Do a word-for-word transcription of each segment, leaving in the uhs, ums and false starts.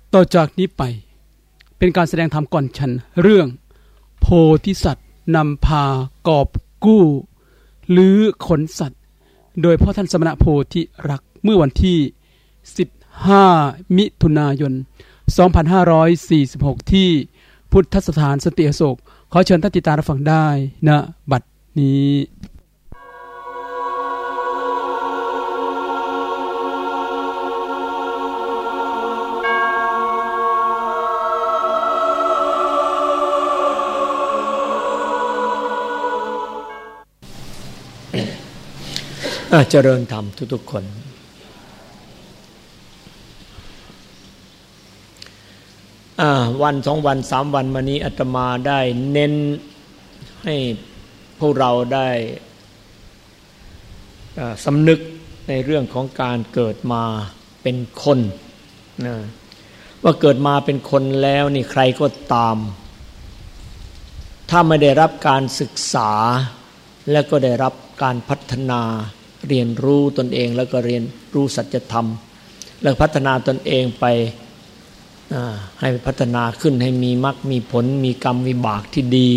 ต่อจากนี้ไปเป็นการแสดงธรรมก่อนฉันเรื่องโพธิสัตว์นำพากอบกู้หรือขนสัตว์โดยพ่อท่านสมณโพธิรักษ์เมื่อวันที่สิบห้ามิถุนายนสองพันห้าร้อยสี่สิบหกที่พุทธสถานสนติอโศกขอเชิญท่านติดตามรับฟังได้ณบัดนี้เจริญธรรมทุกๆคนวันสองวันสามวันมานี้อาตมาได้เน้นให้พวกเราได้สำนึกในเรื่องของการเกิดมาเป็นคนนะว่าเกิดมาเป็นคนแล้วนี่ใครก็ตามถ้าไม่ได้รับการศึกษาและก็ได้รับการพัฒนาเรียนรู้ตนเองแล้วก็เรียนรู้สัจธรรมแล้วพัฒนาตนเองไปให้พัฒนาขึ้นให้มีมรรคมีผลมีกรรมวิบากที่ดี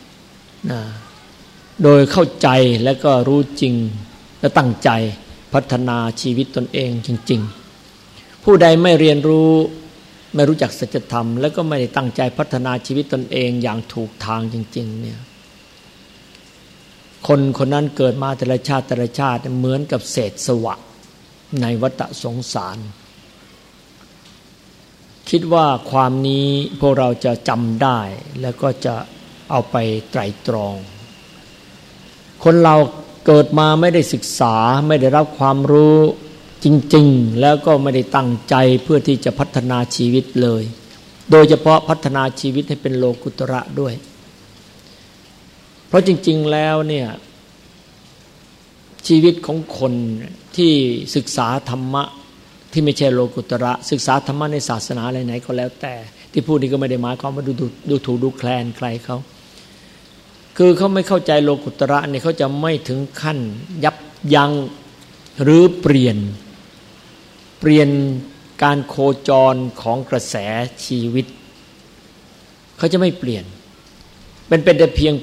โดยเข้าใจและก็รู้จริงและตั้งใจพัฒนาชีวิตตนเองจริงๆผู้ใดไม่เรียนรู้ไม่รู้จักสัจธรรมแล้วก็ไม่ได้ตั้งใจพัฒนาชีวิตตนเองอย่างถูกทางจริงๆเนี่ยคนคนนั้นเกิดมาแต่ละชาติแต่ละชาติเหมือนกับเศษสวะในวัฏสงสารคิดว่าความนี้พวกเราจะจำได้แล้วก็จะเอาไปไตร่ตรองคนเราเกิดมาไม่ได้ศึกษาไม่ได้รับความรู้จริงๆแล้วก็ไม่ได้ตั้งใจเพื่อที่จะพัฒนาชีวิตเลยโดยเฉพาะพัฒนาชีวิตให้เป็นโลกุตระด้วยเพราะจริงๆแล้วเนี่ยชีวิตของคนที่ศึกษาธรรมะที่ไม่ใช่โลกุตระศึกษาธรรมะในศาสนาอะไรไหนก็แล้วแต่ที่พูดนี้ก็ไม่ได้หมายความว่าดูดูถูกดูแคลนใครเขาคือเขาไม่เข้าใจโลกุตระเนี่ยเขาจะไม่ถึงขั้นยับยั้งหรือเปลี่ยนเปลี่ยนการโคจรของกระแสชีวิตเขาจะไม่เปลี่ยนเป็นเป็นแต่เพียง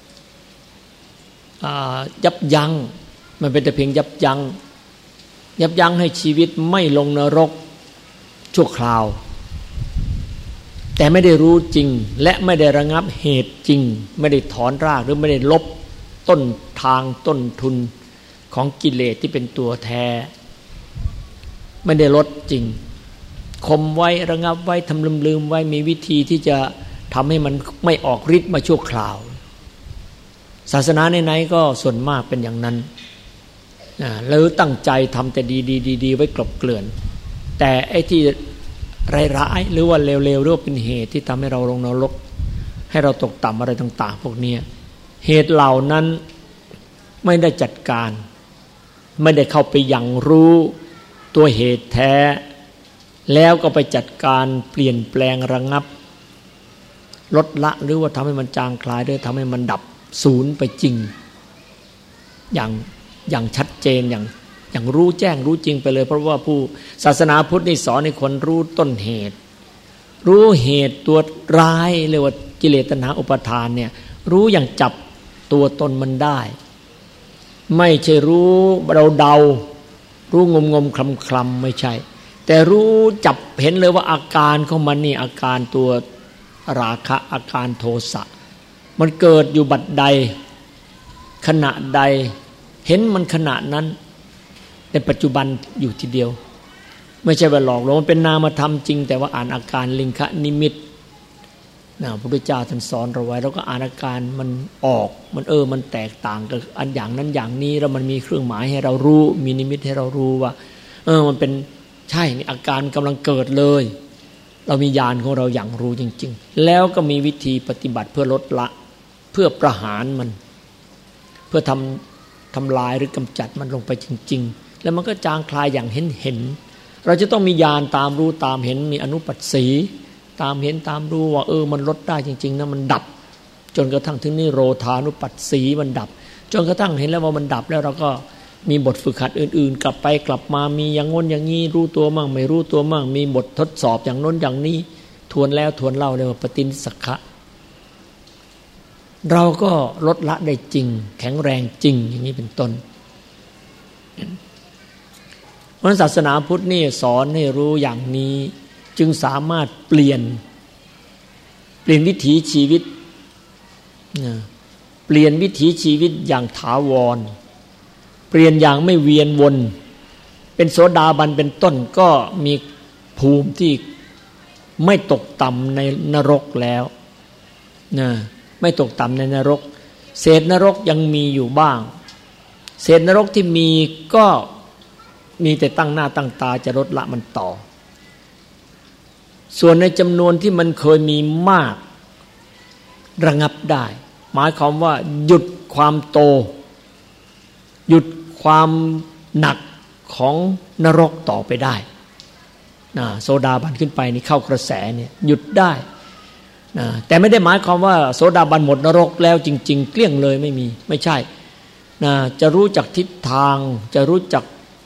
ยับยั้งมันเป็นแต่เพียงยับยั้งยับยั้งให้ชีวิตไม่ลงนรกชั่วคราวแต่ไม่ได้รู้จริงและไม่ได้ระงับเหตุจริงไม่ได้ถอนรากหรือไม่ได้ลบต้นทางต้นทุนของกิเลสที่เป็นตัวแท้ไม่ได้ลดจริงคมไว้ระงับไว้ทำลืมลืมไว้มีวิธีที่จะทำให้มันไม่ออกฤทธิ์มาชั่วคราวศาสนาไหนๆก็ส่วนมากเป็นอย่างนั้นนะแล้วตั้งใจทำแต่ดีๆๆๆไว้กลบเกลื่อนแต่ไอ้ที่ร้ายๆหรือว่าเลวๆหรือว่าเป็นเหตุที่ทำให้เราลงนรกให้เราตกต่ำอะไรต่างๆพวกนี้เหตุเหล่านั้นไม่ได้จัดการไม่ได้เข้าไปยังรู้ตัวเหตุแท้แล้วก็ไปจัดการเปลี่ยนแปลงระงับลดละหรือว่าทำให้มันจางคลายหรือทำให้มันดับศูนย์ไปจริงอย่างอย่างชัดเจนอย่างอย่างรู้แจ้งรู้จริงไปเลยเพราะว่าผู้ศาสนาพุทธนี่สอนให้คนรู้ต้นเหตุรู้เหตุตัวร้ายเรียกว่ากิเลสตัณหาอุปาทานเนี่ยรู้อย่างจับตัวตนมันได้ไม่ใช่รู้เราเดารู้งมงมคลำคลำไม่ใช่แต่รู้จับเห็นเลยว่าอาการของมันนี่อาการตัวราคะอาการโทสะมันเกิดอยู่บัดใดขณะใดเห็นมันขณะนั้นในปัจจุบันอยู่ทีเดียวไม่ใช่ว่าหลอกลวงมันเป็นนามธรรมจริงแต่ว่าอ่านอาการลิงคะนิมิตนะพระพุทธเจ้าท่านสอนเราไว้เราก็อ่านอาการมันออกมันเออมันแตกต่างกับอันอย่างนั้นอย่างนี้แล้วมันมีเครื่องหมายให้เรารู้มีนิมิตให้เรารู้ว่าเออมันเป็นใช่นี่อาการกำลังเกิดเลยเรามีญาณของเราอย่างรู้จริงๆแล้วก็มีวิธีปฏิบัติเพื่อลดละเพื่อประหารมันเพื่อทำทำลายหรือกำจัดมันลงไปจริงๆแล้วมันก็จางคลายอย่างเห็นเห็นเราจะต้องมีญาณตามรู้ตามเห็นมีอนุปัสสีตามเห็นตามรู้ว่าเออมันลดได้จริงๆนะมันดับจนกระทั่งถึงนิโรธานุปัสสีมันดับจนกระทั่งเห็นแล้วว่ามันดับแล้วเราก็มีบทฝึกหัดอื่นๆกลับไปกลับมามีอย่างง้นอย่างนี้รู้ตัวมั่งไม่รู้ตัวมั่งมีบททดสอบอย่างโน้นอย่างนี้ทวนแล้วทวนเล่าเรียกว่าปฏินิสสขะเราก็ลดละได้จริงแข็งแรงจริงอย่างนี้เป็นต้นเพราะศาสนาพุทธนี่สอนให้รู้อย่างนี้จึงสามารถเปลี่ยนเปลี่ยนวิถีชีวิตเปลี่ยนวิถีชีวิตอย่างถาวรเปลี่ยนอย่างไม่เวียนวนเป็นโสดาบันเป็นต้นก็มีภูมิที่ไม่ตกต่ำในนรกแล้วนะไม่ตกต่ำในนรกเศษนรกยังมีอยู่บ้างเศษนรกที่มีก็มีแต่ตั้งหน้าตั้งตาจะลดละมันต่อส่วนในจำนวนที่มันเคยมีมากระงับได้หมายความว่าหยุดความโตหยุดความหนักของนรกต่อไปได้นะโซดาบันขึ้นไปนี่เข้ากระแสเนี่ยหยุดได้นะแต่ไม่ได้หมายความว่าโซดาบันหมดนรกแล้วจริงๆเกลี้ยงเลยไม่มีไม่ใช่นะจะรู้จักทิศทางจะรู้จัก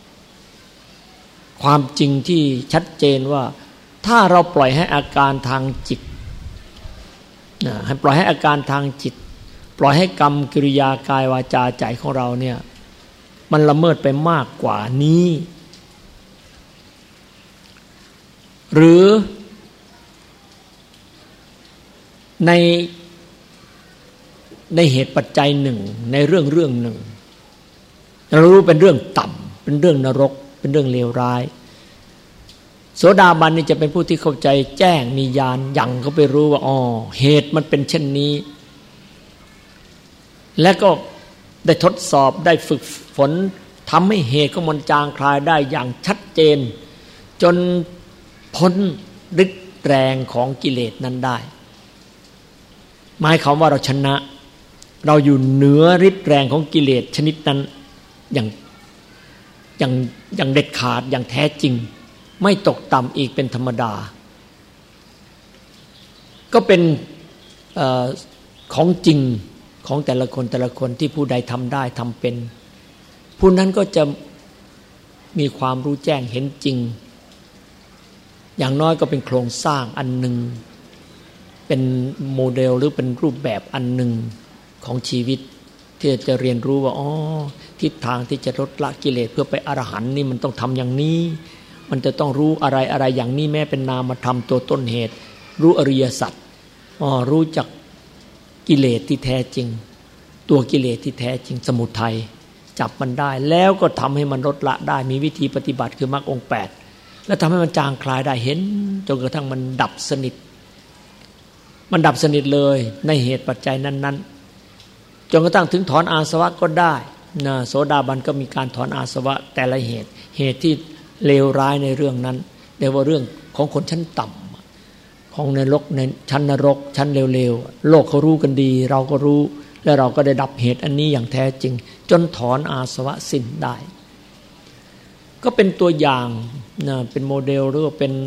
ความจริงที่ชัดเจนว่าถ้าเราปล่อยให้อาการทางจิตนะให้ปล่อยให้อาการทางจิตปล่อยให้กรรมกิริยากายวาจาใจของเราเนี่ยมันละเมิดไปมากกว่านี้หรือในในเหตุปัจจัยหนึ่งในเรื่องเรื่องหนึ่งเรารู้เป็นเรื่องต่ำเป็นเรื่องนรกเป็นเรื่องเลวร้ายโสดาบันนี่จะเป็นผู้ที่เข้าใจแจ้งมีญาณยังเขาไปรู้ว่าอ๋อเหตุมันเป็นเช่นนี้และก็ได้ทดสอบได้ฝึกฝนทำให้เหตุของมันจางคลายได้อย่างชัดเจนจนพ้นฤทธิ์แรงของกิเลสนั้นได้หมายความว่าเราชนะเราอยู่เหนือฤทธิ์แรงของกิเลสชนิดนั้นอย่างอย่างอย่างเด็ดขาดอย่างแท้จริงไม่ตกต่ำอีกเป็นธรรมดาก็เป็นเอ่อของจริงของแต่ละคนแต่ละคนที่ผู้ใดทำได้ทำเป็นผู้นั้นก็จะมีความรู้แจ้งเห็นจริงอย่างน้อยก็เป็นโครงสร้างอันหนึ่งเป็นโมเดลหรือเป็นรูปแบบอันหนึ่งของชีวิตที่จะเรียนรู้ว่าอ๋อทิศทางที่จะลดละกิเลสเพื่อไปอรหันต์นี่มันต้องทำอย่างนี้มันจะต้องรู้อะไรอะไรอย่างนี้แม้เป็นนามธรรมตัวต้นเหตุรู้อริยสัจอ๋อรู้จักกิเลสที่แท้จริงตัวกิเลสที่แท้จริงสมุทัยจับมันได้แล้วก็ทำให้มันลดละได้มีวิธีปฏิบัติคือมรรคองค์แปดแล้วทำให้มันจางคลายได้เห็นจนกระทั่งมันดับสนิทมันดับสนิทเลยในเหตุปัจจัยนั้นๆจนกระทั่งถึงถอนอาสวะก็ได้นะโสดาบันก็มีการถอนอาสวะแต่ละเหตุเหตุที่เลวร้ายในเรื่องนั้นเรียกว่าเรื่องของคนชั้นต่ำของนรกในชั้นนรกชั้นเร็วๆโลกเขารู้กันดีเราก็รู้และเราก็ได้ดับเหตุอันนี้อย่างแท้จริงจนถอนอาสวะสิ้นได้ก็เป็นตัวอย่างนะเป็นโมเดลหรือว่าเป็น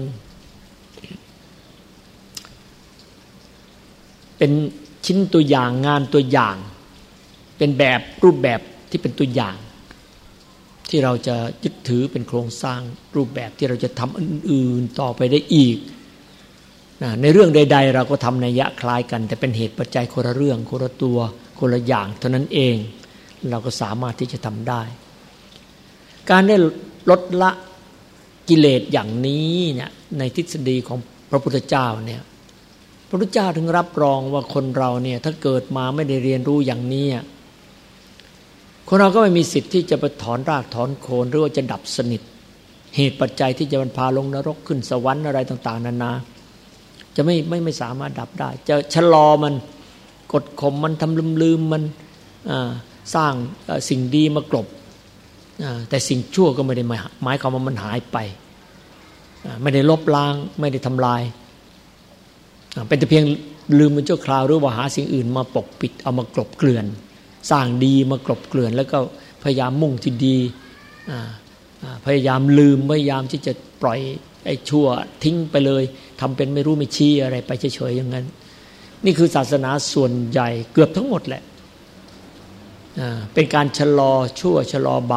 เป็นชิ้นตัวอย่างงานตัวอย่างเป็นแบบรูปแบบที่เป็นตัวอย่างที่เราจะยึดถือเป็นโครงสร้างรูปแบบที่เราจะทำอื่นๆต่อไปได้อีกนะในเรื่องใดๆเราก็ทำนัยยะคล้ายกันแต่เป็นเหตุปัจจัยคนละเรื่องคนละตัวคนละอย่างเท่านั้นเองเราก็สามารถที่จะทำได้การได้ลดละกิเลสอย่างนี้เนี่ยในทฤษฎีของพระพุทธเจ้าเนี่ยพระพุทธเจ้าถึงรับรองว่าคนเราเนี่ยถ้าเกิดมาไม่ได้เรียนรู้อย่างนี้คนเราก็ไม่มีสิทธิ์ที่จะไปถอนรากถอนโคนหรือว่าจะดับสนิทเหตุปัจจัยที่จะมันพาลงนรกขึ้นสวรรค์อะไรต่างๆนานาจะไม่ไม่ไม่สามารถดับได้จะชะลอมันกดข่มมันทำลืมๆมันสร้างสิ่งดีมากลบแต่สิ่งชั่วก็ไม่ได้หมายความว่ามันหายไปไม่ได้ลบล้างไม่ได้ทำลายเป็นแต่เพียงลืมมันชั่วคราวหรือว่าหาสิ่งอื่นมาปกปิดเอามากลบเกลื่อนสร้างดีมากลบเกลื่อนแล้วก็พยายามมุ่งที่ดีพยายามลืมพยายามที่จะปล่อยไอ้ชั่วทิ้งไปเลยทำเป็นไม่รู้ไม่ชี้อะไรไปเฉยๆอย่างนั้นนี่คือศาสนาส่วนใหญ่เกือบทั้งหมดแหละเป็นการชะลอชั่วชะลอบาป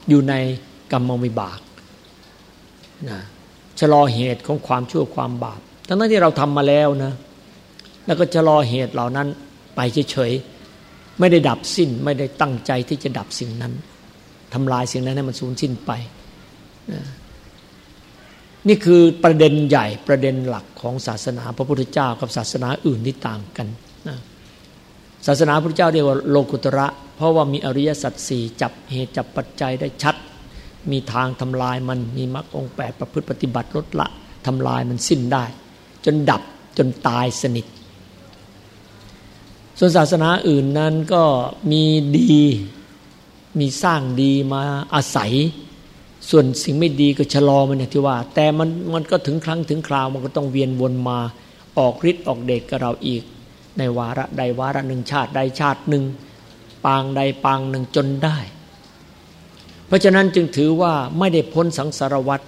อยู่ในกรรมวิบากนะชะลอเหตุของความชั่วความบาปทั้งนั้นที่เราทำมาแล้วนะแล้วก็ชะลอเหตุเหล่านั้นไปเฉยๆไม่ได้ดับสิ้นไม่ได้ตั้งใจที่จะดับสิ่งนั้นทำลายสิ่งนั้นให้มันสูญสิ้นไปนะนี่คือประเด็นใหญ่ประเด็นหลักของศาสนาพระพุทธเจ้ากับศาสนาอื่นที่ต่างกันนะศาสนาพระพุทธเจ้าเรียกว่าโลกุตระเพราะว่ามีอริยสัจสี่จับเหตุจับปัจจัยได้ชัดมีทางทำลายมันมีมรรคองค์แปดประพฤติปฏิบัติลดละทำลายมันสิ้นได้จนดับจนตายสนิทส่วนศาสนาอื่นนั้นก็มีดีมีสร้างดีมาอาศัยส่วนสิ่งไม่ดีก็ชะลอมันอย่างที่ว่าแต่มันมันก็ถึงครั้งถึงคราวมันก็ต้องเวียนวนมาออกฤทธิ์ออกเดชกับเราอีกในวาระใดวาระหนึ่งชาติใดชาติหนึ่งปางใดปางหนึ่งจนได้เพราะฉะนั้นจึงถือว่าไม่ได้พ้นสังสารวัฏ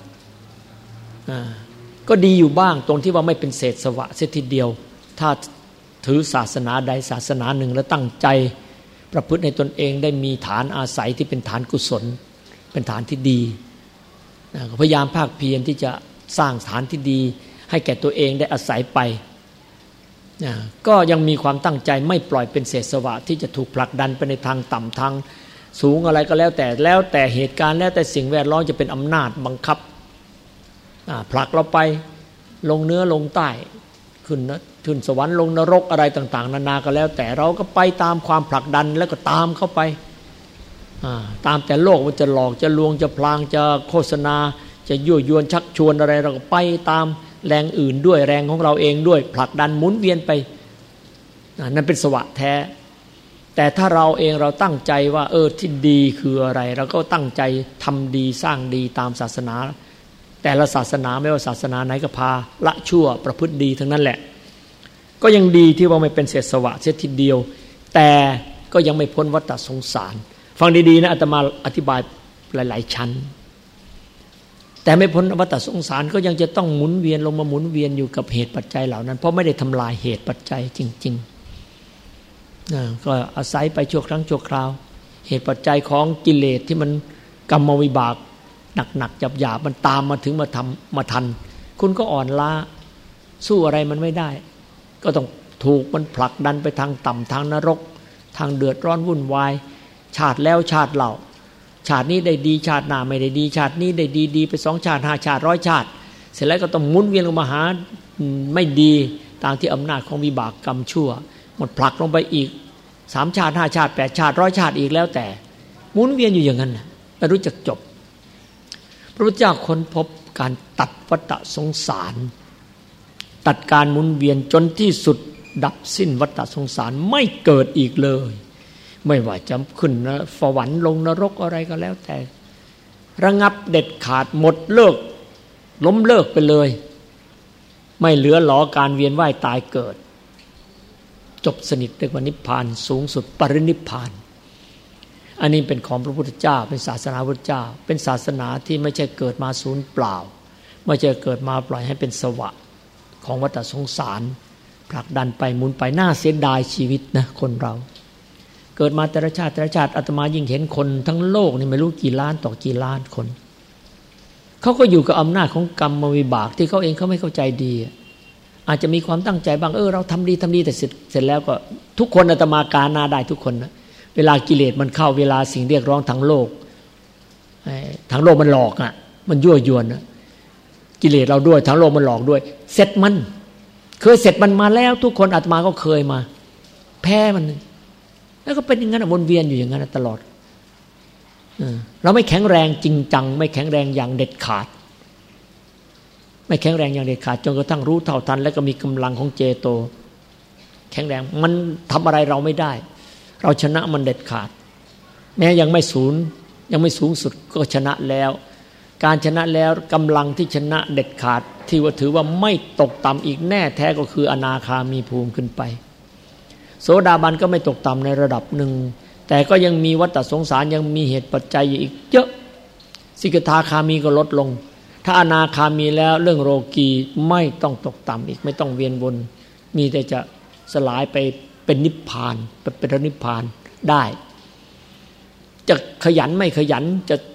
ก็ดีอยู่บ้างตรงที่ว่าไม่เป็นเศษสวะเสียทีเดียวถ้าถือศาสนาใดศาสนาหนึ่งแล้วตั้งใจประพฤติในตนเองได้มีฐานอาศัยที่เป็นฐานกุศลเป็นฐานที่ดีพยายามภาคเพียรที่จะสร้างฐานที่ดีให้แก่ตัวเองได้อาศัยไปก็ยังมีความตั้งใจไม่ปล่อยเป็นเศษสวะที่จะถูกผลักดันไปในทางต่ำทางสูงอะไรก็แล้วแต่แล้วแต่เหตุการณ์แล้วแต่สิ่งแวดล้อมจะเป็นอำนาจบังคับผลักเราไปลงเนื้อลงใต้ขึ้นนะขึ้นสวรรค์ลงนรกอะไรต่างๆนานาก็แล้วแต่เราก็ไปตามความผลักดันแล้วก็ตามเข้าไปตามแต่โลกมันจะหลอกจะลวงจะพลางจะโฆษณาจะยั่วยวนชักชวนอะไรเราก็ไปตามแรงอื่นด้วยแรงของเราเองด้วยผลักดันหมุนเวียนไปนั่นเป็นสวะแท้แต่ถ้าเราเองเราตั้งใจว่าเออที่ดีคืออะไรเราก็ตั้งใจทำดีสร้างดีตามศาสนาแต่ละศาสนาไม่ว่าศาสนาไหนก็พาละชั่วประพฤติดีทั้งนั้นแหละก็ยังดีที่ว่าไม่เป็นเศษสวะเสียทีเดียวแต่ก็ยังไม่พ้นวัฏสงสารฟังดีๆนะอาตมาอธิบายหลายๆชั้นแต่ไม่พ้นวัฏสงสารก็ยังจะต้องหมุนเวียนลงมาหมุนเวียนอยู่กับเหตุปัจจัยเหล่านั้นเพราะไม่ได้ทำลายเหตุปัจจัยจริงๆนะก็อาศัยไปชั่วครั้งชั่วคราวเหตุปัจจัยของกิเลสที่มันกรรมวิบากหนักๆหยาบๆมันตามมาถึงมาทำมาทันคุณก็อ่อนล้าสู้อะไรมันไม่ได้ก็ต้องถูกมันผลักดันไปทางต่ำทางนรกทางเดือดร้อนวุ่นวายชาติแล้วชาติเล่าชาตินี้ได้ดีชาติหน้าไม่ได้ดีชาตินี้ได้ดีดีไปสองชาติห้าชาติร้อยชาติเสร็จแล้วก็ต้องหมุนเวียนลงมาหาไม่ดีตามที่อำนาจของวิบากกรรมชั่วหมดผลักลงไปอีกสามชาติห้าชาติแปดชาติร้อยชาติอีกแล้วแต่หมุนเวียนอยู่อย่างนั้นไม่รู้จักจบพระพุทธเจ้าค้นพบการตัดวัฏสงสารตัดการหมุนเวียนจนที่สุดดับสิ้นวัฏสงสารไม่เกิดอีกเลยไม่ว่าจะขึ้นนะสวรรค์ลงนรกอะไรก็แล้วแต่ระงับเด็ดขาดหมดเลิกล้มเลิกไปเลยไม่เหลือหลอการเวียนว่ายตายเกิดจบสนิทเรียกว่านิพพานสูงสุดปรินิพพานอันนี้เป็นของพระพุทธเจ้าเป็นศาสนาพุทธเจ้าเป็นศาสนาที่ไม่ใช่เกิดมาศูนย์เปล่าไม่ใช่เกิดมาปล่อยให้เป็นสวะของวัฏสงสารผลักดันไปหมุนไปน่าเสียดายชีวิตนะคนเราเกิดมาแต่ละชาติแต่ละชาติอาตมายิ่งเห็นคนทั้งโลกนี่ไม่รู้กี่ล้านต่อกี่ล้านคนเขาก็อยู่กับอำนาจของกรรมวิบากที่เขาเองเขาไม่เข้าใจดีอาจจะมีความตั้งใจบางเออเราทำดีทำดีแต่เสร็จเสร็จแล้วก็ทุกคนอาตมากาหน้าได้ทุกคนนะเวลากิเลสมันเข้าเวลาสิ่งเรียกร้องทางโลกทางโลกมันหลอกอ่ะมันยั่วยวนนะกิเลสเราด้วยทางโลกมันหลอกด้วยเสร็จมันเคยเสร็จมันมาแล้วทุกคนอาตมาก็เคยมาแพ้มันแล้วก็เป็นอย่างนั้นวนเวียนอยู่อย่างนั้นตลอดเราไม่แข็งแรงจริงจังไม่แข็งแรงอย่างเด็ดขาดไม่แข็งแรงอย่างเด็ดขาดจนกระทั่งรู้เท่าทันแล้วก็มีกำลังของเจโตแข็งแรงมันทำอะไรเราไม่ได้เราชนะมันเด็ดขาดแม้ยังไม่สูญยังไม่สูงสุดก็ชนะแล้วการชนะแล้วกำลังที่ชนะเด็ดขาดที่ว่าถือว่าไม่ตกต่ำอีกแน่แท้ก็คืออนาคามีภูมิขึ้นไปโสดาบันก็ไม่ตกต่ำในระดับหนึ่งแต่ก็ยังมีวัฏสงสารยังมีเหตุปัจจัยอีกเยอะสิกขาคามีก็ลดลงถ้าอนาคามีแล้วเรื่องโลกีไม่ต้องตกต่ำอีกไม่ต้องเวียนวนมีแต่จะสลายไปเป็นนิพพานเป็นนิพพานได้จะขยันไม่ขยันจะ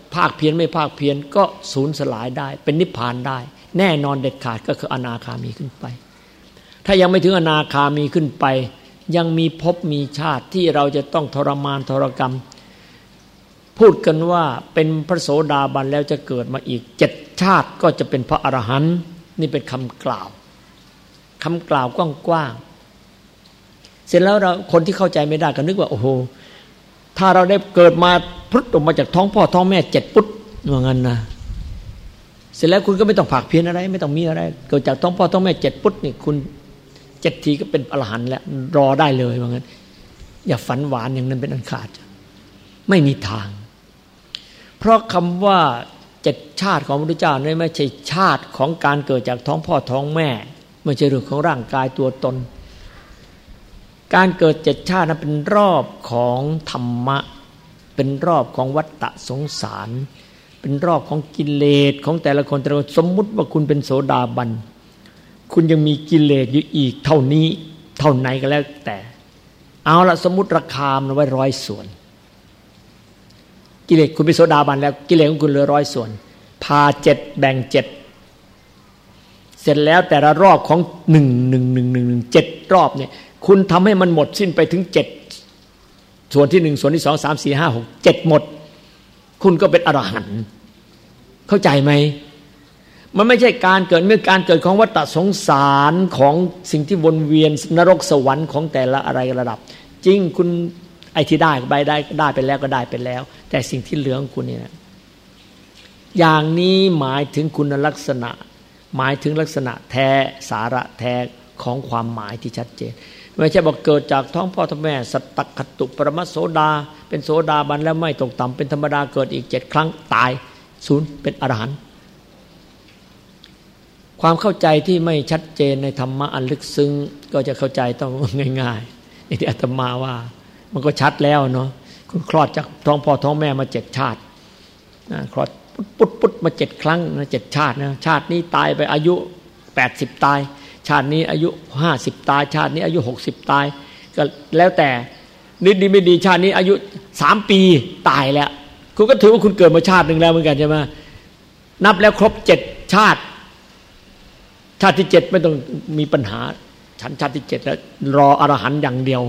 ภาคเพียรไม่ภาคเพียรก็สูญสลายได้เป็นนิพพานได้แน่นอนเด็ดขาดก็คืออนาคามีขึ้นไปถ้ายังไม่ถึงอนาคามีขึ้นไปยังมีภพมีชาติที่เราจะต้องทรมานทรกรรมพูดกันว่าเป็นพระโสดาบันแล้วจะเกิดมาอีกเจ็ดชาติก็จะเป็นพระอรหันต์นี่เป็นคำกล่าวคำกล่าวกว้างๆเสร็จแล้วเราคนที่เข้าใจไม่ได้ก็นึกว่าโอ้โหถ้าเราได้เกิดมาพุทธออกมาจากท้องพ่อท้องแม่เจ็ดปุ๊บว่างั้นนะเสร็จแล้วคุณก็ไม่ต้องผากเพียรอะไรไม่ต้องมีอะไรเกิดจากท้องพ่อท้องแม่เจ็ดปุ๊บนี่คุณเจ็ดทีก็เป็นอรหันต์แล้วรอได้เลยว่างั้นอย่าฝันหวานอย่างนั้นเป็นอันขาดไม่มีทางเพราะคำว่าเจ็ดชาติของพระพุทธเจ้านี่ไม่ใช่ชาติของการเกิดจากท้องพ่อท้องแม่ไม่ใช่เรื่องของร่างกายตัวตนการเกิดเจ็ดชาตินั้นเป็นรอบของธรรมะเป็นรอบของวัฏฏะสงสารเป็นรอบของกิเลสของแต่ละคนแต่ละคนสมมุติว่าคุณเป็นโสดาบันคุณยังมีกิเลสอยู่อีกเท่านี้เท่าไหนก็แล้วแต่เอาละสมมุติราคามันไว้ร้อยส่วนกิเลสคุณเป็นโสดาบันแล้วกิเลสของคุณเหลือร้อยส่วนพาเจ็ดแบ่งเจ็ดเสร็จแล้วแต่ละรอบของหนึ่งหนึ่งหนึ่งหนึ่งหนึ่งเจ็ดรอบเนี่ยคุณทำให้มันหมดสิ้นไปถึงเจ็ดส่วนที่หนึ่งส่วนที่สองสามสี่ห้าหกเจ็ดหมดคุณก็เป็นอรหันต์เข้าใจไหมมันไม่ใช่การเกิดเมื่อการเกิดของวัฏฏะสงสารของสิ่งที่วนเวียนนรกสวรรค์ของแต่ละอะไรระดับจริงคุณไอ้ที่ได้ไปได้ได้ไปแล้วก็ได้ไปแล้วแต่สิ่งที่เหลือของคุณเนี่ยอย่างนี้หมายถึงคุณลักษณะหมายถึงลักษณะแท้สาระแท้ของความหมายที่ชัดเจนไม่ใช่บอกเกิดจากท้องพ่อท้องแม่สัตตคตุปรมัสโสดาเป็นโสดาบันแล้วไม่ตกต่ำเป็นธรรมดาเกิดอีกเจ็ดครั้งตายศูนย์เป็นอรหันต์ความเข้าใจที่ไม่ชัดเจนในธรรมะอันลึกซึ้งก็จะเข้าใจต้องง่ายๆอย่างที่อาตมาว่ามันก็ชัดแล้วเนาะคุณคลอดจากท้องพ่อท้องแม่มาเจ็ดชาตินะคลอดปุ๊บปุ๊บมาเจ็ดครั้งนะเจ็ดชาตินะชาตินี้ตายไปอายุแปดสิบตายชาตินี้อายุห้าสิบตายชาตินี้อายุหกสิบตายก็แล้วแต่นิดดีไม่ดีชาตินี้อายุสามปีตายแล้วคุณก็ถือว่าคุณเกิดมาชาติหนึ่งแล้วเหมือนกันใช่ไหมนับแล้วครบเจ็ดชาติชาติที่เจ็ดไม่ต้องมีปัญหาชั้นชาติที่เจ็ดแล้วรออรหันต์อย่างเดียว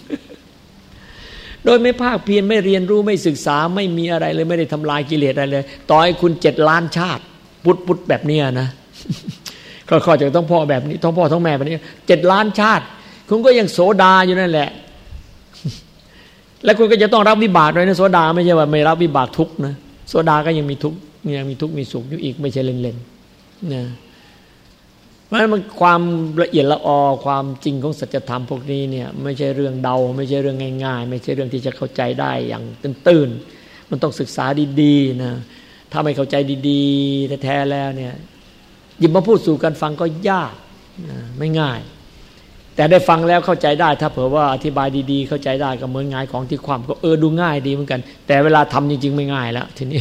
โดยไม่ภาคเพียรไม่เรียนรู้ไม่ศึกษาไม่มีอะไรเลยไม่ได้ทำลายกิเลสอะไรเลยต่อให้คุณเจ็ดล้านชาติปุดปุดแบบนี้นะคลอดจากท้องพ่อแบบนี้ท้องพ่อท้องแม่แบบนี้เจ็ดล้านชาติคุณก็ยังโสดาอยู่นั่นแหละแล้วคุณก็จะต้องรับวิบากด้วยนะโสดาไม่ใช่ว่าไม่รับวิบากทุกข์นะโสดาก็ยังมีทุกข์ยังมีทุกข์มีสุขอยู่อีกไม่ใช่เล่นๆนะเพราะฉะนั้นมันความละเอียดละออความจริงของสัจธรรมพวกนี้เนี่ยไม่ใช่เรื่องเดาไม่ใช่เรื่องง่ายๆไม่ใช่เรื่องที่จะเข้าใจได้อย่างตื้นๆมันต้องศึกษาดีๆนะถ้าไม่เข้าใจดีๆแท้ๆแล้วเนี่ยหยิบมาพูดสู่กันฟังก็ยากนะไม่ง่ายแต่ได้ฟังแล้วเข้าใจได้ถ้าเผื่อว่าอธิบายดีๆเข้าใจได้ก็เหมือนงายของที่ความก็เออดูง่ายดีเหมือนกันแต่เวลาทำจริงๆไม่ง่ายแล้วทีนี้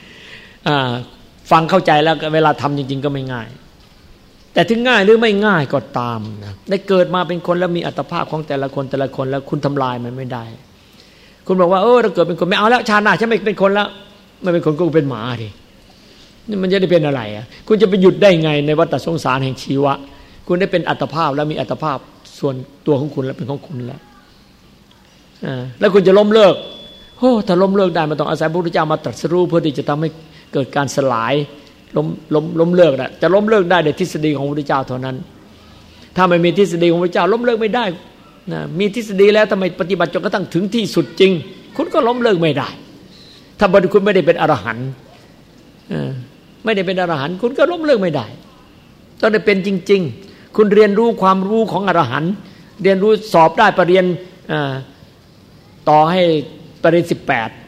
ฟังเข้าใจแล้วเวลาทำจริงๆก็ไม่ง่ายแต่ถึงง่ายหรือไม่ง่ายก็ตามนะได้เกิดมาเป็นคนแล้วมีอัตภาพของแต่ละคนแต่ละคนแล้วคุณทำลายมันไม่ได้คุณบอกว่าเออเราเกิดเป็นคนไม่เอาแล้วชาติหน้าฉันไม่เป็นคนแล้วไม่เป็นคนก็เป็นหมาดินี่มันจะได้เป็นอะไรอ่ะคุณจะไปหยุดได้ไงในวัฏสงสารแห่งชีวะคุณได้เป็นอัตภาพแล้วมีอัตภาพส่วนตัวของคุณแล้วเป็นของคุณแล้วอ่าแล้วคุณจะล้มเลิกโอ้ถ้าล้มเลิกได้มันต้องอาศัยพระพุทธเจ้ามาตรัสรู้เพื่อที่จะทำให้เกิดการสลายล้มล้มล้มเลิกนะจะล้มเลิกได้โดยทฤษฎีของพระพุทธเจ้าเท่านั้นถ้าไม่มีทฤษฎีของพระพุทธเจ้าล้มเลิกไม่ได้นะมีทฤษฎีแล้วทำไมปฏิบัติจนกระทั่งถึงที่สุดจริงคุณก็ล้มเลิกไม่ได้ถ้าบุคคลไม่ได้เป็นอรหันต์ไม่ได้เป็นอรหันต์คุณก็ล้มเลิกไม่ได้ต้องได้เป็นจริงๆคุณเรียนรู้ความรู้ของอรหันต์เรียนรู้สอบได้ปริญญาต่อให้ปริญญาสิบแปด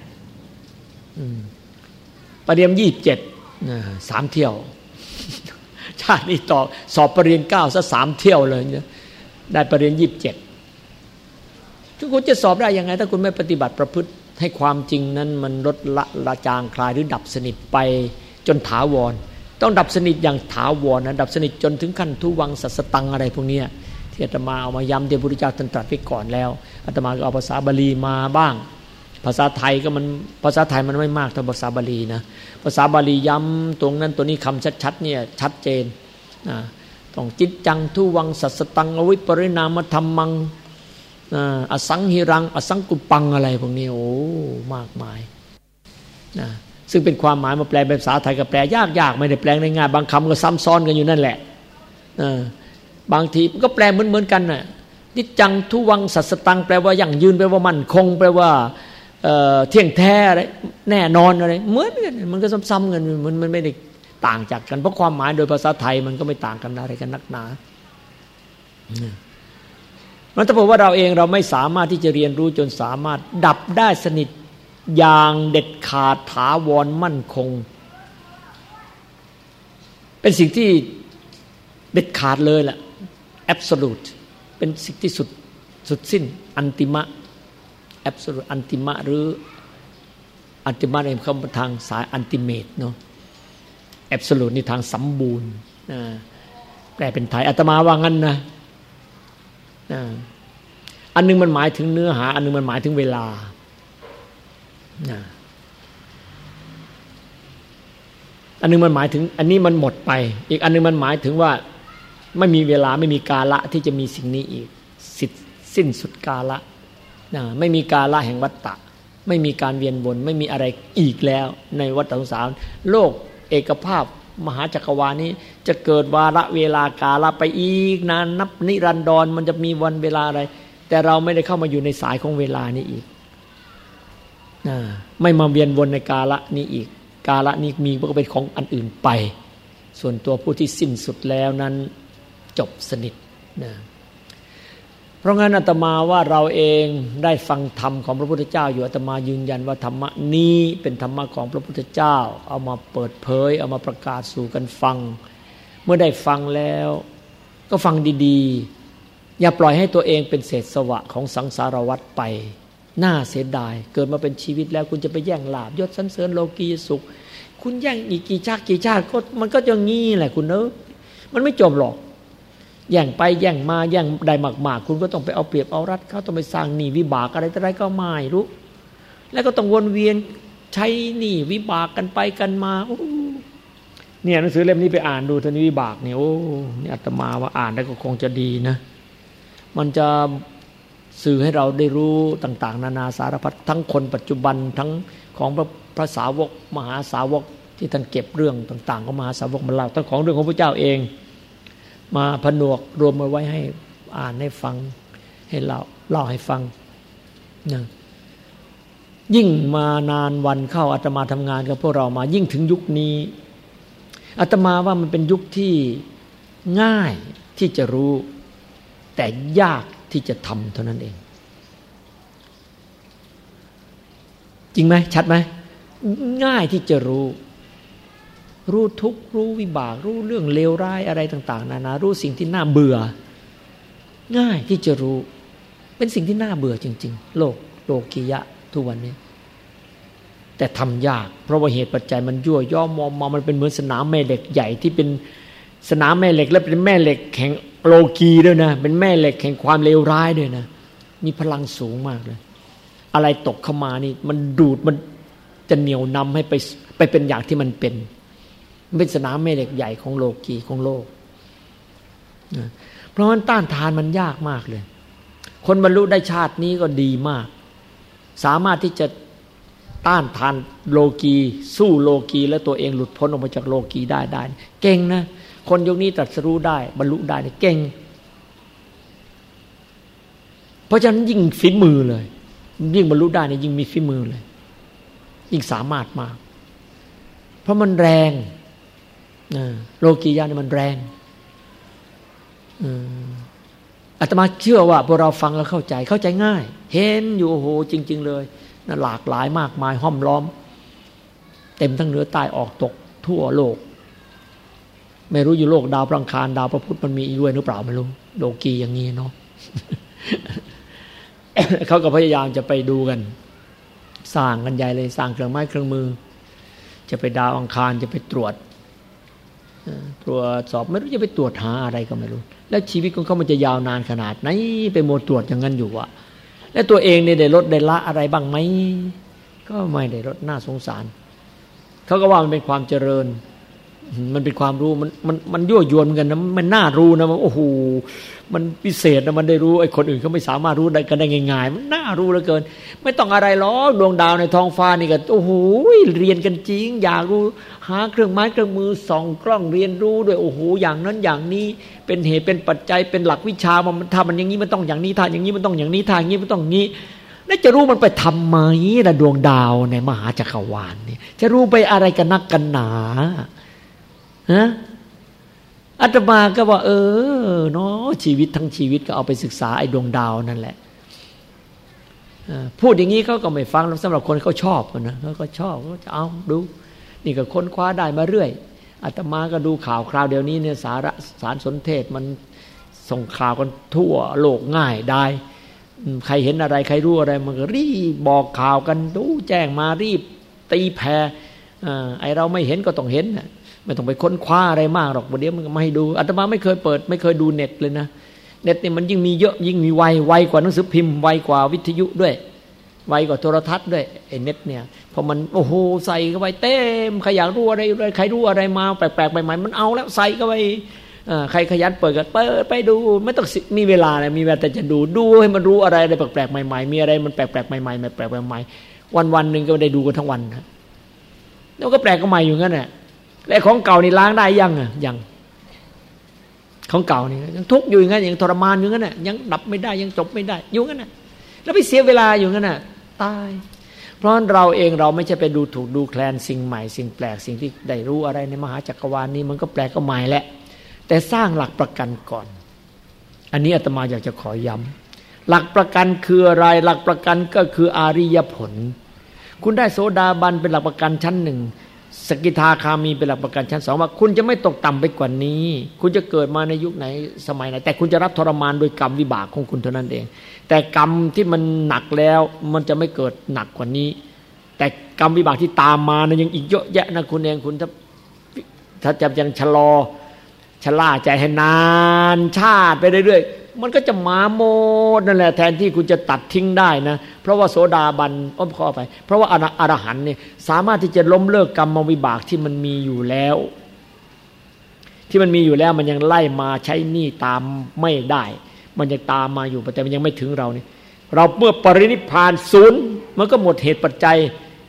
ปริญญายี่สิบเจ็ดสามเที่ยวชาตินี้ต่อสอบปริญญาเก้าซะสามเที่ยวเลยได้ปริญญายี่สิบเจ็ดทุกคนจะสอบได้ยังไงถ้าคุณไม่ปฏิบัติประพฤติให้ความจริงนั้นมันลดละละจางคลายหรือดับสนิทไปจนถาวรต้องดับสนิทอย่างถาวรนะดับสนิทจนถึงขั้นทุวังสัสตังอะไรพวกนี้ที่อาตมาเอามาย้ำที่พระพุทธเจ้าตรัสไว้ก่อนแล้วอาตมาก็เอาภาษาบาลีมาบ้างภาษาไทยก็มันภาษาไทยมันไม่มากเท่าภาษาบาลีนะภาษาบาลีย้ำตรงนั้นตัวนี้คำชัดๆเนี่ยชัดเจนนะต้องจิตจังทุวังสัสตังอวิปริณามธรรมังอสังหิรังอสังกุปังอะไรพวกนี้โอ้มากมายนะซึ่งเป็นความหมายมาแปลเป็นภาษาไทยก็แปลยากๆไม่ได้แปลง่ายๆบางคำก็ซ้ำซ้อนกันอยู่นั่นแหละบางทีก็แปลเหมือนๆกันน่ะนิจจังทุวังสัสตังแปลว่ายั่งยืนแปลว่ามั่นคงแปลว่าเที่ยงแท้อะไรแน่นอนอะไรเหมือนกันมันก็ซ้ำๆกันมันมันไม่ได้ต่างจากกันเพราะความหมายโดยภาษาไทยมันก็ไม่ต่างกันอะไรกันนักหนามันถ้าบอกว่าเราเองเราไม่สามารถที่จะเรียนรู้จนสามารถดับได้สนิทอย่างเด็ดขาดถาวรมั่นคงเป็นสิ่งที่เด็ดขาดเลยล่ะ absolute เป็นสิ่งที่สุดสุดสิ้นอันติมะ absolute อันติมะหรืออันติมะในคำทางสายอันติเมตเนาะ absolute นี่ทางสมบูรณ์นะแปลเป็นไทยอาตมาว่างั้นนะอันนึงมันหมายถึงเนื้อหาอันนึงมันหมายถึงเวลาอันนึงมันหมายถึงอันนี้มันหมดไปอีกอันนึงมันหมายถึงว่าไม่มีเวลาไม่มีกาละที่จะมีสิ่งนี้อีกสิ้นสุดกาละไม่มีกาละแห่งวัฏฏะไม่มีการเวียนวนไม่มีอะไรอีกแล้วในวัฏฏะสงสารโลกเอกภาพมหาจักรวาลนี้จะเกิดวาระเวลากาละไปอีกนานนับนิรันดรมันจะมีวันเวลาอะไรแต่เราไม่ได้เข้ามาอยู่ในสายของเวลานี้อีกไม่มาเวียนวนในกาละนี้อีกกาละนี้มีก็เป็นของอันอื่นไปส่วนตัวผู้ที่สิ้นสุดแล้วนั้นจบสนิทนะเพราะงั้นอาตมาว่าเราเองได้ฟังธรรมของพระพุทธเจ้าอยู่อาตมายืนยันว่าธรรมะนี้เป็นธรรมะของพระพุทธเจ้าเอามาเปิดเผยเอามาประกาศสู่กันฟังเมื่อได้ฟังแล้วก็ฟังดีๆอย่าปล่อยให้ตัวเองเป็นเศษสวะของสังสารวัฏไปน่าเสียดายเกิดมาเป็นชีวิตแล้วคุณจะไปแย่งลาภยศสรรเสริญโลกียสุขคุณแย่งอีกกี่ชาติกี่ชาติก็มันก็จะงี้แหละคุณเอ้ยมันไม่จบหรอกแย่งไปแย่งมาแย่งได้มากๆคุณก็ต้องไปเอาเปรียบเอารัดเขาต้องไปสร้างหนี้วิบากอะไรต่ออะไรก็ไม่รู้แล้วก็ต้องวนเวียนใช้หนี้วิบากกันไปกันมาเนี่ยหนังสือเล่มนี้ไปอ่านดูท่านี้วิบากเนี่ยโอ้นี่อาตมาว่าอ่านแล้วก็คงจะดีนะมันจะสื่อให้เราได้รู้ต่างๆนานาสารพัดทั้งคนปัจจุบันทั้งของพระพระสาวกมหาสาวกที่ท่านเก็บเรื่องต่างๆของมหาสาวกมาเล่าทั้งของเรื่องของพระเจ้าเองมาผนวกรวมมาไว้ให้อ่านให้ฟังให้เล่าเล่าให้ฟังนะยิ่งมานานวันเข้าอาตมาทำงานกับพวกเรามายิ่งถึงยุคนี้อาตมาว่ามันเป็นยุคที่ง่ายที่จะรู้แต่ยากที่จะทำเท่านั้นเองจริงไหมชัดไหมง่ายที่จะรู้รู้ทุกข์รู้วิบากรู้เรื่องเลวร้ายอะไรต่างๆนานารู้สิ่งที่น่าเบื่อง่ายที่จะรู้เป็นสิ่งที่น่าเบื่อจริงๆโลกโลกียะทุกวันนี้แต่ทำยากเพราะว่าเหตุปัจจัยมันยั่วย่อมอมมามันเป็นเหมือนสนามแม่เหล็กใหญ่ที่เป็นสนามแม่เหล็กและเป็นแม่เหล็กแห่งโลกีด้วยนะเป็นแม่เหล็กแห่งความเลวร้ายด้วยนะมีพลังสูงมากเลยอะไรตกเข้ามานี่มันดูดมันจะเหนี่ยวนำให้ไปไปเป็นอย่างที่มันเป็นมันเป็นสนามแม่เหล็กใหญ่ของโลกีของโลกเพราะมันต้านทานมันยากมากเลยคนบรรลุได้ชาตินี้ก็ดีมากสามารถที่จะต้านทานโลกีสู้โลกีและตัวเองหลุดพ้นออกมาจากโลกีได้ได้เก่งนะคนยุคนี้ตรัสรู้ได้บรรลุได้เนี่ยเก่งเพราะฉะนั้นยิ่งฝีมือเลยยิ่งบรรลุได้เนี่ยยิ่งมีฝีมือเลยยิ่งสามารถมากเพราะมันแรงโลกียะนี่มันแรงอาตมาเชื่อว่าพวกเราฟังแล้วเข้าใจเข้าใจง่ายเห็นอยู่โอ้โหจริงๆเลยน่าหลากหลายมากมายห้อมล้อมเต็มทั้งเหนือใต้ออกตกทั่วโลกไม่รู้อยู่โลกดาวพระอังคารดาวพระพุธมันมีอีกด้วยหรือเปล่าไม่รู้โลกีอย่างนี้เนาะ เขาก็พยายามจะไปดูกันสร้างกันใหญ่เลยสร้างเครื่องไม้เครื่องมือจะไปดาวอังคารจะไปตรวจตรวจสอบไม่รู้จะไปตรวจหาอะไรก็ไม่รู้แล้วชีวิตของเขามันจะยาวนานขนาดไหนไปโมตรวจอย่างนั้นอยู่อะและตัวเองเนี่ยได้ลดได้ละอะไรบ้างไหมก็ไม่ได้ลดน่าสงสารเขาก็ว่ามันเป็นความเจริญมันเป็นความรู้มันมันมันยั่วยวนเหมือนกันนะมันน่ารู้นะมันโอ้โหมันพิเศษนะมันได้รู้ไอ้คนอื่นเขาไม่สามารถรู้ได้กันได้ง่ายๆมันน่ารู้เหลือเกินไม่ต้องอะไรหรอกดวงดาวในท้องฟ้านี่ก็โอ้โหเรียนกันจริงอยากรู้หาเครื่องไม้เครื่องมือส่องกล้องเรียนรู้ด้วยโอ้โหอย่างนั้นอย่างนี้เป็นเหตุเป็นปัจจัยเป็นหลักวิชามันถ้ามันอย่างนี้มันต้องอย่างนี้ถ้าอย่างนี้มันต้องอย่างนี้ถ้าอย่างนี้มันต้องงี้แล้วจะรู้มันไปทำไมล่ะดวงดาวในมหาจักรวาลนี่จะรู้ไปอะไรกันนักกันหนาฮะอาตมาก็ว่าเออเนาะชีวิตทั้งชีวิตก็เอาไปศึกษาไอ้ดวงดาวนั่นแหละพูดอย่างนี้เขาก็ไม่ฟังสำหรับคนเขาชอบนะเขาก็ชอบเขาจะเอาดูนี่ก็ค้นคว้าได้มาเรื่อยอาตมาก็ดูข่าวคราวเดี๋ยวนี้เนี่ยสารสารสนเทศมันส่งข่าวกันทั่วโลกง่ายได้ใครเห็นอะไรใครรู้อะไรมันก็รีบบอกข่าวกันดูแจ้งมารีบตีแผ่ไอเราไม่เห็นก็ต้องเห็นนะไม่ต้องไปค้นคว้าอะไรมากหรอกวันเดียวมันก็ไม่ให้ดูอาตมาไม่เคยเปิดไม่เคยดูเน็ตเลยนะเน็ตเนี่ยมันยิ่งมีเยอะยิ่งมีไวไวกว่าหนังสือพิมพ์ไวกว่าวิทยุด้วยไวกว่าโทรทัศน์ด้วยไอ้เน็ตเนี่ยพอมันโอ้โหใส่เข้าไปเต็มใครอยากรู้อะไรใครรู้อะไรมาแปลกๆใหม่ๆมันเอาแล้วใส่เข้าไปใครขยันเปิดก็เปิดไปดูไม่ต้องมีเวลาเลยมีเวลาแต่จะดูดูให้มันรู้อะไรอะไรแปลกๆใหม่ๆมีอะไรมันแปลกๆใหม่ๆแปลกๆใหม่ๆวันๆนึงก็ได้ดูกันทั้งวันนะแล้วก็แปลกก็ใหม่อยู่งั้นแหละและของเก่านี่ล้างได้ยังอ่ะยังของเก่านี่ยังทุกข์อยู่อย่างนั้นยังทรมานอยู่งั้นน่ะยังดับไม่ได้ยังจบไม่ได้อยู่งั้นน่ะแล้วไปเสียเวลาอยู่งั้นน่ะตายเพราะเราเองเราไม่ใช่ไปดูถูกดูแคลนสิ่งใหม่สิ่งแปลกสิ่งที่ได้รู้อะไรในมหาจักรวาลนี้มันก็แปลกก็ใหม่แหละแต่สร้างหลักประกันก่อนอันนี้อาตมาอยากจะขอย้ำหลักประกันคืออะไรหลักประกันก็คืออริยผลคุณได้โสดาบันเป็นหลักประกันชั้นหนึ่งสกิทาคามีเป็นหลักประกันชั้นสองว่าคุณจะไม่ตกต่ำไปกว่านี้คุณจะเกิดมาในยุคไหนสมัยไหนแต่คุณจะรับทรมานโดยกรรมวิบากของคุณเท่านั้นเองแต่กรรมที่มันหนักแล้วมันจะไม่เกิดหนักกว่านี้แต่กรรมวิบากที่ตามมานะยังอีกเยอะแยะนะคุณเองคุณถ้าถ้าจะยังชะลอชะล่าใจให้นานชาติไปเรื่อยๆมันก็จะมาโมดนั่นแหละแทนที่คุณจะตัดทิ้งได้นะเพราะว่าโสดาบันอ้อมขอไปเพราะว่าอรหันต์เนี่ยสามารถที่จะล้มเลิกกรรมวิบากที่มันมีอยู่แล้วที่มันมีอยู่แล้วมันยังไล่มาใช้หนี้ตามไม่ได้มันยังตามมาอยู่แต่มันยังไม่ถึงเรานี่เราเมื่อปรินิพพานศูนย์มันก็หมดเหตุปัจจัย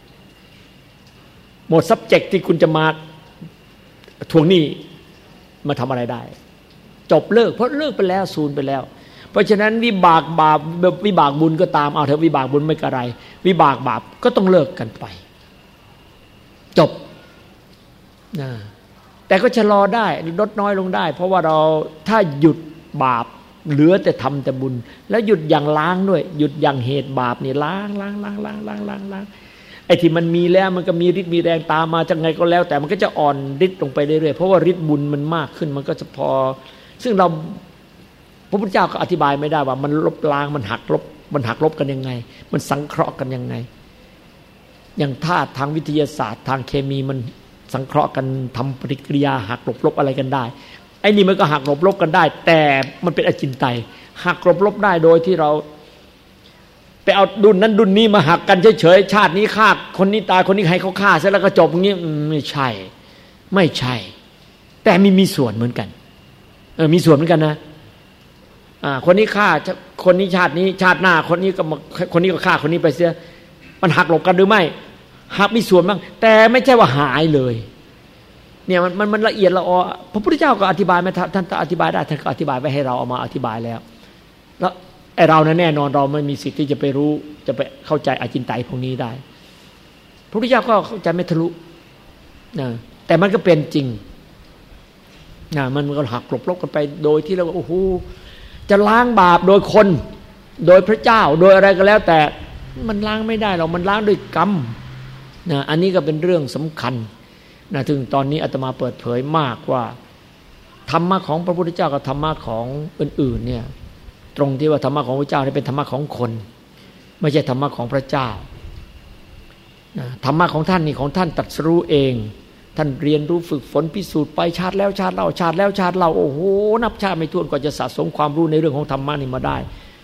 หมด subject ที่คุณจะมาทวงหนี้มาทำอะไรได้จบเลิกเพราะเลิกไปแล้วศูนย์ไปแล้วเพราะฉะนั้นวิบากบาปวิบากบุญก็ตามเอาเถอะวิบากบุญไม่กระไรวิบากบาปก็ต้องเลิกกันไปจบนะแต่ก็ชะลอได้ลดน้อยลงได้เพราะว่าเราถ้าหยุดบาปเหลือแต่ทำแต่บุญแล้วหยุดอย่างล้างด้วยหยุดอย่างเหตุบาปนี่ล้างล้างล้างล้างล้างล้างล้างไอ้ที่มันมีแล้วมันก็มีฤทธิ์มีแรงตามมาจังไงก็แล้วแต่มันก็จะอ่อนฤทธิ์ลงไปเรื่อยๆเพราะว่าฤทธิ์บุญมันมากขึ้นมันก็จะพอซึ่งเราพระพุทธเจ้าก็อธิบายไม่ได้ว่ามันลบล้างมันหักลบมันหักลบกันยังไงมันสังเคราะห์กันยังไงอย่างธาตุทางวิทยาศาสตร์ทางเคมีมันสังเคราะห์กันทำปฏิกิริยาหักลบลบอะไรกันได้ไอ้นี่มันก็หักลบลบกันได้แต่มันเป็นอจินไตยหักลบลบได้โดยที่เราไปเอาดุลนั้นดุลนี้มาหักกันเฉยๆชาตินี้ฆ่าคนนี้ตายคนนี้ให้เขาฆ่าเสร็จแล้วก็จบอย่างนี้ไม่ใช่ไม่ใช่แต่มีมีส่วนเหมือนกันเออมีส่วนเหมือนกันนะอ่าคนนี้ฆ่าคนนี้ชาตินี้ชาติหน้าคนนี้ก็คนนี้ก็ฆ่าคนนี้ไปเสียมันหักหลบกันหรือไม่หักมีส่วนบ้างแต่ไม่ใช่ว่าหายเลยเนี่ยมันมันละเอียดละออพระพุทธเจ้าก็อธิบายไหมท่านอธิบายได้ท่านก็อธิบายไว้ให้เราเอามาอธิบายแล้วแล้วไอ้เรานั้นแน่นอนเราไม่มีสิทธิ์ที่จะไปรู้จะไปเข้าใจอจินไตยพวกนี้ได้พระพุทธเจ้าก็เข้าใจไม่ทะลุนะแต่มันก็เป็นจริงนะมันก็หักหลบลบกันไปโดยที่เราโอ้โหจะล้างบาปโดยคนโดยพระเจ้าโดยอะไรก็แล้วแต่มันล้างไม่ได้หรอกมันล้างด้วยกรรมนะอันนี้ก็เป็นเรื่องสำคัญนะถึงตอนนี้อาตมาเปิดเผยมากว่าธรรมะของพระพุทธเจ้ากับธรรมะของอื่นๆเนี่ยตรงที่ว่าธรรมะของพระเจ้านี่เป็นธรรมะของคนไม่ใช่ธรรมะของพระเจ้านะธรรมะของท่านนี่ของท่านตรัสรู้เองท่านเรียนรู้ฝึกฝนพิสูจน์ไปชาติแล้วชาติเล่าชาติแล้วชาติเล่าโอ้โหนับชาติไม่ถ้วนกว่าจะสะสมความรู้ในเรื่องของธรรมะนี่มาได้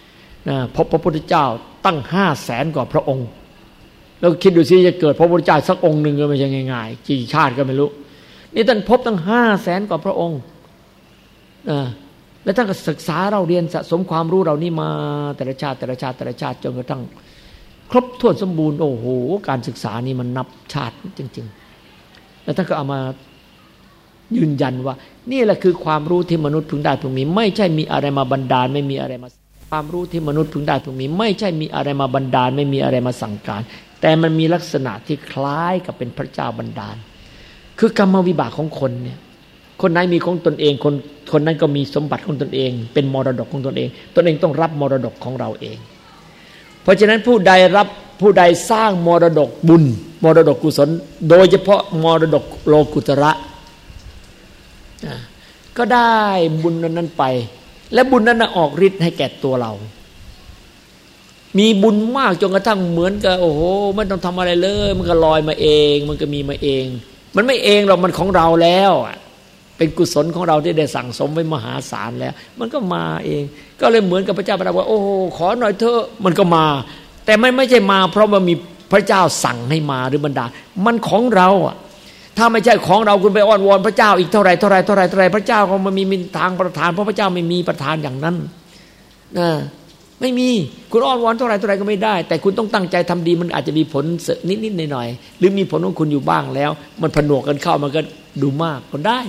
นะพบพระพุทธเจ้าตั้งห้าแสนกว่าพระองค์แล้วคิดดูสิจะเกิดพระพุทธเจ้าสักองค์หนึ่งก็ไม่ใช่ง่ายๆกี่ชาติก็ไม่รู้นี่ท่านพบตั้งห้าแสนกว่าพระองค์นะแล้วท่านก็ศึกษาเราเรียนสะสมความรู้เรานี่มาแต่ละชาติแต่ละชาติแต่ละชาติจนกระทั่งครบถ้วนสมบูรณ์โอ้โหการศึกษานี่มันนับชาติจริงๆแล้วท่านก็เอามายืนยันว่านี่แหละคือความรู้ที่มนุษย์พึงได้พึงมีไม่ใช่มีอะไรมาบันดาลไม่มีอะไรมาความรู้ที่มนุษย์พึงได้พึงมีไม่ใช่มีอะไรมาบันดาลไม่มีอะไรมาสั่งการแต่มันมีลักษณะที่คล้ายกับเป็นพระเจ้าบันดาลคือกรรมวิบากของคนเนี่ยคนไหนมีของตนเองคนคนนั้นก็มีสมบัติของตนเองเป็นมรดกของตนเองตนเองต้องรับมรดกของเราเองเพราะฉะนั้นผู้ใดรับผู้ใดสร้างมรดกบุญมรดกกุศลโดยเฉพาะมรดกโลกุตระก็ได้บุญนั้นไปและบุญนั้นออกฤทธิ์ให้แก่ตัวเรามีบุญมากจนกระทั่งเหมือนกับโอ้โหไม่ต้องทำอะไรเลยมันก็ลอยมาเองมันก็มีมาเองมันไม่เองหรอกมันของเราแล้วเป็นกุศลของเราที่ได้สั่งสมไว้มหาศาลแล้วมันก็มาเองก็เลยเหมือนกับพระเจ้าประทานว่าโอ้ขอหน่อยเถอะมันก็มาแต่ไม่ไม่ใช่มาเพราะว่ามีพระเจ้าสั่งให้มาหรือบันดาลมันของเราอ่ะถ้าไม่ใช่ของเราคุณไปอ้อนวอนพระเจ้าอีกเท่าไรเท่าไรเท่าไรเท่าไรพระเจ้าก็มันมีมีทางประทานเพราะพระเจ้าไม่มีประทานอย่างนั้นนะไม่มีคุณอ้อนวอนเท่าไรเท่าไรก็ไม่ได้แต่คุณต้องตั้งใจทำดีมันอาจจะมีผลนิดๆหน่อยๆหรือมีผลของคุณอยู่บ้างแล้วมันผนวกกันเข้ามันก็ดูมากก็ได้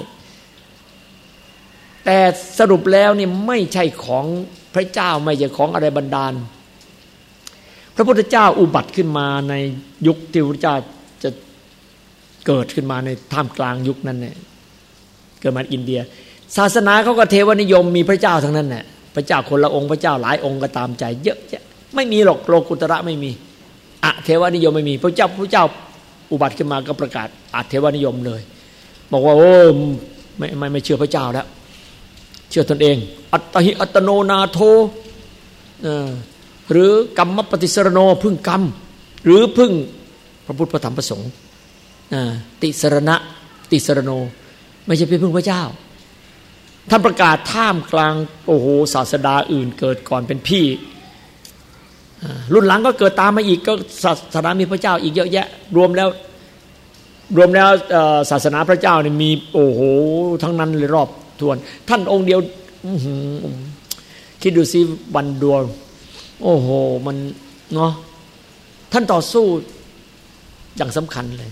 แต่สรุปแล้วนี่ไม่ใช่ของพระเจ้าไม่ใช่ของอะไรบันดาลพระพุทธเจ้าอุบัติขึ้นมาในยุคที่พระพุทธเจ้าจะเกิดขึ้นมาในท่ามกลางยุคนั้นเนี่ยเกิดมาอินเดียศาสนาเขาก็เทวนิยมมีพระเจ้าทั้งนั้นแหละพระเจ้าคนละองค์พระเจ้าหลายองค์ก็ตามใจเยอะแยะไม่มีหรอกโลกุตระไม่มีอะเทวนิยมไม่มีพระเจ้าพระเจ้าอุบัติขึ้นมาก็ประกาศอะเทวนิยมเลยบอกว่าโอ้ไม่ไม่ไม่เชื่อพระเจ้าแล้วเชื่อตนเองอัตตหิอัตโนนาโถหรือกรรมปฏิสรโนพึ่งกรรมหรือพึ่งพระพุทธพระธรรมพระสงฆ์ติสรณะติสรโนไม่ใช่เป็นพึ่งพระเจ้าท่านประกาศท่ามกลางโอ้โหศาสดาอื่นเกิดก่อนเป็นพี่รุ่นหลังก็เกิดตามมาอีกก็ศาสนามีพระเจ้าอีกเยอะแยะรวมแล้วรวมแล้วศาสนาพระเจ้านี่มีโอ้โหทั้งนั้นเลยรอบทวนท่านองค์เดียวคิดดูสิวันดวงโอ้โหมันเนาะท่านต่อสู้อย่างสำคัญเลย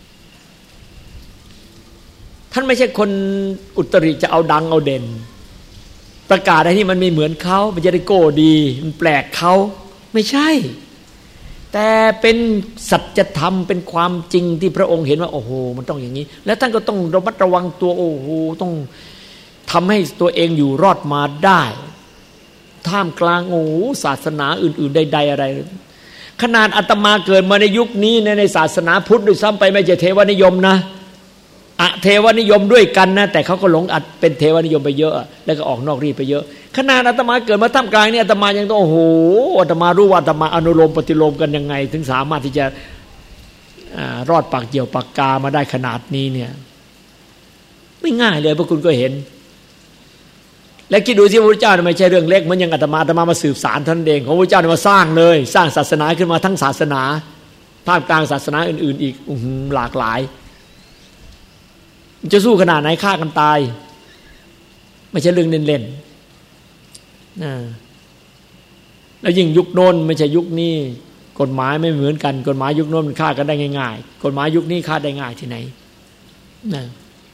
ท่านไม่ใช่คนอุตริจะเอาดังเอาเด่นประกาศอะไรที่มันไม่เหมือนเขามันจะได้โก้ดีมันแปลกเขาไม่ใช่แต่เป็นสัจธรรมเป็นความจริงที่พระองค์เห็นว่าโอ้โหมันต้องอย่างนี้แล้วท่านก็ต้องระมัดระวังตัวโอ้โหต้องทำให้ตัวเองอยู่รอดมาได้ท่ามกลางโอ้ศาสนาอื่นๆใดๆอะไรขนาดอาตมาเกิดมาในยุคนี้ในในศาสนาพุทธด้วยซ้ำไปไม่ใช่เทวนิยมนะอะเทวนิยมด้วยกันนะแต่เขาก็หลงอัดเป็นเทวนิยมไปเยอะแล้วก็ออกนอกรีไปเยอะขนาดอาตมาเกิดมาท่ามกลางนี่อาตมายังต้องโอ้โหอาตมารู้ว่าอาตมาอนุโลมปฏิโลมกันยังไงถึงสามารถที่จะรอดปากเกี่ยวปากกามาได้ขนาดนี้เนี่ยไม่ง่ายเลยพวกคุณก็เห็นและคิดดูสิพระพุทธเจ้าไม่ใช่เรื่องเล็กเหมือนอย่างอาตมาอาตมามาสืบสารท่านเองของพระพุทธเจ้ามาสร้างเลยสร้างศาสนาขึ้นมาทั้งศาสนาท่ามกลางศาสนาอื่นๆอีกหลากหลายจะสู้ขนาดไหนฆ่ากันตายไม่ใช่เรื่องเล่นๆนะแล้วยิ่งยุคโน้นไม่ใช่ยุคนี้กฎหมายไม่เหมือนกันกฎหมายยุคโน้นมันฆ่ากันได้ง่ายๆกฎหมายยุคนี้ฆ่าได้ง่ายที่ไหนนะ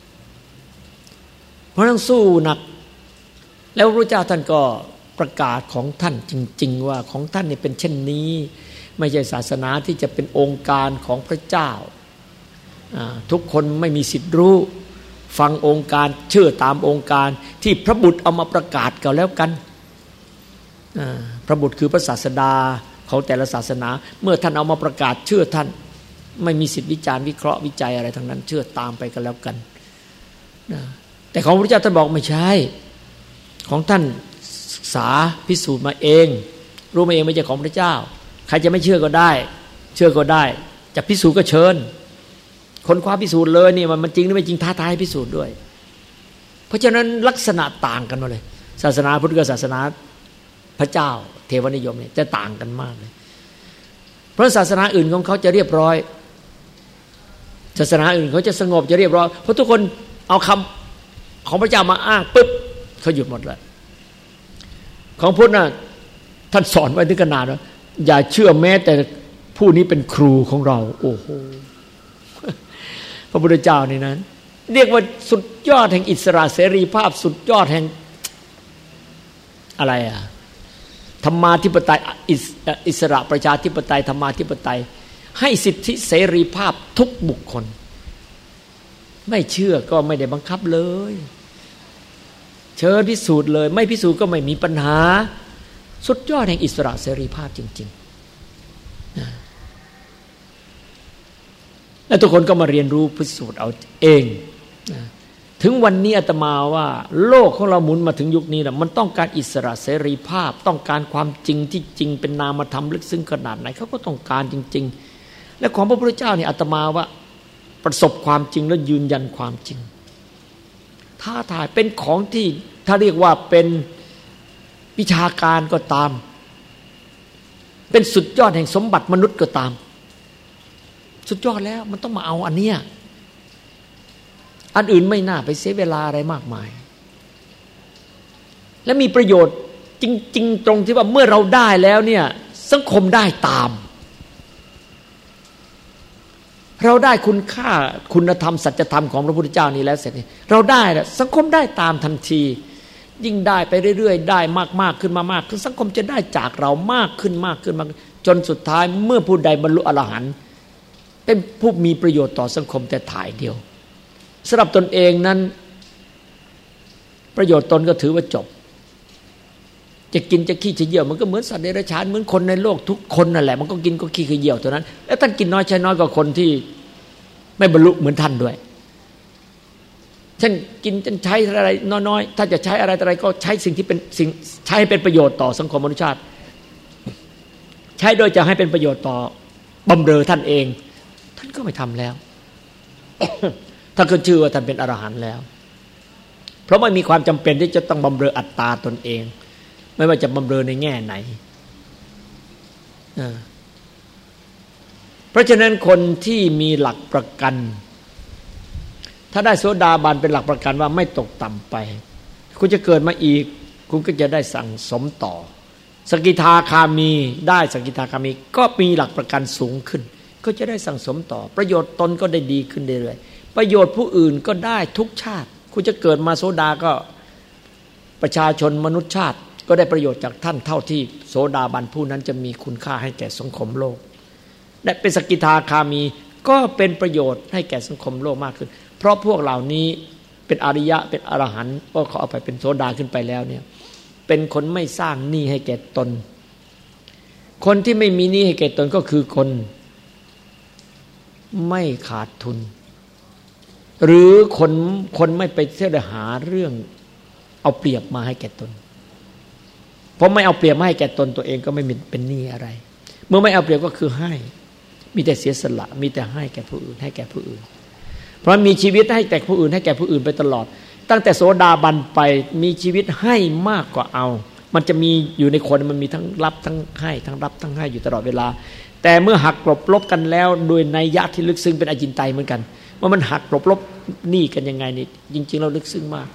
เพราะต้องสู้หนักแล้วพระเจ้าท่านก็ประกาศของท่านจริงๆว่าของท่านนี่เป็นเช่นนี้ไม่ใช่ศาสนาที่จะเป็นองค์การของพระเจ้าทุกคนไม่มีสิทธิ์รู้ฟังองค์การเชื่อตามองค์การที่พระบุตรเอามาประกาศก็แล้วกันพระบุตรคือพระศาสดาของแต่ละศาสนาเมื่อท่านเอามาประกาศเชื่อท่านไม่มีสิทธิ์วิจารณ์วิเคราะห์วิจัยอะไรทั้งนั้นเชื่อตามไปก็แล้วกันแต่ของพระเจ้าท่านบอกไม่ใช่ของท่านศึกษาพิสูจน์มาเองรู้มาเองไม่ใช่ของพระเจ้าใครจะไม่เชื่อก็ได้เชื่อก็ได้จะพิสูจน์ก็เชิญคนคว้าพิสูจน์เลยนี่มันจริงหรือไม่จริงท้าทายพิสูจน์ด้วยเพราะฉะนั้นลักษณะต่างกันมาเลยศาสนาพุทธกับศาสนาพระเจ้าเทวนิยมเนี่ยจะต่างกันมากเลยเพราะศาสนาอื่นของเขาจะเรียบร้อยศาสนาอื่นเขาจะสงบจะเรียบร้อยเพราะทุกคนเอาคำของพระเจ้ามาอ้างปุ๊บเขาหยุดหมดเลยของพุทธน่ะท่านสอนไว้ถึงขนาดว่าอย่าเชื่อแม้แต่ผู้นี้เป็นครูของเราโอ้โหพระพุทธเจ้านี่นั้นเรียกว่าสุดยอดแห่งอิสระเสรีภาพสุดยอดแห่งอะไรอ่ะธรรมาธิปไตยอิสระประชาธิปไตยธรรมาธิปไตยให้สิทธิเสรีภาพทุกบุคคลไม่เชื่อก็ไม่ได้บังคับเลยเชิญพิสูจน์เลยไม่พิสูจน์ก็ไม่มีปัญหาสุดยอดแห่งอิสระเสรีภาพจริงๆและทุกคนก็มาเรียนรู้พิสูจน์เอาเองถึงวันนี้อาตมาว่าโลกของเราหมุนมาถึงยุคนี้แล้วมันต้องการอิสระเสรีภาพต้องการความจริงที่จริงเป็นนามธรรมลึกซึ้งขนาดไหนเขาก็ต้องการจริงๆและของพระพุทธเจ้านี่อาตมาว่าประสบความจริงและยืนยันความจริงท้าทายเป็นของที่ถ้าเรียกว่าเป็นวิชาการก็ตามเป็นสุดยอดแห่งสมบัติมนุษย์ก็ตามสุดยอดแล้วมันต้องมาเอาอันเนี้ยอันอื่นไม่น่าไปเสียเวลาอะไรมากมายและมีประโยชน์จริงๆตรงที่ว่าเมื่อเราได้แล้วเนี่ยสังคมได้ตามเราได้คุณค่าคุณธรรมสัจธรรมของพระพุทธเจ้านี้แล้วเสร็จนี่เราได้แล้วสังคมได้ตามทันทียิ่งได้ไปเรื่อยๆได้มากๆขึ้นมามากคือสังคมจะได้จากเรามากขึ้นมากขึ้นมากจนสุดท้ายเมื่อผู้ใดบรรลุอรหันต์เป็นผู้มีประโยชน์ต่อสังคมแต่ถ่ายเดียวสำหรับตนเองนั้นประโยชน์ตนก็ถือว่าจบจะกินจะขี้จะเยี่ยวมันก็เหมือนสัตว์เดรัจฉานเหมือนคนในโลกทุกคนนั่นแหละมันก็กินก็ขี้ก็เยี่ยวเท่านั้นแล้วท่านกินน้อยใช้น้อยกว่าคนที่ไม่บรรลุเหมือนท่านด้วยเช่นกินจนใช้อะไรน้อยๆถ้าจะใช้อะไรอะไรก็ใช้สิ่งที่เป็นสิ่งใช้ให้เป็นประโยชน์ต่อสังคมมนุษยชาติใช้โดยจะให้เป็นประโยชน์ต่อบำเรอท่านเองท่านก็ไม่ทำแล้ว ท่านก็ชื่อว่าท่านเป็นอรหันต์แล้วเพราะไม่มีความจำเป็นที่จะต้องบำเรออัตตาตนเองไม่ว่าจะบำเรอในแง่ไหนเพราะฉะนั้นคนที่มีหลักประกันถ้าได้โสดาบันเป็นหลักประกันว่าไม่ตกต่ำไปคุณจะเกิดมาอีกคุณก็จะได้สั่งสมต่อสกิทาคามีได้สกิทาคามีก็มีหลักประกันสูงขึ้นก็จะได้สั่งสมต่อประโยชน์ตนก็ได้ดีขึ้นเรื่อยๆประโยชน์ผู้อื่นก็ได้ทุกชาติคุณจะเกิดมาโสดาก็ประชาชนมนุษยชาติก็ได้ประโยชน์จากท่านเท่าที่โสดาบันผู้นั้นจะมีคุณค่าให้แก่สังคมโลกและเป็นสกิทาคามีก็เป็นประโยชน์ให้แก่สังคมโลกมากขึ้นเพราะพวกเหล่านี้เป็นอริยะเป็นอรหันต์ก็เขาเอาไปเป็นโสดาขึ้นไปแล้วเนี่ยเป็นคนไม่สร้างหนี้ให้แก่ตนคนที่ไม่มีหนี้ให้แก่ตนก็คือคนไม่ขาดทุนหรือคนคนไม่ไปเที่ยวหาเรื่องเอาเปรียบมาให้แก่ตนเพราะไม่เอาเปรียบมาให้แก่ตนตัวเองก็ไม่มีเป็นหนี้อะไรเมื่อไม่เอาเปรียบก็คือให้มีแต่เสียสละมีแต่ให้แก่ผู้อื่นให้แก่ผู้อื่นเพราะมีชีวิตให้แต่ผู้อื่นให้แก่ผู้อื่นไปตลอดตั้งแต่โสดาบันไปมีชีวิตให้มากกว่าเอามันจะมีอยู่ในคนมันมีทั้งรับทั้งให้ทั้งรับทั้งให้อยู่ตลอดเวลาแต่เมื่อหักกลบลบกันแล้วโดยนัยยะที่ลึกซึ้งเป็นอจินไตยเหมือนกันว่ามันหักกลบลบหนี้กันยังไงนี่จริงๆเราลึกซึ้งมาก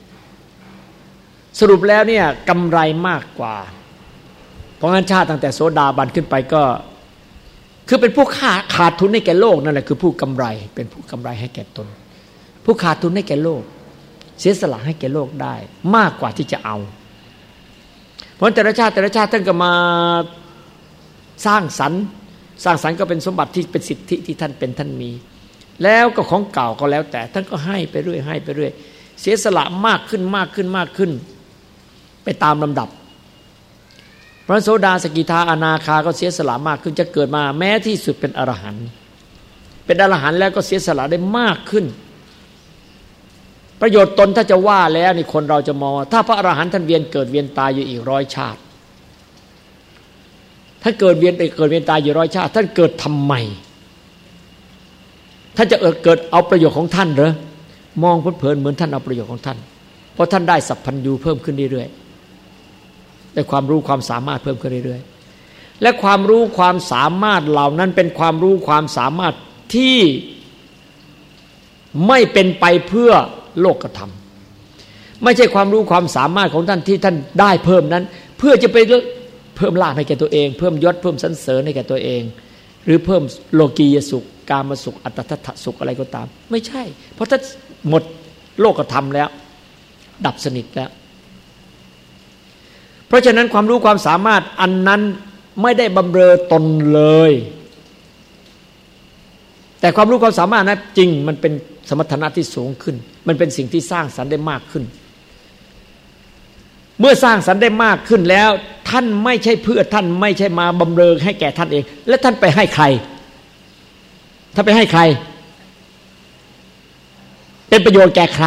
สรุปแล้วเนี่ยกำไรมากกว่าเพราะงั้นชาติตั้งแต่โสดาบันขึ้นไปก็คือเป็นผู้ขาดขาดทุนให้แก่โลกนั่นแหละคือผู้กำไรเป็นผู้กำไรให้แก่ตนผู้ขาดทุนให้แก่โลกเสียสละให้แก่โลกได้มากกว่าที่จะเอาเพราะแต่ละชาติแต่ละชาติท่านก็มาสร้างสรรค์สร้างสรรค์ก็เป็นสมบัติที่เป็นสิทธิที่ท่านเป็นท่านมีแล้วก็ของเก่าก็แล้วแต่ท่านก็ให้ไปเรื่อยให้ไปเรื่อยเสียสละมากขึ้นมากขึ้นมากขึ้นไปตามลำดับพระโสดาสกิทาอนาคาก็เสียสละมากขึ้นจะเกิดมาแม้ที่สุดเป็นอรหันต์เป็นอรหันต์แล้วก็เสียสละได้มากขึ้นประโยชน์ตนถ้าจะว่าแล้วนี่คนเราจะมองถ้าพระอรหันต์ท่านเวียนเกิดเวียนตายอยู่อีกร้อยชาติท่านเกิดเวียนไปเกิดเวียนตายอยู่ร้อยชาติท่านเกิดทำไมท่านจะเกิดเอาประโยชน์ของท่านเหรอมองเพลินๆเหมือนท่านเอาประโยชน์ของท่านเพราะท่านได้สัพพัญญูเพิ่มขึ้นเรื่อยๆได้ความรู้ความสามารถเพิ่มขึ้นเรื่อยๆและความรู้ความสามารถเหล่านั้นเป็นความรู้ความสามารถที่ไม่เป็นไปเพื่อโลกธรรมไม่ใช่ความรู้ความสามารถของท่านที่ท่านได้เพิ่มนั้นเพื่อจะไปเพิ่มลาภให้แก่ตัวเองเพิ่มยศเพิ่มสรรเสริญให้แก่ตัวเองหรือเพิ่มโลกียสุขกามสุขอัตถะสุขอะไรก็ตามไม่ใช่เพราะถ้าหมดโลกธรรมแล้วดับสนิทแล้วเพราะฉะนั้นความรู้ความสามารถอันนั้นไม่ได้บำเรอตนเลยแต่ความรู้ความสามารถนั้นจริงมันเป็นสมรรถนะที่สูงขึ้นมันเป็นสิ่งที่สร้างสรรค์ได้มากขึ้นเมื่อสร้างสรรค์ได้มากขึ้นแล้วท่านไม่ใช่เพื่อท่านไม่ใช่มาบำเรอให้แก่ท่านเองและท่านไปให้ใครถ้าไปให้ใครเป็นประโยชน์แก่ใคร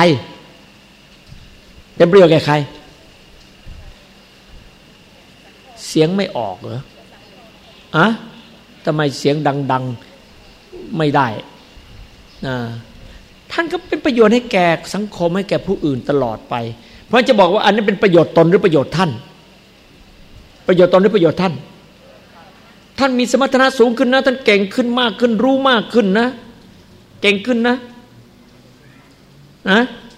เป็นประโยชน์แก่ใครเสียงไม่ออกเหรออะทำไมเสียงดังๆไม่ได้นะท่านก็เป็นประโยชน์ให้แก่สังคมให้แก่ผู้อื่นตลอดไปเพราะจะบอกว่าอันนี้เป็นประโยชน์ตนหรือประโยชน์ท่านประโยชน์ตนหรือประโยชน์ท่านท่านมีสมรรถนะสูงขึ้นนะท่านเก่งขึ้นมากขึ้นรู้มากขึ้นนะเก่งขึ้นนะนะ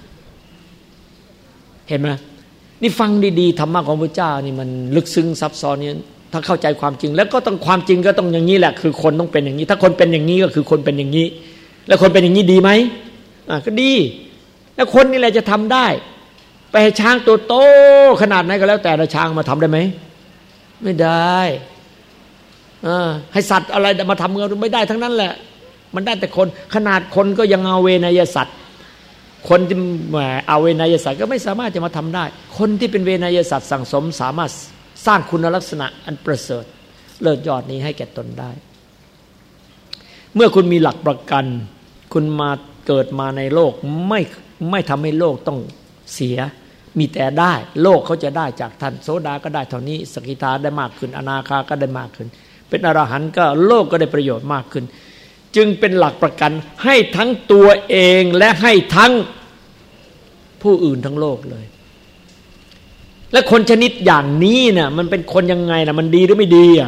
เห็นไหมนี่ฟังดีๆธรรมะของพระเจ้านี่มันลึกซึ้งซับซ้อนนี่ถ้าเข้าใจความจริงแล้วก็ต้องความจริงก็ต้องอย่างนี้แหละคือคนต้องเป็นอย่างนี้ถ้าคนเป็นอย่างนี้ก็คือคนเป็นอย่างนี้แล้วคนเป็นอย่างนี้ดีไหมอ่ะก็ดีแล้วคนนี่แหละจะทำได้ไปให้ช้างตัวโตขนาดไหนก็แล้วแต่ละช้างมาทำได้ไหมไม่ได้อ่าให้สัตว์อะไรมาทำก็ไม่ได้ทั้งนั้นแหละมันได้แต่คนขนาดคนก็ยังเอาเวนยสัตว์คนที่แหมเอาเวนยสัตว์ก็ไม่สามารถจะมาทำได้คนที่เป็นเวนยสัตว์สั่งสมสามารถสร้างคุณลักษณะอันประเสริฐเลิศยอดนี้ให้แก่ตนได้เมื่อคุณมีหลักประกันคุณมาเกิดมาในโลกไม่ไม่ทำให้โลกต้องเสียมีแต่ได้โลกเขาจะได้จากท่านโสดาก็ได้เท่านี้สกิทาได้มากขึ้นอนาคาก็ได้มากขึ้นเป็นอรหันต์ก็โลกก็ได้ประโยชน์มากขึ้นจึงเป็นหลักประกันให้ทั้งตัวเองและให้ทั้งผู้อื่นทั้งโลกเลยและคนชนิดอย่างนี้น่ะมันเป็นคนยังไงน่ะมันดีหรือไม่ดีอ่ะ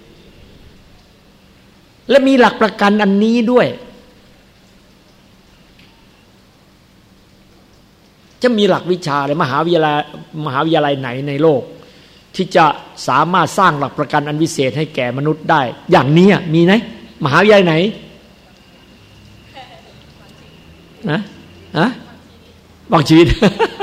และมีหลักประกันอันนี้ด้วยจะมีหลักวิชาอะไรมหาวิทยาลัยมหาวิทยาลัยไหนในโลกที่จะสามารถสร้างหลักประกันอันวิเศษให้แก่มนุษย์ได้อย่างนี้มีไหมมหาวิทยาลัยไหนนะฮะบางชีวิต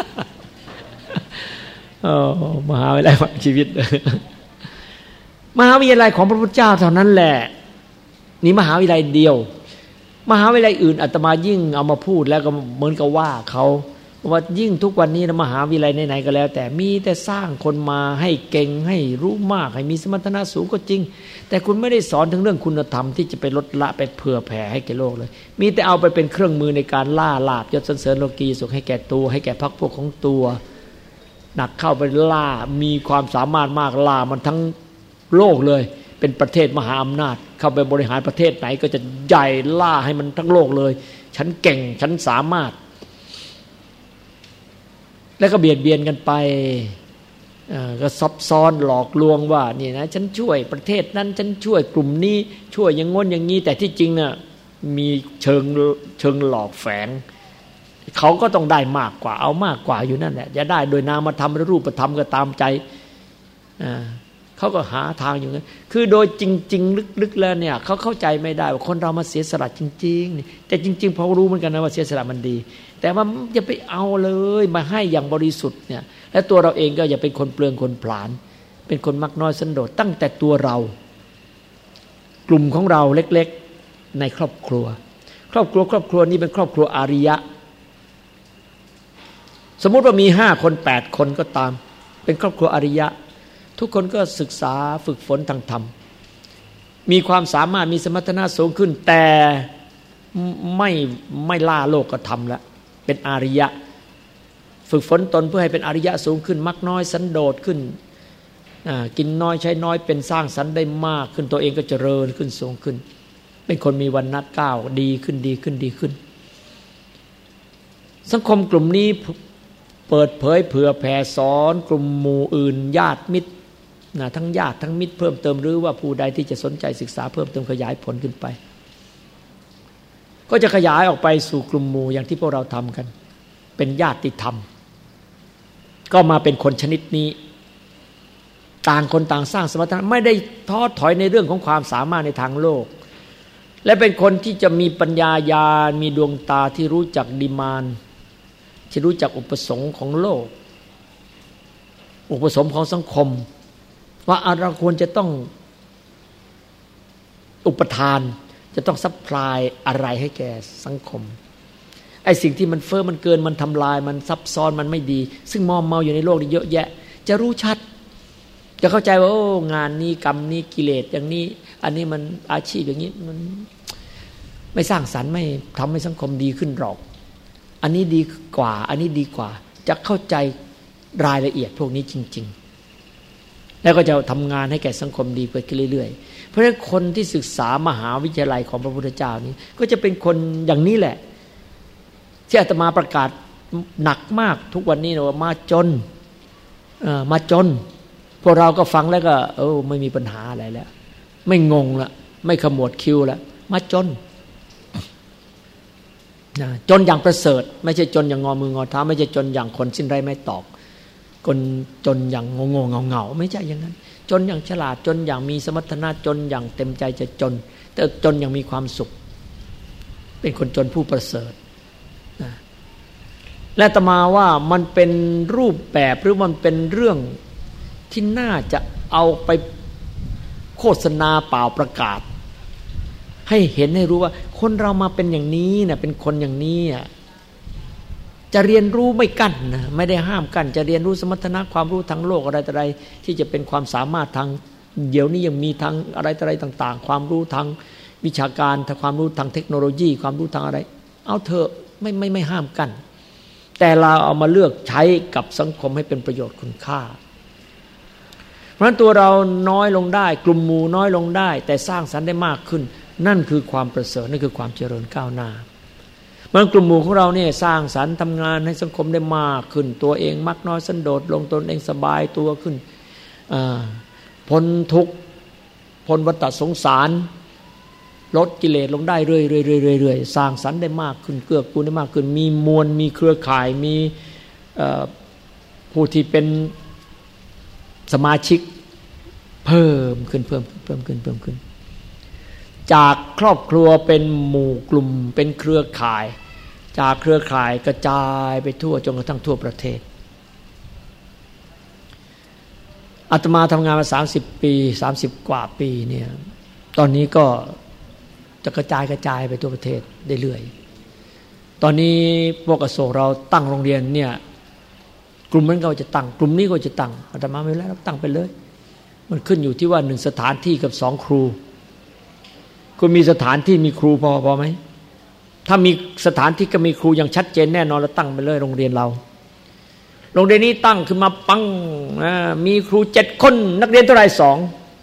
โอ้มหาวิทยาลัยบางชีวิตมหาวิทยาลัยของพระพุทธเจ้าเท่านั้นแหละนี่มหาวิทยาลัยเดียวมหาวิทยาลัยอื่นอาตมายิ่งเอามาพูดแล้วก็เหมือนกับว่าเขาว่ายิ่งทุกวันนี้นะมหาวิทยาลัยไหนๆก็แล้วแต่มีแต่สร้างคนมาให้เก่งให้รู้มากให้มีสมรรถนะสูงก็จริงแต่คุณไม่ได้สอนถึงเรื่องคุณธรรมที่จะไปลดละไปเผื่อแผ่ให้แก่โลกเลยมีแต่เอาไปเป็นเครื่องมือในการล่าลาภยศสรรเสริญโลกีสุขให้แก่ตัวให้แก่พรรคพวกของตัวหนักเข้าไปล่ามีความสามารถมากล่ามันทั้งโลกเลยเป็นประเทศมหาอำนาจเข้าไปบริหารประเทศไหนก็จะใหญ่ล่าให้มันทั้งโลกเลยฉันเก่งฉันสามารถแล้วก็เบียดเบียนกันไปก็ซับซ้อนหลอกลวงว่านี่นะฉันช่วยประเทศนั้นฉันช่วยกลุ่มนี้ช่วยอย่างง้นอย่างนี้แต่ที่จริงน่ะมีเชิงเชิงหลอกแฝงเขาก็ต้องได้มากกว่าเอามากกว่าอยู่นั่นแหละจะได้โดยนามธรรมหรือรูปธรรมก็ตามใจเขาก็หาทางอยู่งั้นคือโดยจริงๆลึกๆแล้วเนี่ยเขาเข้าใจไม่ได้ว่าคนเรามาเสียสละจริงๆแต่จริงๆพอรู้เหมือนกันนะว่าเสียสละมันดีแต่ว่าอย่าไปเอาเลยมาให้อย่างบริสุทธิ์เนี่ยและตัวเราเองก็อย่าเป็นคนเปลืองคนผลาญเป็นคนมักน้อยสันโดษตั้งแต่ตัวเรากลุ่มของเราเล็กๆในครอบครัวครอบครัวครอบครัวนี้เป็นครอบครัวอาริยะสมมุติว่ามีห้าคนแปดคนก็ตามเป็นครอบครัวอาริยะทุกคนก็ศึกษาฝึกฝนทางธรรมมีความสามารถมีสมรรถนะสูงขึ้นแต่ไม่ไม่ล่าโลกธรรมแล้วเป็นอาริยะฝึกฝนตนเพื่อให้เป็นอาริยะสูงขึ้นมักน้อยสันโดษขึ้นกินน้อยใช้น้อยเป็นสร้างสรรค์ได้มากขึ้นตัวเองก็เจริญขึ้นสูงขึ้นเป็นคนมีวรรณะก้าวดีขึ้นดีขึ้นดีขึ้นสังคมกลุ่มนี้เปิดเผยเผื่อแผ่สอนกลุ่มหมู่อื่นญาติมิตรนะทั้งญาติทั้งมิตรเพิ่มเติมหรือว่าผู้ใดที่จะสนใจศึกษาเพิ่มเติมขยายผลขึ้นไปก็จะขยายออกไปสู่กลุ่มหมู่อย่างที่พวกเราทำกันเป็นญาติธรรมก็มาเป็นคนชนิดนี้ต่างคนต่างสร้างสมรรถนะไม่ได้ท้อถอยในเรื่องของความสามารถในทางโลกและเป็นคนที่จะมีปัญญาญาณมีดวงตาที่รู้จักดีมานด์ที่รู้จักอุปสงค์ของโลกอุปสงค์ของสังคมว่าเราควรจะต้องอุปทานจะต้องซัพพลายอะไรให้แก่สังคมไอ้สิ่งที่มันเฟ้อมันเกินมันทำลายมันซับซ้อนมันไม่ดีซึ่งมอมเมาอยู่ในโลกนี้เยอะแยะจะรู้ชัดจะเข้าใจว่าโอ้งานนี้กรรมนี้กิเลสอย่างนี้อันนี้มันอาชีพอย่างนี้มันไม่สร้างสรรค์ไม่ทำให้สังคมดีขึ้นหรอกอันนี้ดีกว่าอันนี้ดีกว่าจะเข้าใจรายละเอียดพวกนี้จริงๆแล้วก็จะทำงานให้แก่สังคมดีไปเรื่อยๆเพราะฉะนั้นคนที่ศึกษามหาวิทยาลัยของพระพุทธเจ้านี้ก็จะเป็นคนอย่างนี้แหละที่อาตมาประกาศหนักมากทุกวันนี้นะว่ามาจนเอ่อมาจนพวกเราก็ฟังแล้วก็เออไม่มีปัญหาอะไรแล้วไม่งงละไม่ขมวดคิ้วแล้วมาจนนะจนอย่างประเสริฐไม่ใช่จนอย่างงอมืองอเท้าไม่ใช่จนอย่างคนสิ้นไร้ไม้ตอกคนจนอย่างงงๆเงาๆไม่ใช่อย่างนั้นจนอย่างฉลาดจนอย่างมีสมรรถนะจนอย่างเต็มใจจะจนแต่จนอย่างมีความสุขเป็นคนจนผู้ประเสริฐนะและอาตมาว่ามันเป็นรูปแบบหรือมันเป็นเรื่องที่น่าจะเอาไปโฆษณาเปล่าประกาศให้เห็นให้รู้ว่าคนเรามาเป็นอย่างนี้นะเป็นคนอย่างนี้จะเรียนรู้ไม่กั้นนะไม่ได้ห้ามกั้นจะเรียนรู้สมรรถนะความรู้ทางโลกอะไรต่ออะไรที่จะเป็นความสามารถทางเดี๋ยวนี้ยังมีทางอะไรต่ออะไรต่างๆความรู้ทางวิชาการทางความรู้ทางเทคโนโลยีความรู้ทางอะไรเอาเถอะไม่ไม่ไม่ห้ามกั้นแต่เราเอามาเลือกใช้กับสังคมให้เป็นประโยชน์คุณค่าเพราะฉะนั้นตัวเราน้อยลงได้กลุ่มหมู่น้อยลงได้แต่สร้างสรรค์ได้มากขึ้นนั่นคือความประเสริฐนั่นคือความเจริญก้าวหน้าเมื่อกลุ่มหมู่ของเราเนี่ยสร้างสรรค์ทำงานให้สังคมได้มากขึ้นตัวเองมักน้อยสันโดษลงตนเองสบายตัวขึ้นพ้นทุกข์พ้นวัฏสงสารลดกิเลสลงได้เรื่อยๆๆๆสร้างสรรค์ได้มากขึ้นเกื้อกูลได้มากขึ้นมีมวลมีเครือข่ายมีผู้ที่เป็นสมาชิกเพิ่มขึ้นเพิ่มเพิ่มขึ้นเพิ่มขึ้นจากครอบครัวเป็นหมู่กลุ่มเป็นเครือข่ายจากเครือข่ายกระจายไปทั่วจนกระทั่งทั่วประเทศอาตมาทำงานมาสามสิบปีสามสิบกว่าปีเนี่ยตอนนี้ก็จะกระจายกระจายไปทั่วประเทศได้เรื่อยตอนนี้พวกอโศกเราตั้งโรงเรียนเนี่ยกลุ่มนั้นก็จะตั้งกลุ่มนี้ก็จะตั้งอาตมาไม่แล้วตั้งไปเลยมันขึ้นอยู่ที่ว่าหนึ่งสถานที่กับสองครูคุณมีสถานที่มีครูพอพอไหมถ้ามีสถานที่ก็มีครูอย่างชัดเจนแน่นอนเราตั้งไปเลยโรงเรียนเราโรงเรียนนี้ตั้งขึ้นมาปังมีครูเจ็ดคนนักเรียนเท่าไหร่สอง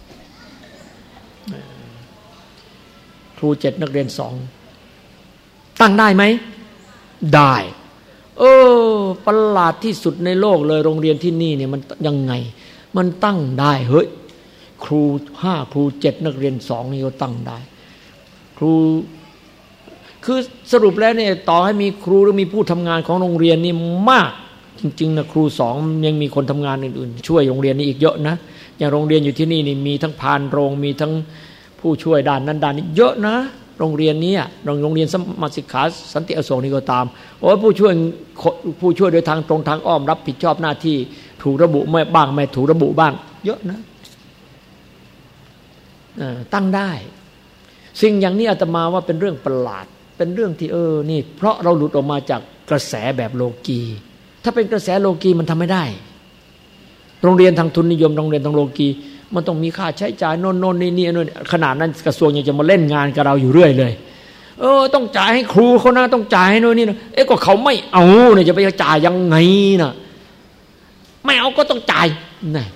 ครูเจ็ดนักเรียนสองตั้งได้ไหมได้เออประหลาดที่สุดในโลกเลยโรงเรียนที่นี่เนี่ยมันยังไงมันตั้งได้เฮ้ยครูห้าครูเจ็ดนักเรียนสองนี่ก็ตั้งได้ครูคือสรุปแล้วเนี่ยต่อให้มีครูหรือมีผู้ทำงานของโรงเรียนนี่มากจริงๆนะครูสองยังมีคนทำงานอื่นๆช่วยโรงเรียนนี้อีกเยอะนะอย่างโรงเรียนอยู่ที่นี่นี่มีทั้งพานโรงมีทั้งผู้ช่วยด้านนั้นด้านนี้เยอะนะโรงเรียนนี้โรงเรียนสมศิกขาสันติอโศกนี่ก็ตามโอ้ผู้ช่วยผู้ช่วยโดยทางตรงทางอ้อมรับผิดชอบหน้าที่ถูกระบุไม่บ้างไม่ถูกระบุบ้างเยอะนะตั้งได้สิ่งอย่างนี้อาตมาว่าเป็นเรื่องประหลาดเป็นเรื่องที่เออนี่เพราะเราหลุดออกมาจากกระแสแบบโลกีถ้าเป็นกระแสโลกีมันทำไม่ได้โรงเรียนทางทุนนิยมโรงเรียนทางโลกีมันต้องมีค่าใช้จ่ายโน่นโน่นนี่นี่ขนาดนั้นกระทรวงยังจะมาเล่นงานกับเราอยู่เรื่อยเลยเออต้องจ่ายให้ครูเขานะต้องจ่ายให้โน่นนี่นะเอ๊ะก็เขาไม่เอาเนี่ยจะไปจ่ายยังไงนะไม่เอาก็ต้องจ่ายนี่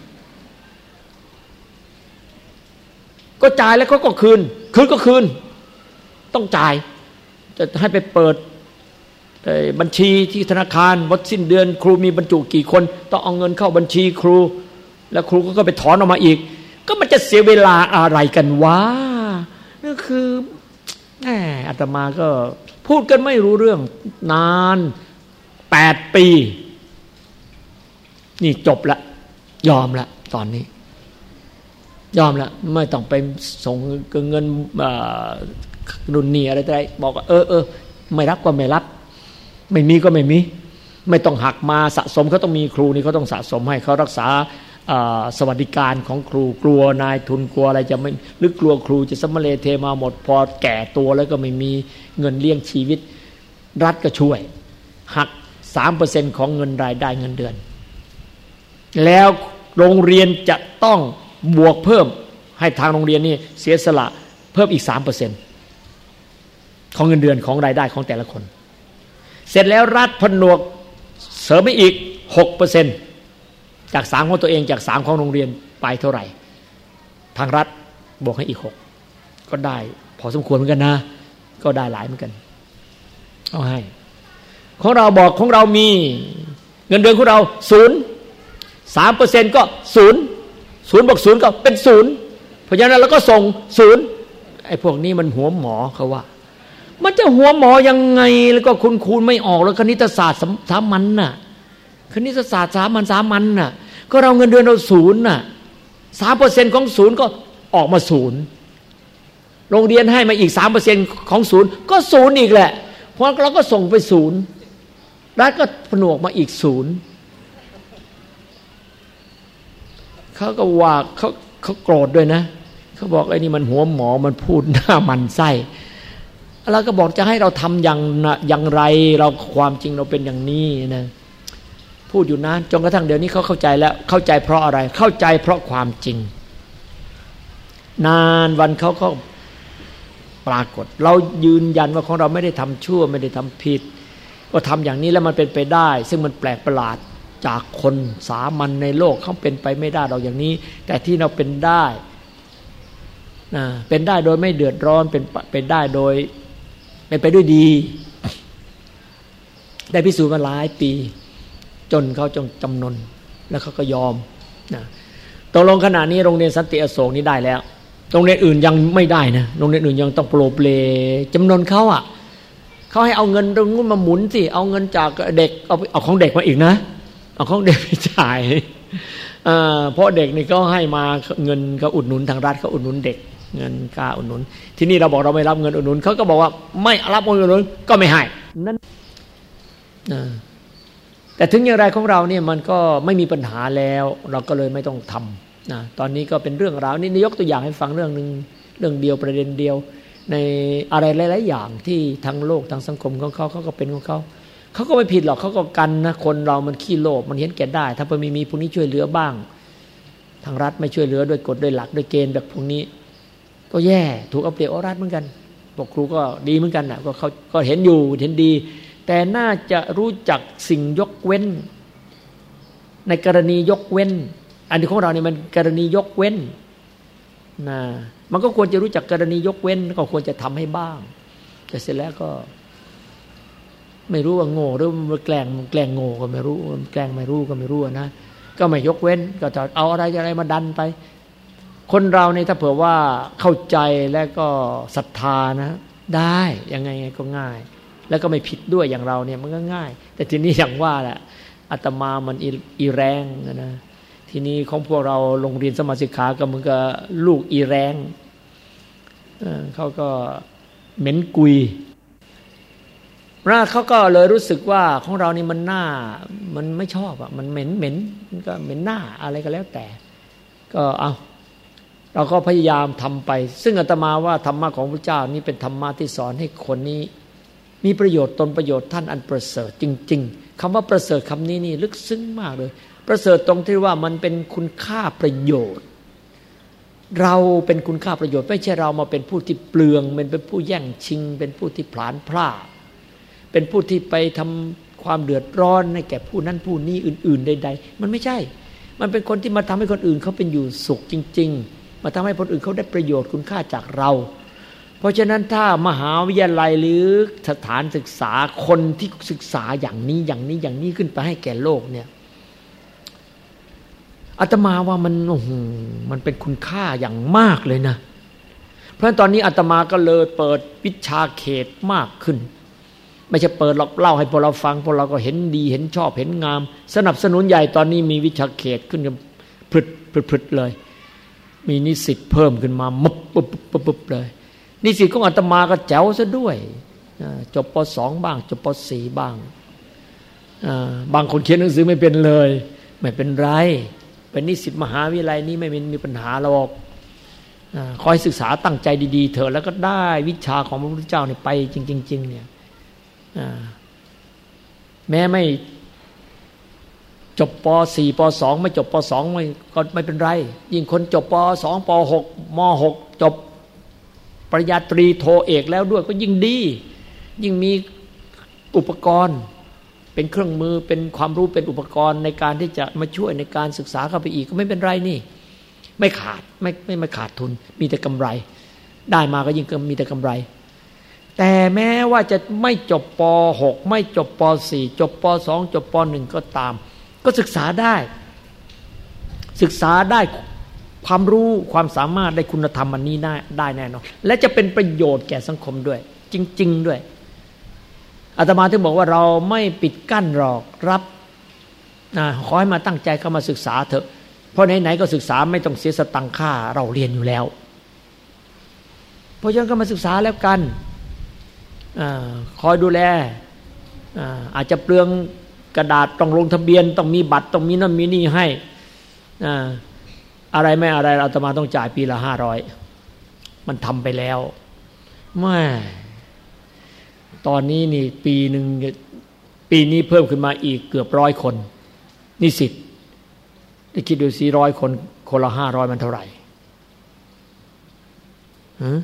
ก็จ่ายแล้วเขาก็คืนคืนก็คืนต้องจ่ายจะให้ไปเปิดบัญชีที่ธนาคารวันสิ้นเดือนครูมีบรรจุกี่คนต้องเอาเงินเข้าบัญชีครูแล้วครูก็ไปถอนออกมาอีกก็มันจะเสียเวลาอะไรกันวะนั่นคือแหมอาตมาก็พูดกันไม่รู้เรื่องนานแปดปีนี่จบละยอมละตอนนี้ยอมละไม่ต้องไปส่งเงินดุลหนี้อะไรต่ออะไรบอกว่าเออเออไม่รับก็ไม่รับไม่มีก็ไม่มีไม่ต้องหักมาสะสมเขาต้องมีครูนี่เขาต้องสะสมให้เขารักษาสวัสดิการของครูกลัวนายทุนกลัวอะไรจะไม่หรือกลัวครูจะสมเลเทมาหมดพอแก่ตัวแล้วก็ไม่มีเงินเลี้ยงชีวิตรัฐก็ช่วยหัก สามเปอร์เซ็นต์ ของเงินรายได้เงินเดือนแล้วโรงเรียนจะต้องบวกเพิ่มให้ทางโรงเรียนนี่เสียสละเพิ่มอีก สามเปอร์เซ็นต์ ของเงินเดือนของรายได้ของแต่ละคนเสร็จแล้วรัฐผนวกเสริมไปอีก หกเปอร์เซ็นต์ จากสามของตัวเองจากสามของโรงเรียนไปเท่าไหร่ทางรัฐบวกให้อีกหกก็ได้พอสมควรเหมือนกันนะก็ได้หลายเหมือนกันเอาให้ของเราบอกของเรามีเงินเดือนของเราศูนย์ สามเปอร์เซ็นต์ ก็ศูนย์ศูนย์บวกศูนย์ก็เป็นศูนย์เพราะฉะนั้นเราก็ส่งศูนย์ไอ้พวกนี้มันหัวหมอเขาว่ามันจะหัวหมอยังไงแล้วก็คุณคูณไม่ออกแล้วคณิตศาสตร์สามัญน่ะคณิตศาสตร์สามัญสามัญน่ะก็เราเงินเดือนเราศูนย์น่ะ สามเปอร์เซ็นต์ ของศูนย์ก็ออกมาศูนย์โรงเรียนให้มาอีก สามเปอร์เซ็นต์ ของศูนย์ก็ศูนย์อีกแหละเพราะเราก็ส่งไปศูนย์รัฐก็ผนวกมาอีกศูนย์เขาก็ว่าเขาเขาโกรธด้วยนะเขาบอกไอ้นี่มันหัวหมอมันพูดหน้ามันไส้แล้วก็บอกจะให้เราทำอย่างอย่างไรเราความจริงเราเป็นอย่างนี้นะพูดอยู่นะจนกระทั่งเดี๋ยวนี้เขาเข้าใจแล้วเข้าใจเพราะอะไรเข้าใจเพราะความจริงนานวันเขาก็ปรากฏเรายืนยันว่าของเราไม่ได้ทำชั่วไม่ได้ทำผิดก็ทำอย่างนี้แล้วมันเป็นไปได้ซึ่งมันแปลกประหลาดจากคนสามัญในโลกเขาเป็นไปไม่ได้เราอย่างนี้แต่ที่เราเป็นได้นะเป็นได้โดยไม่เดือดร้อนเป็นเป็นได้โดยเป็นไปด้วยดีได้พิสูจน์มาหลายปีจนเขาจงจำนนแล้วเขาก็ยอมนะตกลงขณะนี้โรงเรียนสันติอโศกนี้ได้แล้วโรงเรียนอื่นยังไม่ได้นะโรงเรียนอื่นยังต้องโปรเปลจำนนเขาอ่ะเขาให้เอาเงินตรงนู้นมาหมุนสิเอาเงินจากเด็กเอาเอาของเด็กมาอีกนะเอาของเด็กไปจ่ายเพราะเด็กนี่เขาให้มาเงินเขาอุดหนุนทางรัฐเขาอุดหนุนเด็กเงินค่าอุดหนุนที่นี่เราบอกเราไม่รับเงินอุดหนุนเขาก็บอกว่าไม่รับเงินอุดหนุนก็ไม่ให้นั่นแต่ถึงอย่างไรของเราเนี่ยมันก็ไม่มีปัญหาแล้วเราก็เลยไม่ต้องทำนะตอนนี้ก็เป็นเรื่องราวนี่ยกตัวอย่างให้ฟังเรื่องนึงเรื่องเดียวประเด็นเดียวในอะไรหลายๆอย่างที่ทางโลกทางสังคมของเขาเขาก็เป็นของเขาเขาก็ไม่ผิดหรอกเขาก็กันนะคนเรามันขี้โลภมันเห็นแก่ได้ถ้าพอมีมีพวกนี้ช่วยเหลือบ้างทางรัฐไม่ช่วยเหลือด้วยกฎด้วยหลักด้วยเกณฑ์แบบพวกนี้ก็แย่ถูกเอาเปรียบเอารัดเหมือนกันบอกครูก็ดีเหมือนกันนะก็เขาก็เห็นอยู่เห็นดีแต่น่าจะรู้จักสิ่งยกเว้นในกรณียกเว้นอันนี้ของเราเนี่ยมันกรณียกเว้นนะมันก็ควรจะรู้จักกรณียกเว้นก็ควรจะทำให้บ้างแต่เสร็จแล้วก็ไม่รู้ว่าโง่หรือมันแกล้งแกล้งโง่ก็ไม่รู้แกล้งไม่รู้ก็ไม่รู้นะก็ไม่ยกเว้นก็จะเอาอะไรอะไรมาดันไปคนเราเนี่ยถ้าเผื่อว่าเข้าใจแล้วก็ศรัทธานะได้ยังไงก็ง่ายแล้วก็ไม่ผิดด้วยอย่างเราเนี่ยมันก็ง่ายแต่ทีนี้อย่างว่าแหละอาตมามันอีแรงนะทีนี้ของพวกเราโรงเรียนสมาสิกขาก็เหมือนกับลูกอีแรงเออเขาก็เหม็นกุยนะเขาก็เลยรู้สึกว่าของเรานี่มันหน้ามันไม่ชอบอ่ะมันเหม็นเหม็นมันก็เหม็นหน้าอะไรก็แล้วแต่ก็เอาเราก็พยายามทำไปซึ่งอาตมาว่าธรรมะของพระเจ้านี่เป็นธรรมะที่สอนให้คนนี้มีประโยชน์ตนประโยชน์ท่านอันประเสริฐจริงๆคำว่าประเสริฐคำนี้นี่ลึกซึ้งมากเลยประเสริฐตรงที่ว่ามันเป็นคุณค่าประโยชน์เราเป็นคุณค่าประโยชน์ไม่ใช่เรามาเป็นผู้ที่เปลืองเป็นผู้แย่งชิงเป็นผู้ที่ผลาญพลาดเป็นผู้ที่ไปทำความเดือดร้อนให้แก่ผู้นั้นผู้นี้อื่นๆใดๆมันไม่ใช่มันเป็นคนที่มาทำให้คนอื่นเขาเป็นอยู่สุขจริงๆมาทำให้คนอื่นเขาได้ประโยชน์คุณค่าจากเราเพราะฉะนั้นถ้ามหาวิทยาลัยหรือสถานศึกษาคนที่ศึกษาอย่างนี้อย่างนี้อย่างนี้ขึ้นไปให้แก่โลกเนี่ยอาตมาว่ามันโอ้โหมันเป็นคุณค่าอย่างมากเลยนะเพราะฉะนั้นตอนนี้อาตมาก็เลยเปิดวิชาเขตมากขึ้นไม่ใช่เปิดหรอกเล่าให้พวกเราฟังพวกเราก็เห็นดีเห็นชอบเห็นงามสนับสนุนใหญ่ตอนนี้มีวิชาเขตขึ้นกันพรึดพรึดพรึดเลยมีนิสิตเพิ่มขึ้นมามุบปุ๊บปุ๊บปุ๊บเลยนิสิตของอาตมาก็แจ๋วซะด้วยจบป.สอง บ้างจบป.สี่ บ้างบางคนเขียนหนังสือไม่เป็นเลยไม่เป็นไรเป็นนิสิตมหาวิทยาลัยนี้ไม่มีปัญหาหรอกคอยศึกษาตั้งใจดีๆเถอะแล้วก็ได้วิชาของพระพุทธเจ้าเนี่ยไปจริงๆเนี่ยแม้ไม่จบป.สี่ ป.สอง ไม่จบป.สอง ไม่ก็ไม่เป็นไรยิ่งคนจบป.สอง ป.หก ม.หก จบปริญญาตรีโทเอกแล้วด้วยก็ยิ่งดียิ่งมีอุปกรณ์เป็นเครื่องมือเป็นความรู้เป็นอุปกรณ์ในการที่จะมาช่วยในการศึกษาเข้าไปอีกก็ไม่เป็นไรนี่ไม่ขาดไม่ไม่ไม่ขาดทุนมีแต่กำไรได้มาก็ยิ่งมีแต่กำไรแต่แม้ว่าจะไม่จบป.หก ไม่จบป.สี่ จบป.สอง จบป.หนึ่ง ก็ตามก็ศึกษาได้ศึกษาได้ความรู้ความสามารถได้คุณธรรมอันนี้ได้ได้แน่นอนและจะเป็นประโยชน์แก่สังคมด้วยจริงๆด้วยอาตมาถึงบอกว่าเราไม่ปิดกั้นหรอกรับนะขอให้มาตั้งใจเข้ามาศึกษาเถอะเพราะไหนๆก็ศึกษาไม่ต้องเสียสตังค่าเราเรียนอยู่แล้วเพราะฉะนั้นก็มาศึกษาแล้วกันคอยดูแลอาจจะเปลืองกระดาษต้องลงทะเบียนต้องมีบัตรต้องมีนั่นมีนี่ให้อะไรไม่อะไรอาตมาต้องจ่ายปีละห้าร้อยมันทำไปแล้วแม่ตอนนี้นี่ปีหนึ่งปีนี้เพิ่มขึ้นมาอีกเกือบร้อยคนนิสิตได้คิดดูสิร้อยคนคนละห้าร้อยมันเท่าไหร่ฮะ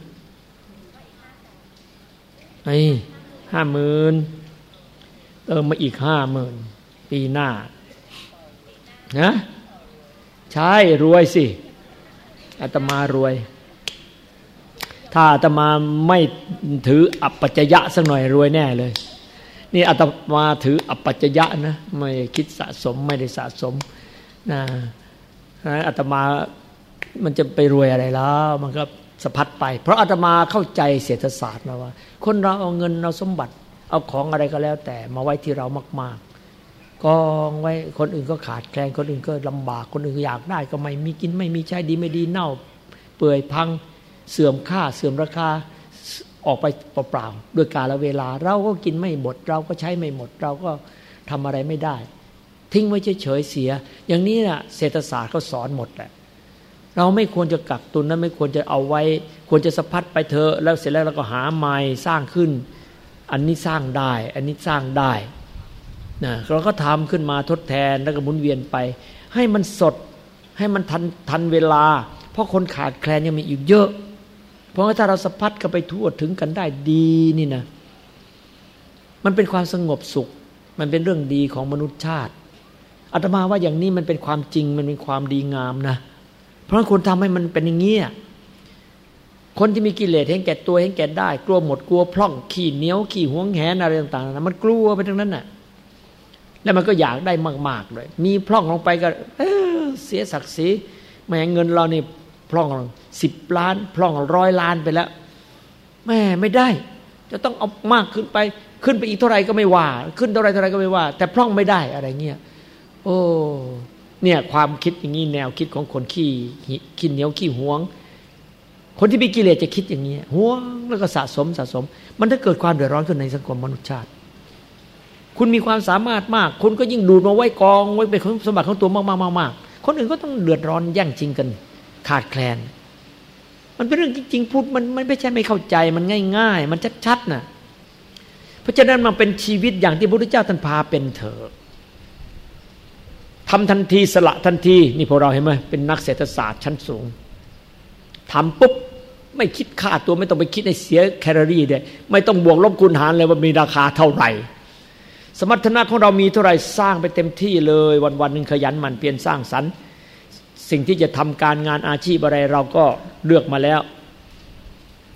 ไอ้ห้าหมื่นเติมมาอีกห้าหมื่นปีหน้านะใช่รวยสิอาตมารวยถ้าอาตมาไม่ถืออัปปัจจยะสักหน่อยรวยแน่เลยนี่อาตมาถืออัปปัจจยะนะไม่คิดสะสมไม่ได้สะสมนะอาตมามันจะไปรวยอะไรแล้วมันก็สะพัดไปเพราะอาตมาเข้าใจเศรษฐศาสตร์มาว่าคนเราเอาเงินเอาสมบัติเอาของอะไรก็แล้วแต่มาไว้ที่เรามากๆกองไว้คนอื่นก็ขาดแคลนคนอื่นก็ลำบากคนอื่นอยากได้ก็ไม่มีกินไม่มีใช้ดีไม่ดีเน่าเปื่อยพังเสื่อมค่าเสื่อมราคาออกไปเปล่าๆด้วยกาลเวลาเราก็กินไม่หมดเราก็ใช้ไม่หมดเราก็ทำอะไรไม่ได้ทิ้งไว้เฉยๆเสียอย่างนี้น่ะเศรษฐศาสตร์เขาสอนหมดแหละเราไม่ควรจะกักตุนนั้นไม่ควรจะเอาไว้ควรจะสะพัดไปเถอะแล้วเสร็จแล้วเราก็หาใหม่สร้างขึ้นอันนี้สร้างได้อันนี้สร้างได้นะเราก็ทำขึ้นมาทดแทนแล้วก็หมุนเวียนไปให้มันสดให้มันทันทันเวลาเพราะคนขาดแคลนยังมีอีกเยอะเพราะว่าถ้าเราสะพัดกันไปทั่วถึงกันได้ดีนี่นะมันเป็นความสงบสุขมันเป็นเรื่องดีของมนุษยชาติอาตมาว่าอย่างนี้มันเป็นความจริงมันเป็นความดีงามนะเพราะคนทำให้มันเป็นอย่างนี้คนที่มีกิเลสเห็นแก่ตัวเห็นแก่ได้กลัวหมดกลัวพร่องขี้เหนียวขี้หวงแหนอะไรต่างๆนะมันกลัวไปทั้งนั้นน่ะแล้วมันก็อยากได้มากๆเลยมีพร่องลงไปก็เออเสียศักดิ์ศรีแม่เงินเรานี่พร่องสิบล้านพร่องร้อยล้านไปแล้วแม่ไม่ได้จะต้องเอามากขึ้นไปขึ้นไปอีกเท่าไหร่ก็ไม่ว่าขึ้นเท่าไหร่เท่าไหร่ก็ไม่ว่าแต่พร่องไม่ได้อะไรเงี้ยโอ้เนี่ยความคิดอย่างนี้แนวคิดของคนขี้ขี้เหนียวขี้หวงคนที่มีกิเลสจะคิดอย่างนี้หวงแล้วก็สะสมสะสมมันจะเกิดความเดือดร้อนขึ้นในสังคมมนุษยชาติคุณมีความสามารถมากคุณก็ยิ่งดูดมาไว้กองไว้เป็นสมบัติของตัวมากๆๆๆคนอื่นก็ต้องเดือดร้อนแย่งชิงกันขาดแคลนมันเป็นเรื่องจริงๆพูดมันมันไม่ใช่ไม่เข้าใจมันง่ายๆมันชัดๆน่ะเพราะฉะนั้นมันเป็นชีวิตอย่างที่พระพุทธเจ้าท่านพาเป็นเถอะทำทันทีสละทันทีนี่พวกเราเห็นไหมเป็นนักเศรษฐศาสตร์ชั้นสูงทำปุ๊บไม่คิดค่าตัวไม่ต้องไปคิดในเสียแคลอรี่ด้วยไม่ต้องบวกลบคูณหารเลยว่ามีราคาเท่าไหร่สมรรถนะของเรามีเท่าไหร่สร้างไปเต็มที่เลยวันๆนึงขยันหมั่นเพียรสร้างสรรค์สิ่งที่จะทำการงานอาชีพอะไรเราก็เลือกมาแล้ว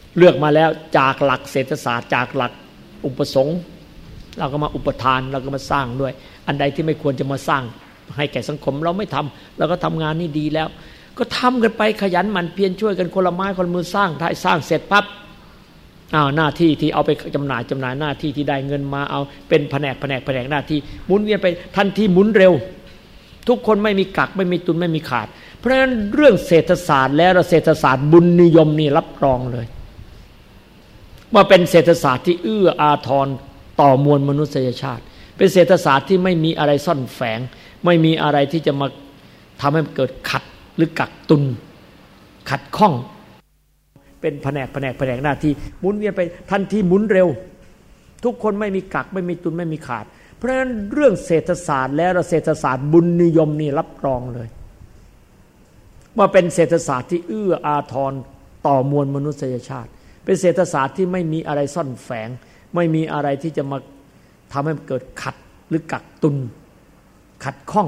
เลือกมาแล้วจากหลักเศรษฐศาสตร์จากหลักอุปสงค์เราก็มาอุปทานเราก็มาสร้างด้วยอันใดที่ไม่ควรจะมาสร้างให้แก่สังคมเราไม่ทำเราก็ทำงานนี่ดีแล้วก็ทำกันไปขยันหมั่นเพียรช่วยกันคนละไม้คนละมือสร้างถ้าสร้างเสร็จปั๊บอ้าวหน้าที่ที่เอาไปจำหน่ายจำหน่ายหน้าที่ที่ได้เงินมาเอาเป็นแผนกแผนกแผนกหน้าที่หมุนเวียนไปทันทีหมุนเร็วทุกคนไม่มีกักไม่มีตุนไม่มีขาดเพราะฉะนั้นเรื่องเศรษฐศาสตร์แล้วเศรษฐศาสตร์บุญนิยมนี่รับรองเลยว่าเป็นเศรษฐศาสตร์ที่เอื้ออาทรต่อมวลมนุษยชาติเป็นเศรษฐศาสตร์ที่ไม่มีอะไรซ่อนแฝงไม่มีอะไรที่จะมาทำให้เกิดขัดหรือกักตุนขัดข้องเป็นแผนกแผนกแผนกหน้าที่หมุนเวียนไปทันทีหมุนเร็วทุกคนไม่มีกักไม่มีตุนไม่มีขาดเพราะฉะนั้นเรื่องเศรษฐศาสตร์แล้วเศรษฐศาสตร์บุญนิยมนี่รับรองเลยว่าเป็นเศรษฐศาสตร์ที่เอื้ออาทรต่อมวลมนุษยชาติเป็นเศรษฐศาสตร์ที่ไม่มีอะไรซ่อนแฝงไม่มีอะไรที่จะมาทำให้เกิดขัดหรือกักตุนขัดข้อง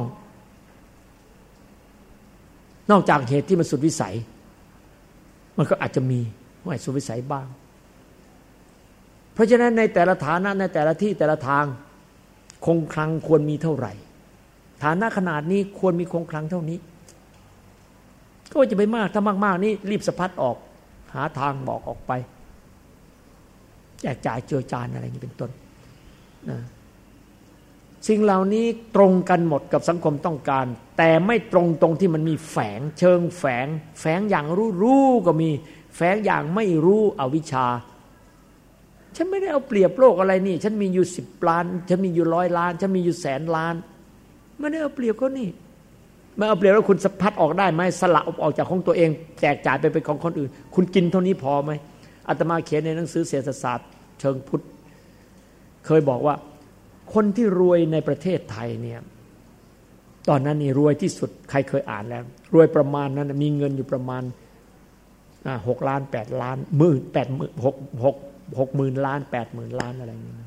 นอกจากเหตุที่มันสุดวิสัยมันก็อาจจะมีไม่สุดวิสัยบ้างเพราะฉะนั้นในแต่ละฐานะในแต่ละที่แต่ละทางคงคลังควรมีเท่าไหร่ฐานะขนาดนี้ควรมีคงคลังเท่านี้ก็จะไปมากถ้ามากๆนี่รีบสะพัดออกหาทางบอกออกไปแจกจ่ายเจือจานอะไรอย่างนี้เป็นต้นนะสิ่งเหล่านี้ตรงกันหมดกับสังคมต้องการแต่ไม่ตรงตรงที่มันมีแฝงเชิงแฝงแฝงอย่างรู้รู้ก็มีแฝงอย่างไม่รู้อวิชชาฉันไม่ได้เอาเปรียบโลกอะไรนี่ฉันมีอยู่สิบล้านฉันมีอยู่ร้อยล้านฉันมีอยู่แสนล้านไม่ได้เอาเปรียบเขานี่ไม่เอาเปรียบแล้วคุณสะพัดออกได้ไหมสละออกจากของตัวเองแจกจ่ายไปเป็นของคนอื่นคุณกินเท่านี้พอไหมอาตมาเขียนในหนังสือเศรษฐศาสตร์เชิงพุทธเคยบอกว่าคนที่รวยในประเทศไทยเนี่ยตอนนั้นนี่รวยที่สุดใครเคยอ่านแล้วรวยประมาณนั้นมีเงินอยู่ประมาณหกล้านแปดล้านหมื่นแปดหมื่นหกหกหกหมื่นล้านแปดหมื่นล้านอะไรอย่างนี้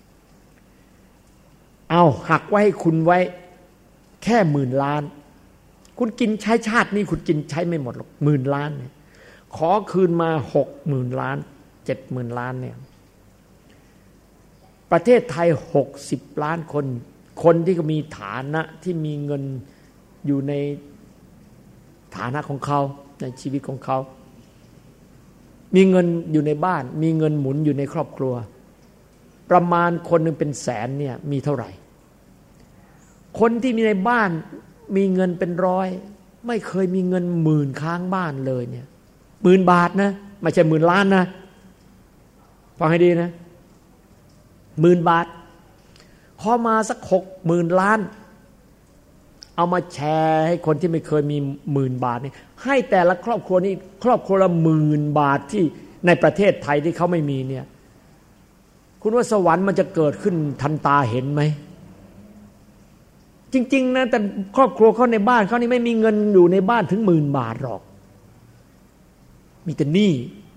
เอาหักไว้ให้คุณไว้แค่หมื่นล้านคุณกินใช้ชาตินี้คุณกินใช้ไม่หมดหรอกหมื่นล้านเนี่ยขอคืนมาหกหมื่นล้านเจ็ดหมื่นล้านเนี่ยประเทศไทยหกสิบล้านคนคนที่ก็มีฐานะที่มีเงินอยู่ในฐานะของเขาในชีวิตของเขามีเงินอยู่ในบ้านมีเงินหมุนอยู่ในครอบครัวประมาณคนหนึ่งเป็นแสนเนี่ยมีเท่าไหร่คนที่มีในบ้านมีเงินเป็นร้อยไม่เคยมีเงินหมื่นค้างบ้านเลยเนี่ยหมื่นบาทนะไม่ใช่หมื่นล้านนะฟังให้ดีนะหมื่นบาทขอมาสักหกหมื่นล้านเอามาแชร์ให้คนที่ไม่เคยมีหมื่นบาทนี่ให้แต่ละครอบครัวนี้ครอบครัวละหมื่นบาทที่ในประเทศไทยที่เขาไม่มีเนี่ยคุณว่าสวรรค์มันจะเกิดขึ้นทันตาเห็นไหมจริงๆนะแต่ครอบครัวเขาในบ้านเขานี่ไม่มีเงินอยู่ในบ้านถึงหมื่นบาทหรอกมีแต่หนี้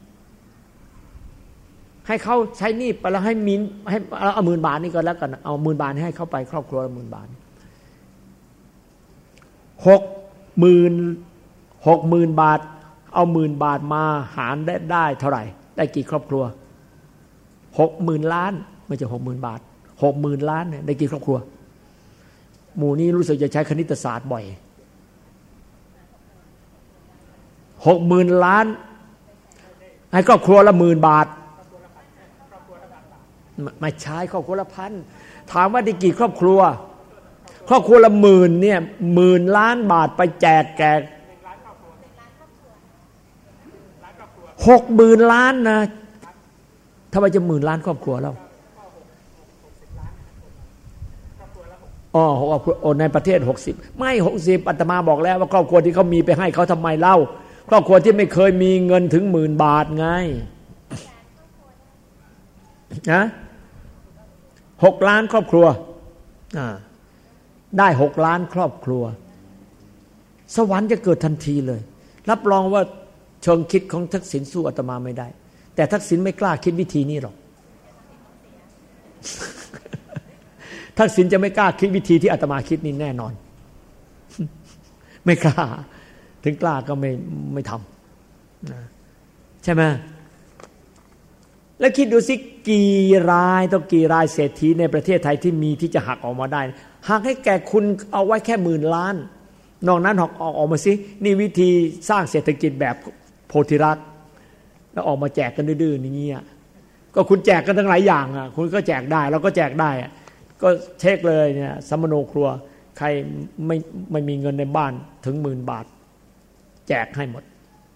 ให้เขาใช้หนี้ไปแล้วให้มินให้เอาหมื่นบาทนี่ก็แล้วกันเอาหมื่นบาทให้เขาไปครอบครัวละหมื่นบาทหกหมื่นหกหมื่นบาทเอาหมื่นบาทมาหารได้ได้เท่าไหร่ได้กี่ครอบครัวหกหมื่นล้านไม่ใช่หกหมื่นบาทหกหมื่นล้านเนี่ยได้กี่ครอบครัวหมู่นี้รู้สึกจะใช้คณิตศาสตร์บ่อยหกหมื่นล้านให้ครอบครัวละหมื่นบาทไม่ใช่ครอบครัวละพันถามว่าได้กี่ครอบครัวครอบครัวละหมื่นเนี่ยหมื่นล้านบาทไปแจกแก่หกหมื่นล้านนะทำไมจะหมื่นล้านครอบครัวแล้วอ๋อโอ้ในประเทศหกสิบไม่หกสิบอาตมาบอกแล้วว่าครอบครัวที่เขามีไปให้เขาทำไมเล่าครอบครัวที่ไม่เคยมีเงินถึงหมื่นบาทไงนะหกล้านครอบครัวอ่าได้หกล้านครอบครัวสวรรค์จะเกิดทันทีเลยรับรองว่าเชิงคิดของทักษิณสู้อาตมาไม่ได้แต่ทักษิณไม่กล้าคิดวิธีนี้หรอกทักษิณจะไม่กล้าคิดวิธีที่อาตมาคิดนี่แน่นอนไม่กล้าถึงกล้าก็ไม่ไม่ทำนะใช่ไหมแล้วคิดดูสิกี่รายต้องกี่รายเศรษฐีในประเทศไทยที่มีที่จะหักออกมาได้หักให้แก่คุณเอาไว้แค่หมื่นล้านนอกนั้นหักออกออกมาสินี่วิธีสร้างเศรษฐกิจแบบโพธิรักษ์แล้วออกมาแจกกันดื้อๆอย่างเงี้ยก็คุณแจกกันทั้งหลายอย่างอ่ะคุณก็แจกได้เราก็แจกได้ก็เช็คเลยเนี่ยสัมมโนครัวใครไม่ไม่มีเงินในบ้านถึงหมื่นบาทแจกให้หมด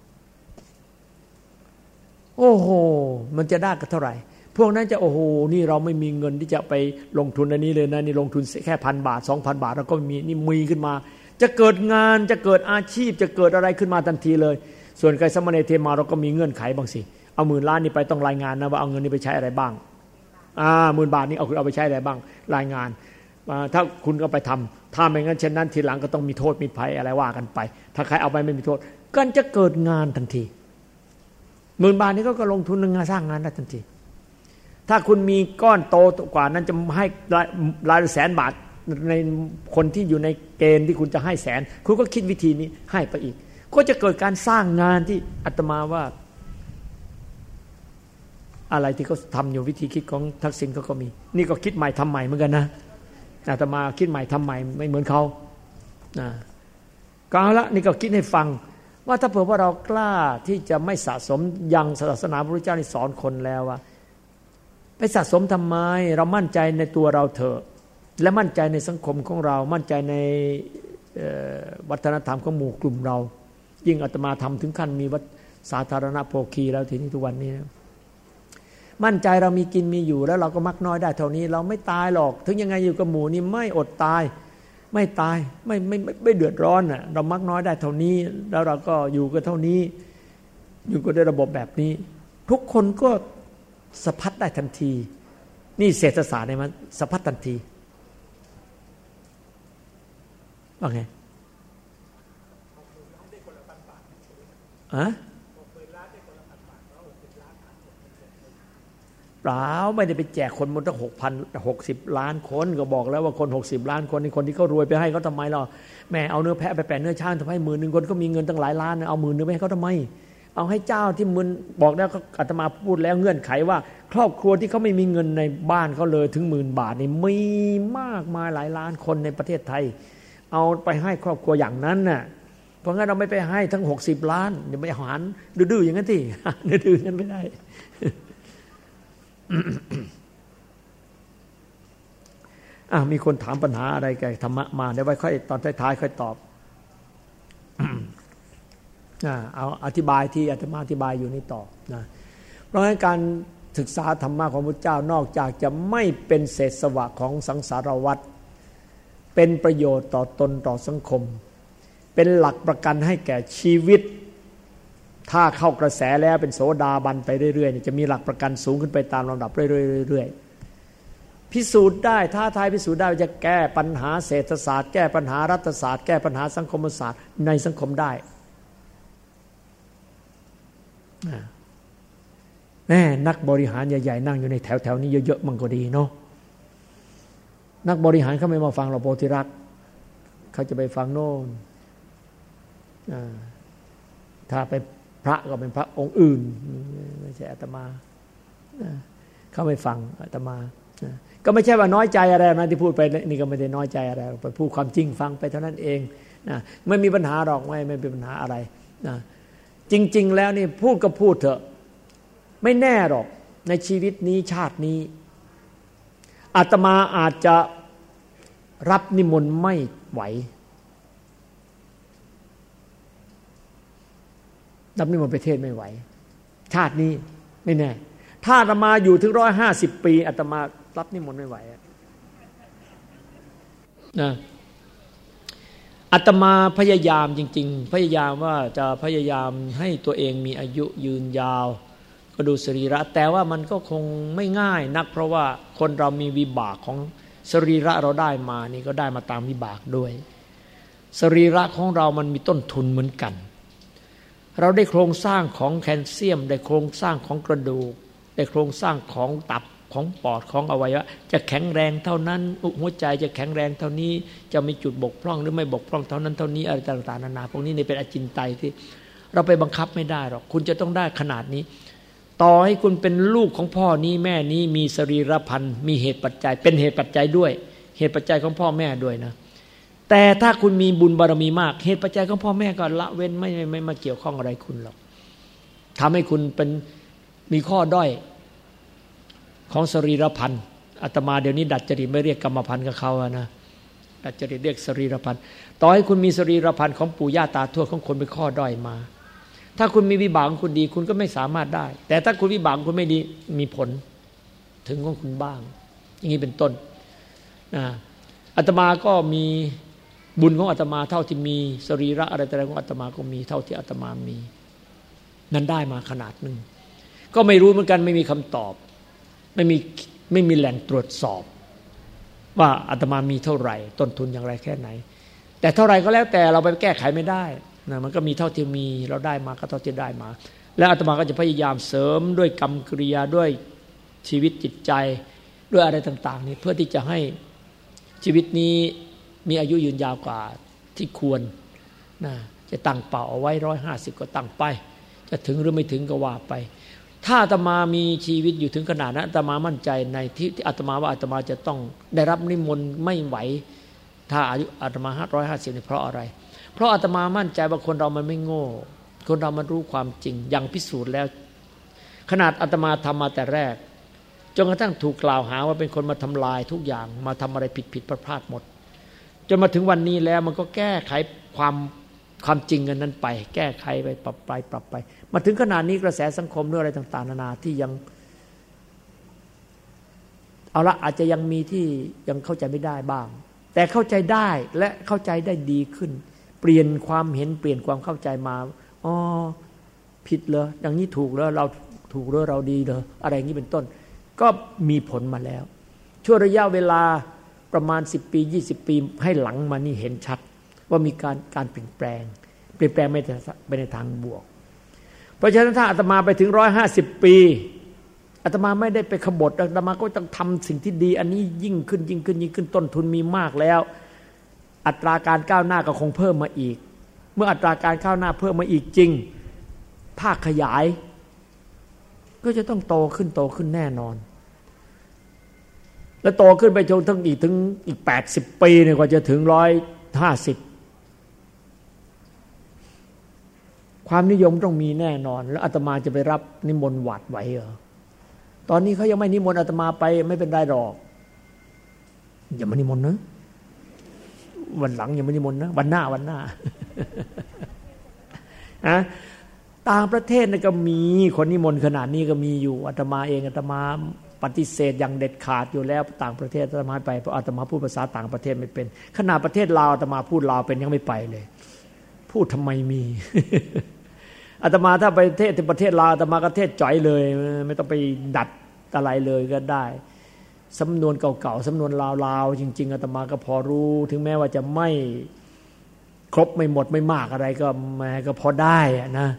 โอ้โหมันจะได้กันเท่าไหร่พวกนั้นจะโอ้โหนี่เราไม่มีเงินที่จะไปลงทุนอันนี้เลยนะนี่ลงทุนแค่พันบาทสองพันบาทเราก็มีนี่มีขึ้นมาจะเกิดงานจะเกิดอาชีพจะเกิดอะไรขึ้นมาทันทีเลยส่วนใครสมณเทมาเราก็มีเงื่อนไขบางสิเอาหมื่นล้านนี่ไปต้องรายงานนะว่าเอาเงินนี้ไปใช้อะไรบ้างอ่าหมื่นบาทนี่เอาคุณเอาไปใช้อะไรบ้างรายงานถ้าคุณก็ไปทำถ้าไม่งั้นเช่นนั้นทีหลังก็ต้องมีโทษมีภัยอะไรว่ากันไปถ้าใครเอาไปไม่มีโทษก็จะเกิดงานทันทีหมื่นบาทนี้ก็ลงทุนงานสร้างงานได้ทันทีถ้าคุณมีก้อนโตกว่านั้นจะให้รายแสนบาทในคนที่อยู่ในเกณฑ์ที่คุณจะให้แสนคุณก็คิดวิธีนี้ให้ไปอีกก็จะเกิดการสร้างงานที่อาตมาว่าอะไรที่เขาทำอยู่วิธีคิดของทักษิณเขาก็มีนี่ก็คิดใหม่ทำใหม่เหมือนกันนะอาตมาคิดใหม่ทำใหม่ไม่เหมือนเขานะก็เอาละนี่ก็คิดให้ฟังว่าถ้าเผื่อว่าเรากล้าที่จะไม่สะสมยังศาสนาพระพุทธเจ้านี่สอนคนแล้วว่าไปสะสมทำไมเรามั่นใจในตัวเราเถอะและมั่นใจในสังคมของเรามั่นใจในวัฒนธรรมของหมู่กลุ่มเรายิ่งอาตมาทำถึงขั้นมีวัดสาธารณโภคีแล้วทีนี้ทุกวันนี้มั่นใจเรามีกินมีอยู่แล้วเราก็มักน้อยได้เท่านี้เราไม่ตายหรอกถึงยังไงอยู่กับหมู่นี่ไม่อดตายไม่ตายไม่ไม่ไม่ไม่เดือดร้อนน่ะเรามักน้อยได้เท่านี้แล้วเราก็อยู่กันเท่านี้อยู่กันด้วยระบบแบบนี้ทุกคนก็สะพัดได้ทันทีนี่เศรษฐศาสตร์เนี่ยมันสะพัดทันทีว่าไงอะเปล่าไม่ได้ไปแจกคนมันตั้งหกพันหกสิบล้านคนก็บอกแล้วว่าคนหกสิบล้านคนนี่คนที่เขารวยไปให้เขาทำไมล่ะแม่เอาเนื้อแพะไปแปะเนื้อช้างทำให้หมื่นหนึ่งคนก็มีเงินตั้งหลายล้านเอาหมื่นหนึ่งไปให้เขาทำไมเอาให้เจ้าที่มึนบอกแล้วก็อาตมาพูดแล้วเงื่อนไขว่าครอบครัวที่เขาไม่มีเงินในบ้านเขาเลยถึงหมื่นบาทนี่มีมากมายหลายล้านคนในประเทศไทยเอาไปให้ครอบครัวอย่างนั้นน่ะเพราะงั้นเราไม่ไปให้ทั้งหกสิบล้านเดี๋ยวไปหารดื้อๆอย่างนั้นที่ดื้อๆงั้นไม่ได้อ่ะมีคนถามปัญหาอะไรแกธรรมะมาเดี๋ยวไว้ค่อยตอนท้ายๆค่อยตอบอ่าเอาอธิบายที่อาตมาอธิบายอยู่นี่ต่อนะเพราะงั้นการศึกษาธรรมะของพระเจ้านอกจากจะไม่เป็นเศษสวะของสังสารวัฏเป็นประโยชน์ต่อตนต่อสังคมเป็นหลักประกันให้แก่ชีวิตถ้าเข้ากระแสแล้วเป็นโสดาบันไปเรื่อยๆจะมีหลักประกันสูงขึ้นไปตามลำดับเรื่อยๆพิสูจน์ได้ท้าทายพิสูจน์ได้ว่าจะแก้ปัญหาเศรษฐศาสตร์แก้ปัญหารัฐศาสตร์แก้ปัญหาสังคมศาสตร์ในสังคมได้แน่นักบริหารใหญ่ๆนั่งอยู่ในแถวๆนี้เยอะๆมันก็ดีเนาะนักบริหารเขาไม่มาฟังเราโพธิรักษ์เขาจะไปฟังโน่นถ้าไปพระก็เป็นพระองค์อื่นไม่ใช่อาตมาเขาไม่ฟังอาตมาก็ไม่ใช่ว่าน้อยใจอะไรนะที่พูดไปนี่ก็ไม่ได้น้อยใจอะไรไปพูดความจริงฟังไปเท่านั้นเองนะไม่มีปัญหาหรอกไม่ไม่เป็นปัญหาอะไรนะจริงๆแล้วนี่พูดก็พูดเถอะไม่แน่หรอกในชีวิตนี้ชาตินี้อาตมาอาจจะรับนิมนต์ไม่ไหวรับนิมนต์ประเทศไม่ไหวชาตินี้ไม่แน่ถ้าอาตมาอยู่ถึงร้อยห้าสิบปีอาตมารับนิมนต์ไม่ไหวนะอาตมาพยายามจริงๆพยายามว่าจะพยายามให้ตัวเองมีอายุยืนยาวก็ดูสรีระแต่ว่ามันก็คงไม่ง่ายนักเพราะว่าคนเรามีวิบากของสรีระเราได้มานี่ก็ได้มาตามวิบากด้วยสรีระของเรามันมีต้นทุนเหมือนกันเราได้โครงสร้างของแคลเซียมได้โครงสร้างของกระดูกได้โครงสร้างของตับของปอดของอวัยวะจะแข็งแรงเท่านั้นหัวใจจะแข็งแรงเท่านี้จะมีจุดบกพร่องหรือไม่บกพร่องเท่านั้นเท่านี้อะไรต่างๆนานาพวกนี้นี่เป็นอจินไตยที่เราไปบังคับไม่ได้หรอกคุณจะต้องได้ขนาดนี้ต่อให้คุณเป็นลูกของพ่อนี้แม่นี้มีสรีรพันธุ์มีเหตุปัจจัยเป็นเหตุปัจจัยด้วยเหตุปัจจัยของพ่อแม่ด้วยนะแต่ถ้าคุณมีบุญบารมีมากเหตุปัจจัยของพ่อแม่ก็ละเว้นไม่ไม่ไม่มาเกี่ยวข้องอะไรคุณหรอกทำให้คุณเป็นมีข้อด้อยของสรีรพันธุ์อาตมาเดี๋ยวนี้ดัดจริตไม่เรียกกรรมพันธุ์กับเขาอะนะดัดจริตเรียกสรีรพันธุ์ต่อให้คุณมีสรีรพันธุ์ของปู่ย่าตาทวดของคนเป็นข้อด้อยมาถ้าคุณมีวิบากของคุณดีคุณก็ไม่สามารถได้แต่ถ้าคุณวิบากของคุณไม่ดีมีผลถึงของคุณบ้างอย่างนี้เป็นต้นนะอาตมาก็มีบุญของอาตมาเท่าที่มีสรีระอะไรแต่อะไรของอาตมาก็มีเท่าที่อาตมามีนั้นได้มาขนาดหนึ่งก็ไม่รู้เหมือนกันไม่มีคำตอบไม่มีไม่มีแหล่งตรวจสอบว่าอาตมามีเท่าไหร่ต้นทุนอย่างไรแค่ไหนแต่เท่าไหร่ก็แล้วแต่เราไปแก้ไขไม่ได้นะมันก็มีเท่าที่มีเราได้มาก็เท่าที่ได้มาแล้วอาตมาก็จะพยายามเสริมด้วยกรรมกิริยาด้วยชีวิตจิตใจด้วยอะไรต่างๆนี่เพื่อที่จะให้ชีวิตนี้มีอายุยืนยาวกว่าที่ควรนะจะตั้งเป้าเอาไว้ร้อยห้าสิบก็ตั้งไปจะถึงหรือไม่ถึงก็ว่าไปถ้าอาตมามีชีวิตอยู่ถึงขนาดนั้นอาตมามั่นใจในที่ที่อาตมาว่าอาตมาจะต้องได้รับนิมนต์ไม่ไหวถ้าอายุอาตมาห้าร้อยห้าสิบนี่เพราะอะไรเพราะอาตมามั่นใจว่าคนเรามันไม่โง่คนเรามันรู้ความจริงอย่างพิสูจน์แล้วขนาดอาตมาทำมาแต่แรกจนกระทั่งถูกกล่าวหาว่าเป็นคนมาทำลายทุกอย่างมาทำอะไรผิดผิดพลาดพลาดหมดจนมาถึงวันนี้แล้วมันก็แก้ไขความความจริงกันนั้นไปแก้ไขไปปรับไปปรับไปมาถึงขนาดนี้กระแสสังคมด้วยอะไรต่างๆนานาที่ยังเอาละอาจจะยังมีที่ยังเข้าใจไม่ได้บ้างแต่เข้าใจได้และเข้าใจได้ดีขึ้นเปลี่ยนความเห็นเปลี่ยนความเข้าใจมาอ๋อผิดเหรออย่างนี้ถูกแล้วเราถูกแล้วเราดีเหรออะไรอย่างนี้เป็นต้นก็มีผลมาแล้วช่วงระยะเวลาประมาณสิบปียี่สิบปีให้หลังมานี่เห็นชัดว่ามีการการเปลี่ยนแปลงเปลี่ยนแปลงไปในทางบวกเพราะฉะนั้นถ้าอาตมาไปถึงร้อยห้าสิบปีอาตมาไม่ได้ไปขบฏอาตมาก็ต้องทำสิ่งที่ดีอันนี้ยิ่งขึ้นยิ่งขึ้นยิ่งขึ้นต้นทุนมีมากแล้วอัตราการก้าวหน้าก็คงเพิ่มมาอีกเมื่ออัตราการก้าวหน้าเพิ่มมาอีกจริงภาคขยายก็จะต้องโตขึ้นโตขึ้นแน่นอนแล้วโตขึ้นไปจนถึงอีกถึงอีกแปดสิบปีเนี่ยกว่าจะถึงร้อยห้าสิบความนิยมต้องมีแน่นอนแล้วอาตมาจะไปรับนิมนต์วัดไหวเหรอตอนนี้เขายังไม่นิมนต์อาตมาไปไม่เป็นไรหรอกอย่ามานิมนต์นะวันหลังอย่ามานิมนต์นะวันหน้าวันหน้าฮะต่างประเทศนี่ก็มีคนนิมนต์ขนาดนี้ก็มีอยู่อาตมาเองอาตมาปฏิเสธอย่างเด็ดขาดอยู่แล้วต่างประเทศอาตมาไปเพราะอาตมาพูดภาษาต่างประเทศไม่เป็นขนาดประเทศลาวอาตมาพูดลาวเป็นยังไม่ไปเลยพูดทำไมมี อาตมาถ้าไปเทศที่ประเทศลาวอาตมาก็เทศจ่อยเลยไม่ต้องไปดัดอะไรเลยก็ได้สำนวนเก่าๆสำนวนลาวๆจริงๆอาตมาก็พอรู้ถึงแม้ว่าจะไม่ครบไม่หมดไม่มากอะไรก็แม้ก็พอได้นะ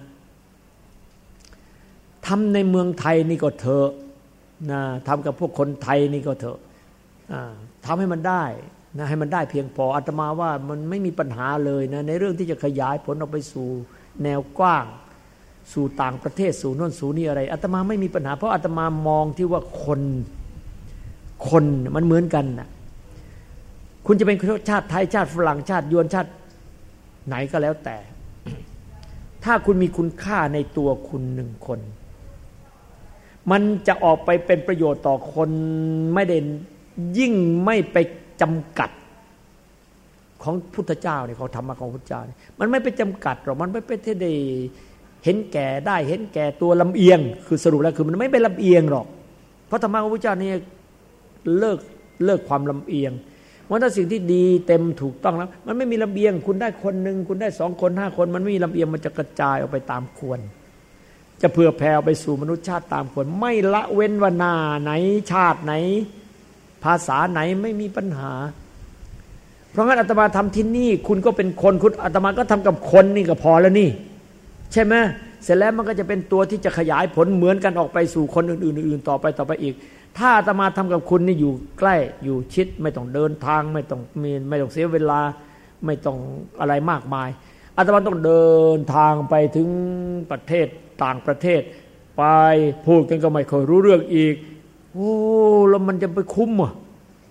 ทำในเมืองไทยนี่ก็เถอะนะทำกับพวกคนไทยนี่ก็เถอะทำให้มันได้นะให้มันได้เพียงพออาตมาว่ามันไม่มีปัญหาเลยนะในเรื่องที่จะขยายผลออกไปสู่แนวกว้างสู่ต่างประเทศสู่โน่นสู่นี่อะไรอาตมาไม่มีปัญหาเพราะอาตมามองที่ว่าคนคนมันเหมือนกันนะคุณจะเป็นชาติไทยชาติฝรั่งชาติยวนชาติไหนก็แล้วแต่ถ้าคุณมีคุณค่าในตัวคุณหนึ่งคนมันจะออกไปเป็นประโยชน์ต่อคนไม่ได้ยิ่งไม่ไปจำกัดของพุทธเจ้าเนี่ยเขาธรรมะของพุทธเจ้าเนี่ยมันไม่ไปจำกัดหรอกมันไม่ไปที่ได้เห็นแก่ได้เห็นแก่ตัวลำเอียงคือสรุปแล้วคือมันไม่เป็นลำเอียงหรอกเพราะธรรมะของพุทธเจ้านี่เลิกเลิกความลำเอียงว่าถ้าสิ่งที่ดีเต็มถูกต้องแล้วมันไม่มีลำเอียงคุณได้คนหนึ่งคุณได้สองคนห้าคนมันไม่มีลำเอียงมันจะกระจายออกไปตามควรจะเผื่อแผ่ไปสู่มนุษยชาติตามควรไม่ละเว้นว่าหน้าไหนชาติไหนภาษาไหนไม่มีปัญหาเพราะงั้นอาตมาทำที่นี่คุณก็เป็นคนคุณอาตมาก็ทำกับคนนี่ก็พอแล้วนี่ใช่ไหมเสร็จแล้วมันก็จะเป็นตัวที่จะขยายผลเหมือนกันออกไปสู่คนอื่นๆต่อไปต่อไปอีกถ้าอาตมาทำกับคุณนี่อยู่ใกล้อยู่ชิดไม่ต้องเดินทางไม่ต้องมีไม่ต้องเสียเวลาไม่ต้องอะไรมากมายอาตมาต้องเดินทางไปถึงประเทศต่างประเทศไปไปพูดกันก็ไม่ค่อยรู้เรื่องอีกโอ้แล้วมันจะไปคุ้มอ่ะ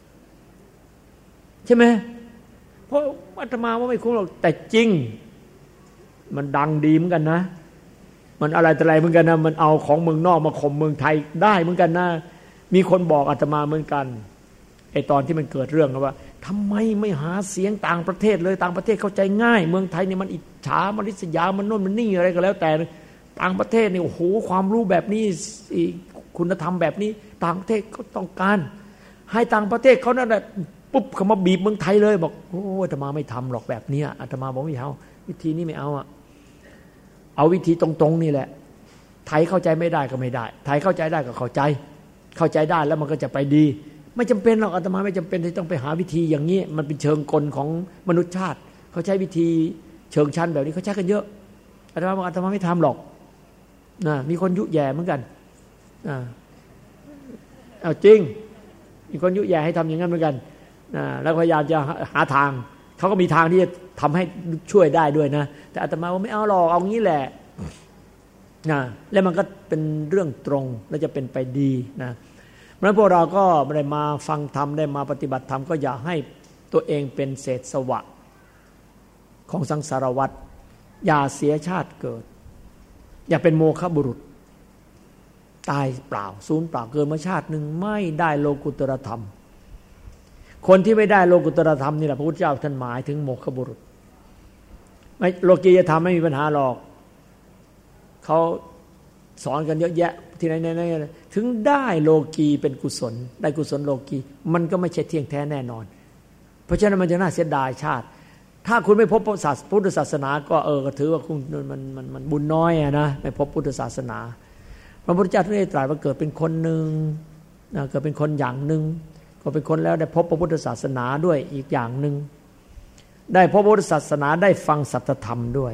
ใช่ไหมเพราะอาตมาว่าไม่คุ้มหรอกแต่จริงมันดังดีเหมือนกันนะมันอะไรแต่อะไรเหมือนกันนะมันเอาของเมืองนอกมาข่มเมืองไทยได้เหมือนกันนะมีคนบอกอาตมาเหมือนกันไอ้ตอนที่มันเกิดเรื่องว่าทำไมไม่หาเสียงต่างประเทศเลยต่างประเทศเข้าใจง่ายเมืองไทยเนี่ยมันอิจฉามันริษยามันโน่นมันนี่อะไรก็แล้วแต่ต่างประเทศนี่โอ้โหความรู้แบบนี้คุณธรรมแบบนี้ต่างประเทศก็ต้องการให้ต่างประเทศเขานั่นแหละปุ๊บเขามาบีบเมืองไทยเลยบอกโอ้อาตมาไม่ทำหรอกแบบนี้อาตมาบอกไม่เอาวิธีนี้ไม่เอาอ่ะเอาวิธีตรงๆนี่แหละไทยเข้าใจไม่ได้ก็ไม่ได้ไทยเข้าใจได้ก็เข้าใจเข้าใจได้แล้วมันก็จะไปดีไม่จำเป็นหรอกอาตมาไม่จำเป็นที่ต้องไปหาวิธีอย่างนี้มันเป็นเชิงกลของมนุษยชาติเขาใช้วิธีเชิงชั้นแบบนี้เขาใช้กันเยอะอาตมาบอกอาตมาไม่ทำหรอกนะมีคนยุแย่เหมือนกันอ่าเอาจริงมีคนยุแย่ให้ทำอย่างนั้นเหมือนกันนะแล้วพยายามจะหาทางเขาก็มีทางที่จะทำให้ช่วยได้ด้วยนะแต่อาตมาว่าไม่เอาหรอกเอางี้แหละนะแล้วมันก็เป็นเรื่องตรงและจะเป็นไปดีนะเพราะฉะนั้นพวกเราก็ได้มาฟังธรรมได้มาปฏิบัติธรรมก็อย่าให้ตัวเองเป็นเศษสวะของสังสารวัฏอย่าเสียชาติเกิดอย่าเป็นโมฆะบุรุษตายเปล่าสูญเปล่าเกิดมาชาติหนึ่งไม่ได้โลกุตตรธรรมคนที่ไม่ได้โลกุตตรธรรมนี่แหละพระพุทธเจ้าท่านหมายถึงโมฆะบุรุษไม่โลกียธรรมไม่มีปัญหาหรอกเขาสอนกันเยอะแยะที่ไหนๆถึงได้โลกีเป็นกุศลได้กุศลโลกีมันก็ไม่ใช่เที่ยงแท้แน่นอนเพราะฉะนั้นมันจะน่าเสียดายชาติถ้าคุณไม่พบพุทธศาสนาก็เออก็ถือว่าคุณมันมันมันบุญน้อยอะนะไม่พบพุทธศาสนาพระพุทธเจ้าท่านได้ตรัสว่าเกิดเป็นคนหนึ่งนะเกิดเป็นคนอย่างหนึ่งก็เป็นคนแล้วได้พบพระพุทธศาสนาด้วยอีกอย่างหนึ่งได้พบพุทธศาสนาได้ฟังสัจธรรมด้วย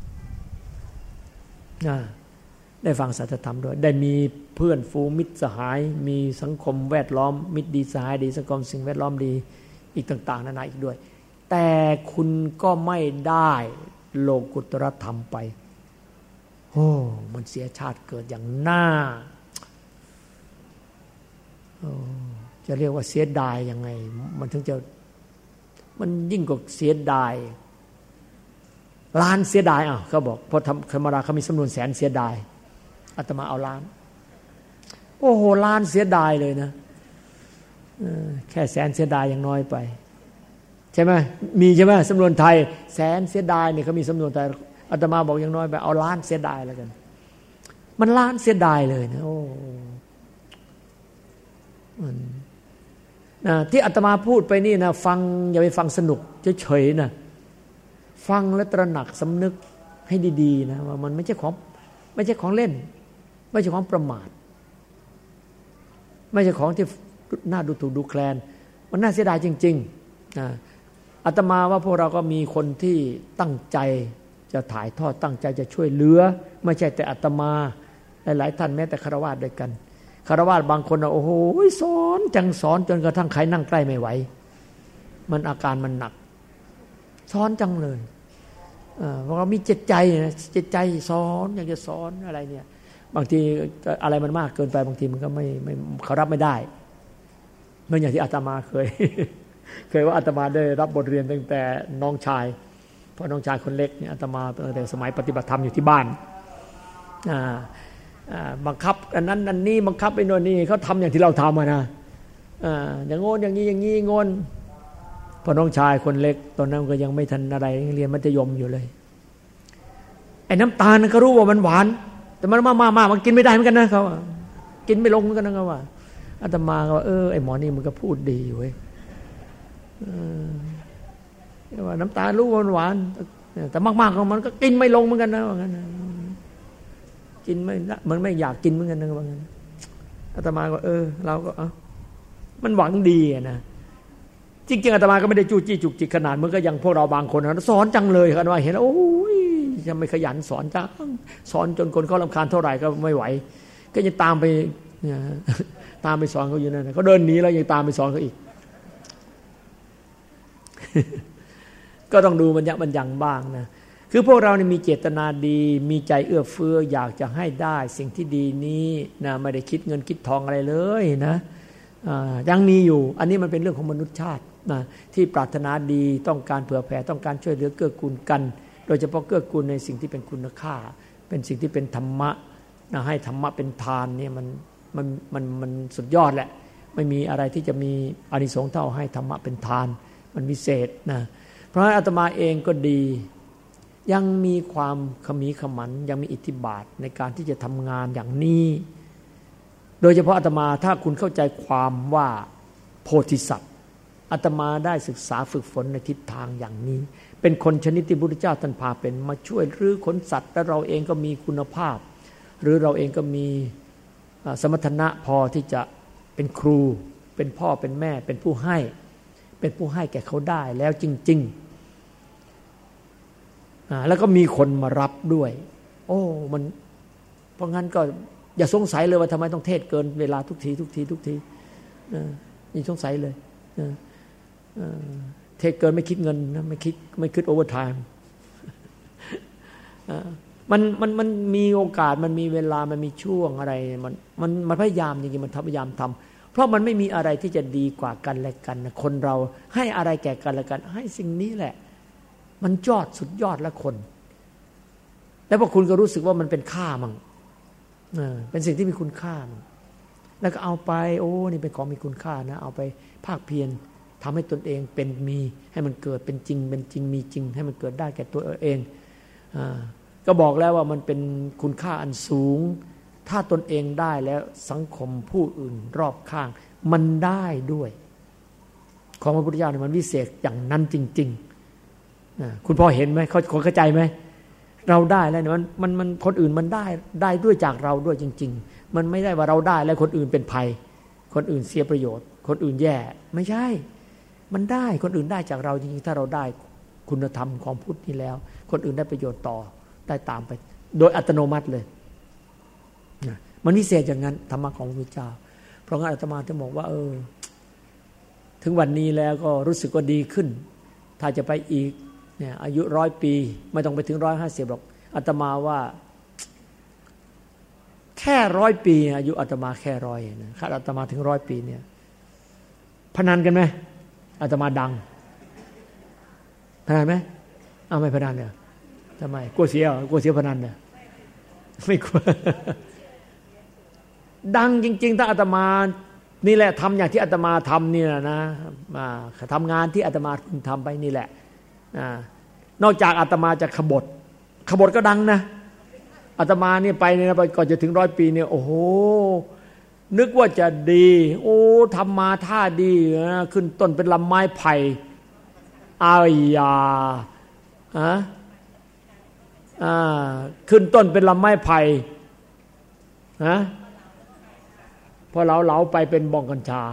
นะได้ฟังสัจธรรมด้วยได้มีเพื่อนฝูงมิตรสหายมีสังคมแวดล้อมมิตรดีสหายดีสังคมสิ่งแวดล้อมดีอีกต่างๆนานาอีกด้วยแต่คุณก็ไม่ได้โลกุตตรธรรมไปโอ้มันเสียชาติเกิดอย่างน่าจะเรียกว่าเสียดายยังไงมันถึงจะมันยิ่งกว่าเสียดายล้านเสียดายอ่ะเขาบอกพอทำธรรมดาเขามีสำนวนแสนเสียดายอาตมาเอาล้านโอ้โหล้านเสียดายเลยนะแค่แสนเสียดายยังน้อยไปใช่ไหมมีใช่ไหมสำนวนไทยแสนเสียดายเนี่ยเขามีสำนวนไทยอาตมาบอกยังน้อยไปเอาล้านเสียดายแล้วกันมันล้านเสียดายเลยนะโอ้มันนะที่อาตมาพูดไปนี่นะฟังอย่าไปฟังสนุกเฉยๆนะฟังและตระหนักสำนึกให้ดีๆนะว่ามันไม่ใช่ของไม่ใช่ของเล่นไม่ใช่ของประมาทไม่ใช่ของที่น่าดูถูกดูแคลนมันน่าเสียดายจริงๆนะอาตมาว่าพวกเราก็มีคนที่ตั้งใจจะถ่ายทอดตั้งใจจะช่วยเหลือไม่ใช่แต่อาตมาหลายๆท่านแม้แต่ฆราวาสด้วยกันฆราวาสบางคนโอ้โหสอนจังสอนจนกระทั่งใครนั่งใกล้ไม่ไหวมันอาการมันหนักสอนจังเลยเพราะเรามีจิตใจนะจิตใจสอนอยากจะสอนอะไรเนี่ยบางทีอะไรมันมากเกินไปบางทีมันก็ไม่ไม่เขารับไม่ได้เหมือนอย่างที่อาตมาเคย เคยว่าอาตมาได้รับบทเรียนตั้งแต่น้องชายเพราะน้องชายคนเล็กเนี่ยอาตมาตั้งแต่สมัยปฏิบัติธรรมอยู่ที่บ้านบังคับอันนั้นอันนี้บังคับไปโน่นนี่เขาทำอย่างที่เราทำนะอย่างโง่อย่างนี้อย่างนี้งนพอน้องชายคนเล็กตอนนั้นก็ยังไม่ทันอะไรเรียนมัธยมอยู่เลยไอ้น้ำตาลก็รู้ว่ามันหวานแต่มันมากๆมันกินไม่ได้เหมือนกันนะเขากินไม่ลงเหมือนกันนะเขาว่าอาตมาก็ว่าเออไอ้หมอนี่มันก็พูดดีเว้ยว่าน้ำตาลรู้ว่ามันหวานแต่มากๆของมันก็กินไม่ลงเหมือนกันนะว่างั้นกินไม่มันไม่อยากกินเหมือนกันนะว่างั้นอาตมาก็เออเราก็เอ้ามันหวังดีนะจริงๆอาตมาก็ไม่ได้จู้จี้จุกจิกขนาดเหมือนกับอย่างพวกเราบางคนนะสอนจังเลยกันว่าเห็นโอ้ยจะไม่ขยันสอนจังสอนจนคนเขารำคาญเท่าไหร่ก็ไม่ไหวก็ยังตามไปตามไปสอนเขาอยู่นั่นเขาเดินหนีแล้วยังตามไปสอนเขาอีก ก็ต้องดูมันยักมันยังบ้างนะคือพวกเราเนี่ยมีเจตนาดีมีใจเอื้อเฟื้ออยากจะให้ได้สิ่งที่ดีนี้นะไม่ได้คิดเงินคิดทองอะไรเลยนะยังมีอยู่อันนี้มันเป็นเรื่องของมนุษยชาตินะที่ปรารถนาดีต้องการเผื่อแผ่ต้องการช่วยเหลือเกื้อกูลกันโดยเฉพาะเกื้อกูลในสิ่งที่เป็นคุณค่าเป็นสิ่งที่เป็นธรรมะนะให้ธรรมะเป็นทานเนี่ยมันมันมันมันสุดยอดแหละไม่มีอะไรที่จะมีอานิสงส์เท่าให้ธรรมะเป็นทานมันวิเศษนะเพราะฉะนั้นอาตมาเองก็ดียังมีความขมีขมันยังมีอิทธิบาทในการที่จะทำงานอย่างนี้โดยเฉพาะอาตมาถ้าคุณเข้าใจความว่าโพธิสัตว์อาตมาได้ศึกษาฝึกฝนในทิศทางอย่างนี้เป็นคนชนิดที่พระพุทธเจ้าท่านพาเป็นมาช่วยรื้อขนสัตว์และเราเองก็มีคุณภาพหรือเราเองก็มีสมรรถนะพอที่จะเป็นครูเป็นพ่อเป็นแม่เป็นผู้ให้เป็นผู้ให้แก่เขาได้แล้วจริงๆแล้วก็มีคนมารับด้วยโอ้มันเพราะงั้นก็อย่าสงสัยเลยว่าทำไมต้องเทศเกินเวลาทุกทีทุกทีทุกทีอย่าสงสัยเลยเทศเกินไม่คิดเงินนะไม่คิดไม่คิดโอเวอร์ไทม์มันมันมันมีโอกาสมันมีเวลามันมีช่วงอะไรมันมันมันพยายามจริงๆมันพยายามทำเพราะมันไม่มีอะไรที่จะดีกว่ากันและกันนะคนเราให้อะไรแก่กันและกันให้สิ่งนี้แหละมันยอดสุดยอดละคนแล้วพอคุณก็รู้สึกว่ามันเป็นค่ามั่งเป็นสิ่งที่มีคุณค่าแล้วก็เอาไปโอ้นี่เป็นของมีคุณค่านะเอาไปภาคเพียรทำให้ตนเองเป็นมีให้มันเกิดเป็นจริงเป็นจริงมีจริงให้มันเกิดได้แก่ตัวเองก็บอกแล้วว่ามันเป็นคุณค่าอันสูงถ้าตนเองได้แล้วสังคมผู้อื่นรอบข้างมันได้ด้วยของพระพุทธเจ้าเนี่ยมันวิเศษอย่างนั้นจริงๆคุณพอเห็นไหมเขาเข้าใจไหมเราได้แล้วเนี่ยมันมันมันคนอื่นมันได้ได้ด้วยจากเราด้วยจริงๆมันไม่ได้ว่าเราได้แล้วคนอื่นเป็นภัยคนอื่นเสียประโยชน์คนอื่นแย่ไม่ใช่มันได้คนอื่นได้จากเราจริงๆถ้าเราได้คุณธรรมของพุทธนี่แล้วคนอื่นได้ประโยชน์ต่อได้ตามไปโดยอัตโนมัติเลยมันวิเศษอย่างนั้นธรรมะของพระพุทธเจ้าเพราะงั้นอาตมาจะบอกว่าเออถึงวันนี้แล้วก็รู้สึกว่าดีขึ้นถ้าจะไปอีกเนี่ยอายุร้อยปีไม่ต้องไปถึงร้อยห้าสิบหรอกอาตมาว่าแค่ร้อยปีอายุอาตมาแค่ร้อยนะถ้าอาตมาถึงร้อยปีเนี่ยพนันกันไหมอาตมาดังพนันไหมอ้าวไม่พนันเนี่ยทำไมกลัวเสียกลัวเสียพนันเนี่ยไม่กลัวดังจริงๆถ้าอาตมานี่แหละทำอย่างที่อาตมาทำนี่แหละนะมาทำงานที่อาตมาทำไปนี่แหละนอกจากอาตมาจะขบฏขบฏก็ดังนะอาตมาเนี่ยไปเนี่ยไปก่อนจะถึงร้อยปีเนี่ยโอ้โหนึกว่าจะดีโอ้ทำมาท่าดีนะขึ้นต้นเป็นลำไม้ไผ่อายาฮะอ่าขึ้นต้นเป็นลำไม้ไผ่ฮะพอเราเหลาไปเป็นบ้องกัญชา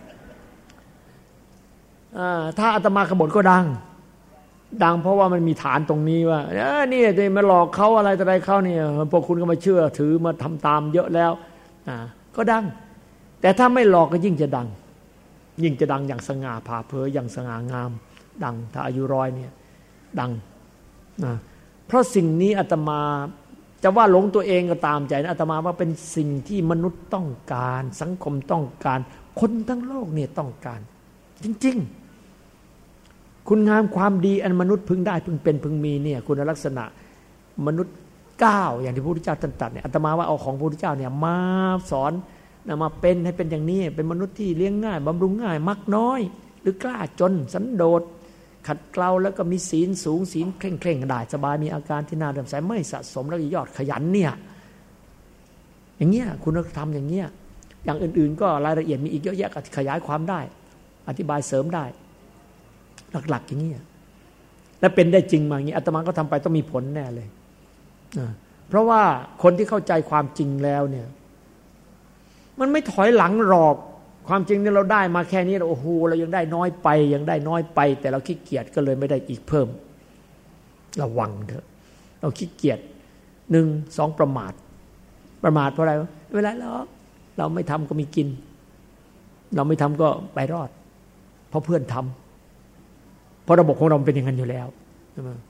ถ้าอาตมาขบฏก็ดังดังเพราะว่ามันมีฐานตรงนี้ว่าเออนี่จะมาหลอกเขาอะไรต่ออะไรเขาเนี่ยพวกคุณก็มาเชื่อถือมาทำตามเยอะแล้วก็ดังแต่ถ้าไม่หลอกก็ยิ่งจะดังยิ่งจะดังอย่างสง่าผ่าเผยอย่างสง่างามดังถ้าอายุร้อยเนี่ยดังนะเพราะสิ่งนี้อาตมาจะว่าหลงตัวเองก็ตามใจนะอาตมาว่าเป็นสิ่งที่มนุษย์ต้องการสังคมต้องการคนทั้งโลกเนี่ยต้องการจริงๆคุณงามความดีอันมนุษย์พึงได้พึงเป็นพึงมีเนี่ยคุณลักษณะมนุษย์เก้าอย่างที่พระพุทธเจ้าตรัสเนี่ยอาตมาว่าเอาของพระพุทธเจ้าเนี่ยมาสอนนะมาเป็นให้เป็นอย่างนี้เป็นมนุษย์ที่เลี้ยงง่ายบำรุงง่ายมักน้อยหรือกล้าจนสันโดษขัดเกลาแล้วก็มีศีลสูงศีลเคร่งเคร่งได้สบายมีอาการที่น่าเลื่อมใสไม่สะสมแล้วยอดขยันเนี่ยอย่างเงี้ยคุณธรรมอย่างเงี้ยอย่างอื่นๆก็รายละเอียดมีอีกเยอะแยะขยายความได้อธิบายเสริมได้หลักๆอย่างเงี้ยแล้วเป็นได้จริงมาอย่างงี้อาตมาก็ทำไปต้องมีผลแน่เลยเพราะว่าคนที่เข้าใจความจริงแล้วเนี่ยมันไม่ถอยหลังหรอกความจริงเนี่ยเราได้มาแค่นี้โอ้โหเรายังได้น้อยไปยังได้น้อยไปแต่เราขี้เกียจก็เลยไม่ได้อีกเพิ่มระวังเถอะเราขี้เกียจหนึ่งสองประมาทประมาทเพราะอะไรเวลาเราเราไม่ทำก็มีกินเราไม่ทำก็ไปรอดเพราะเพื่อนทำเพราะระบบของเราเป็นอย่างนั้นอยู่แล้วใช่ไหม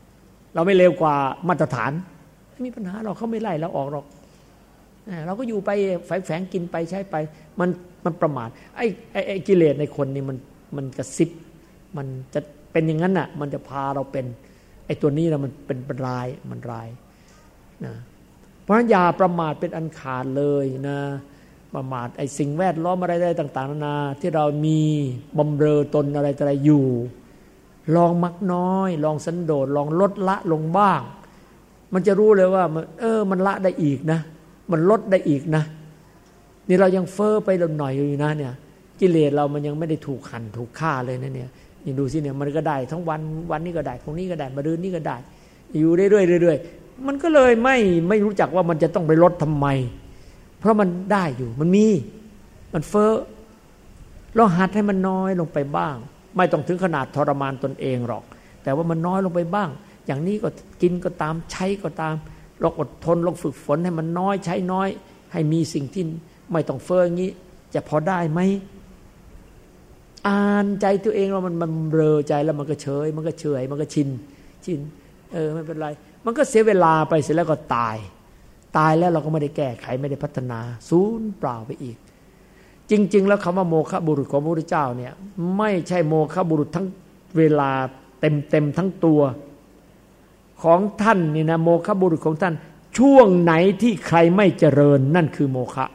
เราไม่เลวกว่ามาตรฐานไม่มีปัญหาเราเขาไม่ไล่เราออกหรอกเราก็อยู่ไปแฝงๆกินไปใช้ไปมันมันประมาทไอ้ไอ้ไอ้กิเลสในคนนี่มันมันกระซิบมันจะเป็นอย่างนั้นน่ะมันจะพาเราเป็นไอ้ตัวนี้นะมันเป็นเป็นร้ายมันร้ายนะเพราะฉะนั้นอย่าประมาทเป็นอันขาดเลยนะประมาทไอ้สิ่งแวดล้อมอะไรๆต่างๆนานาที่เรามีบำเรอตนอะไรอะไรอยู่ลองมักน้อยลองสันโดษลองลดละลงบ้างมันจะรู้เลยว่าเออมันละได้อีกนะมันลดได้อีกนะนี่เรายังเฟ้อไปหน่อยอยู่นะเนี่ยกิเลสเรามันยังไม่ได้ถูกหั่นถูกฆ่าเลยนะเนี่ยนี่ดูสิเนี่ยมันก็ได้ทั้งวันวันนี้ก็ได้พรุ่งนี้ก็ได้มะรืนนี้ก็ได้อยู่เรื่อยๆเรื่อยๆมันก็เลยไม่ไม่รู้จักว่ามันจะต้องไปลดทำไมเพราะมันได้อยู่มันมีมันเฟ้อลองหัดให้มันน้อยลงไปบ้างไม่ต้องถึงขนาดทรมานตนเองหรอกแต่ว่ามันน้อยลงไปบ้างอย่างนี้ก็กินก็ตามใช้ก็ตามลองอดทนลองฝึกฝนให้มันน้อยใช้น้อยให้มีสิ่งที่ไม่ต้องเฟ้ออย่างนี้จะพอได้ไหมอ่านใจตัวเองเรามันมันเบลอใจแล้วมันก็เฉยมันก็เฉยมันก็ชินชินเออไม่เป็นไรมันก็เสียเวลาไปเสร็จแล้วก็ตายตายแล้วเราก็ไม่ได้แก้ไขไม่ได้พัฒนาสูญเปล่าไปอีกจริงๆแล้วคำว่าโมฆะบุรุษของพระพุทธเจ้าเนี่ยไม่ใช่โมฆะบุรุษทั้งเวลาเต็มๆทั้งตัวของท่านนี่นะโมฆะบุรุษของท่านช่วงไหนที่ใครไม่เจริญนั่นคือโมฆะ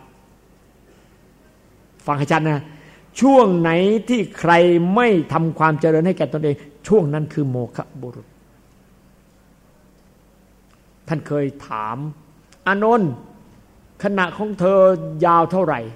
ฟังให้ชัดนะช่วงไหนที่ใครไม่ทำความเจริญให้แก่ตนเองช่วงนั้นคือโมฆะบุรุษท่านเคยถามอานนท์ขณะของเธอยาวเท่าไหร่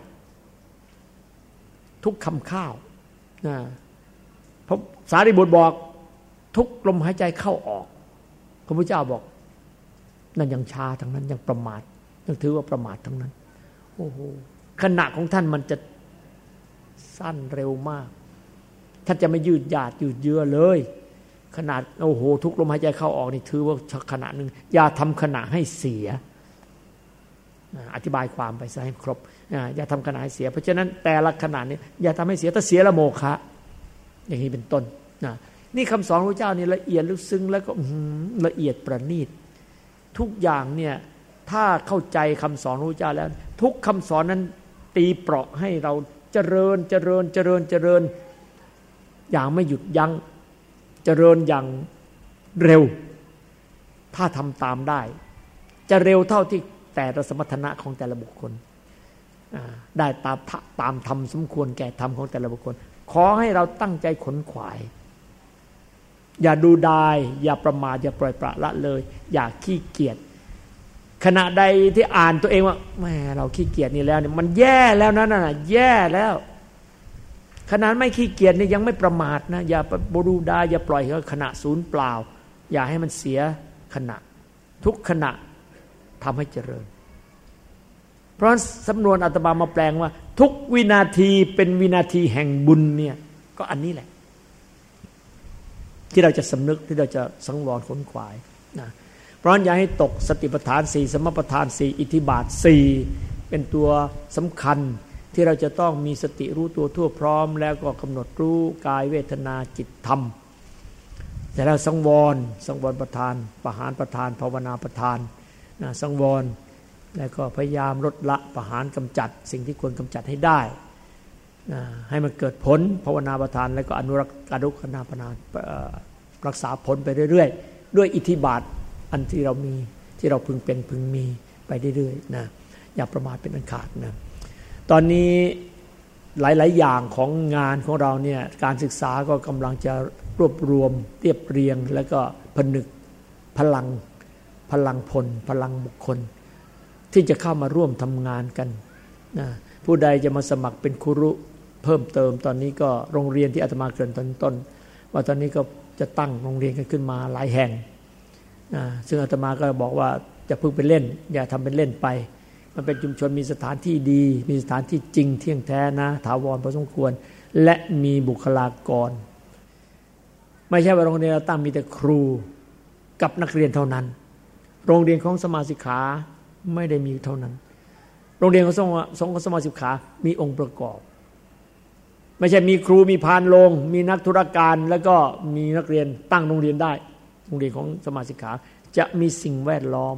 ทุกคำข้าวนะพระสารีบุตรบอกทุกลมหายใจเข้าออกพระพุทธเจ้าบอกนั่นยังช้าทั้งนั้นยังประมาทยังถือว่าประมาททั้งนั้นโอ้โหขณะของท่านมันจะสั้นเร็วมากท่านจะไม่ยืดหยาดยืดเยื้อเลยขนาดโอ้โหทุกลมหายใจเข้าออกนี่ถือว่าขณะหนึ่งอย่าทำขณะให้เสียอธิบายความไปซะให้ครบอย่าทำขณะให้เสียเพราะฉะนั้นแต่ละขณะนี้อย่าทำให้เสียถ้าเสียละโมฆะอย่างนี้เป็นต้นนี่คำสอนพระเจ้านี่ละเอียดลึกซึ้งแล้วก็ละเอียดประณีตทุกอย่างเนี่ยถ้าเข้าใจคำสอนพระเจ้าแล้วทุกคำสอนนั้นตีเปราะให้เราเจริญเจริญเจริญเจริญอย่างไม่หยุดยั้งเจริญอย่างเร็วถ้าทำตามได้จะเร็วเท่าที่แต่ละสมรรถนะของแต่ละบุคคลได้ตามตามธรรมสมควรแก่ธรรมของแต่ละบุคคลขอให้เราตั้งใจขนขวายอย่าดูดายอย่าประมาทอย่าปล่อยปละละเลยอย่าขี้เกียจขณะใดที่อ่านตัวเองว่าแหมเราขี้เกียจนี่แล้วเนี่ยมันแย่แล้วนะน่ะแย่แล้วขณะไม่ขี้เกียจนี่ยังไม่ประมาทนะอย่าบูดูดายอย่าปล่อยให้ขณะศูนย์เปล่าอย่าให้มันเสียขณะทุกขณะทำให้เจริญเพราะสำนวนอาตมามาแปลงว่าทุกวินาทีเป็นวินาทีแห่งบุญเนี่ยก็อันนี้แหละที่เราจะสำนึกที่เราจะสังวรขนขวายนะเพราะอย่าให้ตกสติปัฏฐานสี่สมปัฏฐานสี่อิทธิบาทสี่เป็นตัวสำคัญที่เราจะต้องมีสติรู้ตัวทั่วพร้อมแล้วก็กำหนดรู้กายเวทนาจิตธรรมแต่แล้วสังวรสังวรประธานปหานประธานภาวนาประธานนะสังวรแล้วก็พยายามลดละประหารกำจัดสิ่งที่ควรกำจัดให้ได้นะให้มันเกิดผลภาวนาประธานแล้วก็อนุรักษ์อนุรักษณาประธานรักษาผลไปเรื่อยๆด้วยอิทธิบาทอันที่เรามีที่เราพึงเป็นพึงมีไปเรื่อยๆนะอย่าประมาทเป็นอันขาดนะตอนนี้หลายๆอย่างของงานของเราเนี่ยการศึกษาก็กำลังจะรวบรวมเรียบเรียงแล้วก็ผนึกพลังพลังพลพลังบุคคลที่จะเข้ามาร่วมทำงานกันนะผู้ใดจะมาสมัครเป็นครุเพิ่มเติมตอนนี้ก็โรงเรียนที่อาตมาเกริ่นตอนต้นว่าตอนนี้ก็จะตั้งโรงเรียนกันขึ้นมาหลายแห่งนะซึ่งอาตมาก็บอกว่าจะพึ่งไปเล่นอย่าทำเป็นเล่นไปมันเป็นชุมชนมีสถานที่ดีมีสถานที่จริงเที่ยงแท้นะถาวรพอสมควรและมีบุคลากรไม่ใช่ว่าโรงเรียนเราตั้งมีแต่ครูกับนักเรียนเท่านั้นโรงเรียนของสมาสิกขาไม่ได้มีเท่านั้นโรงเรียนของสงฆ์สงฆ์สมาสิกขามีองค์ประกอบไม่ใช่มีครูมีพานโรงมีนักธุรการแล้วก็มีนักเรียนตั้งโรงเรียนได้โรงเรียนของสมาสิกขาจะมีสิ่งแวดล้อม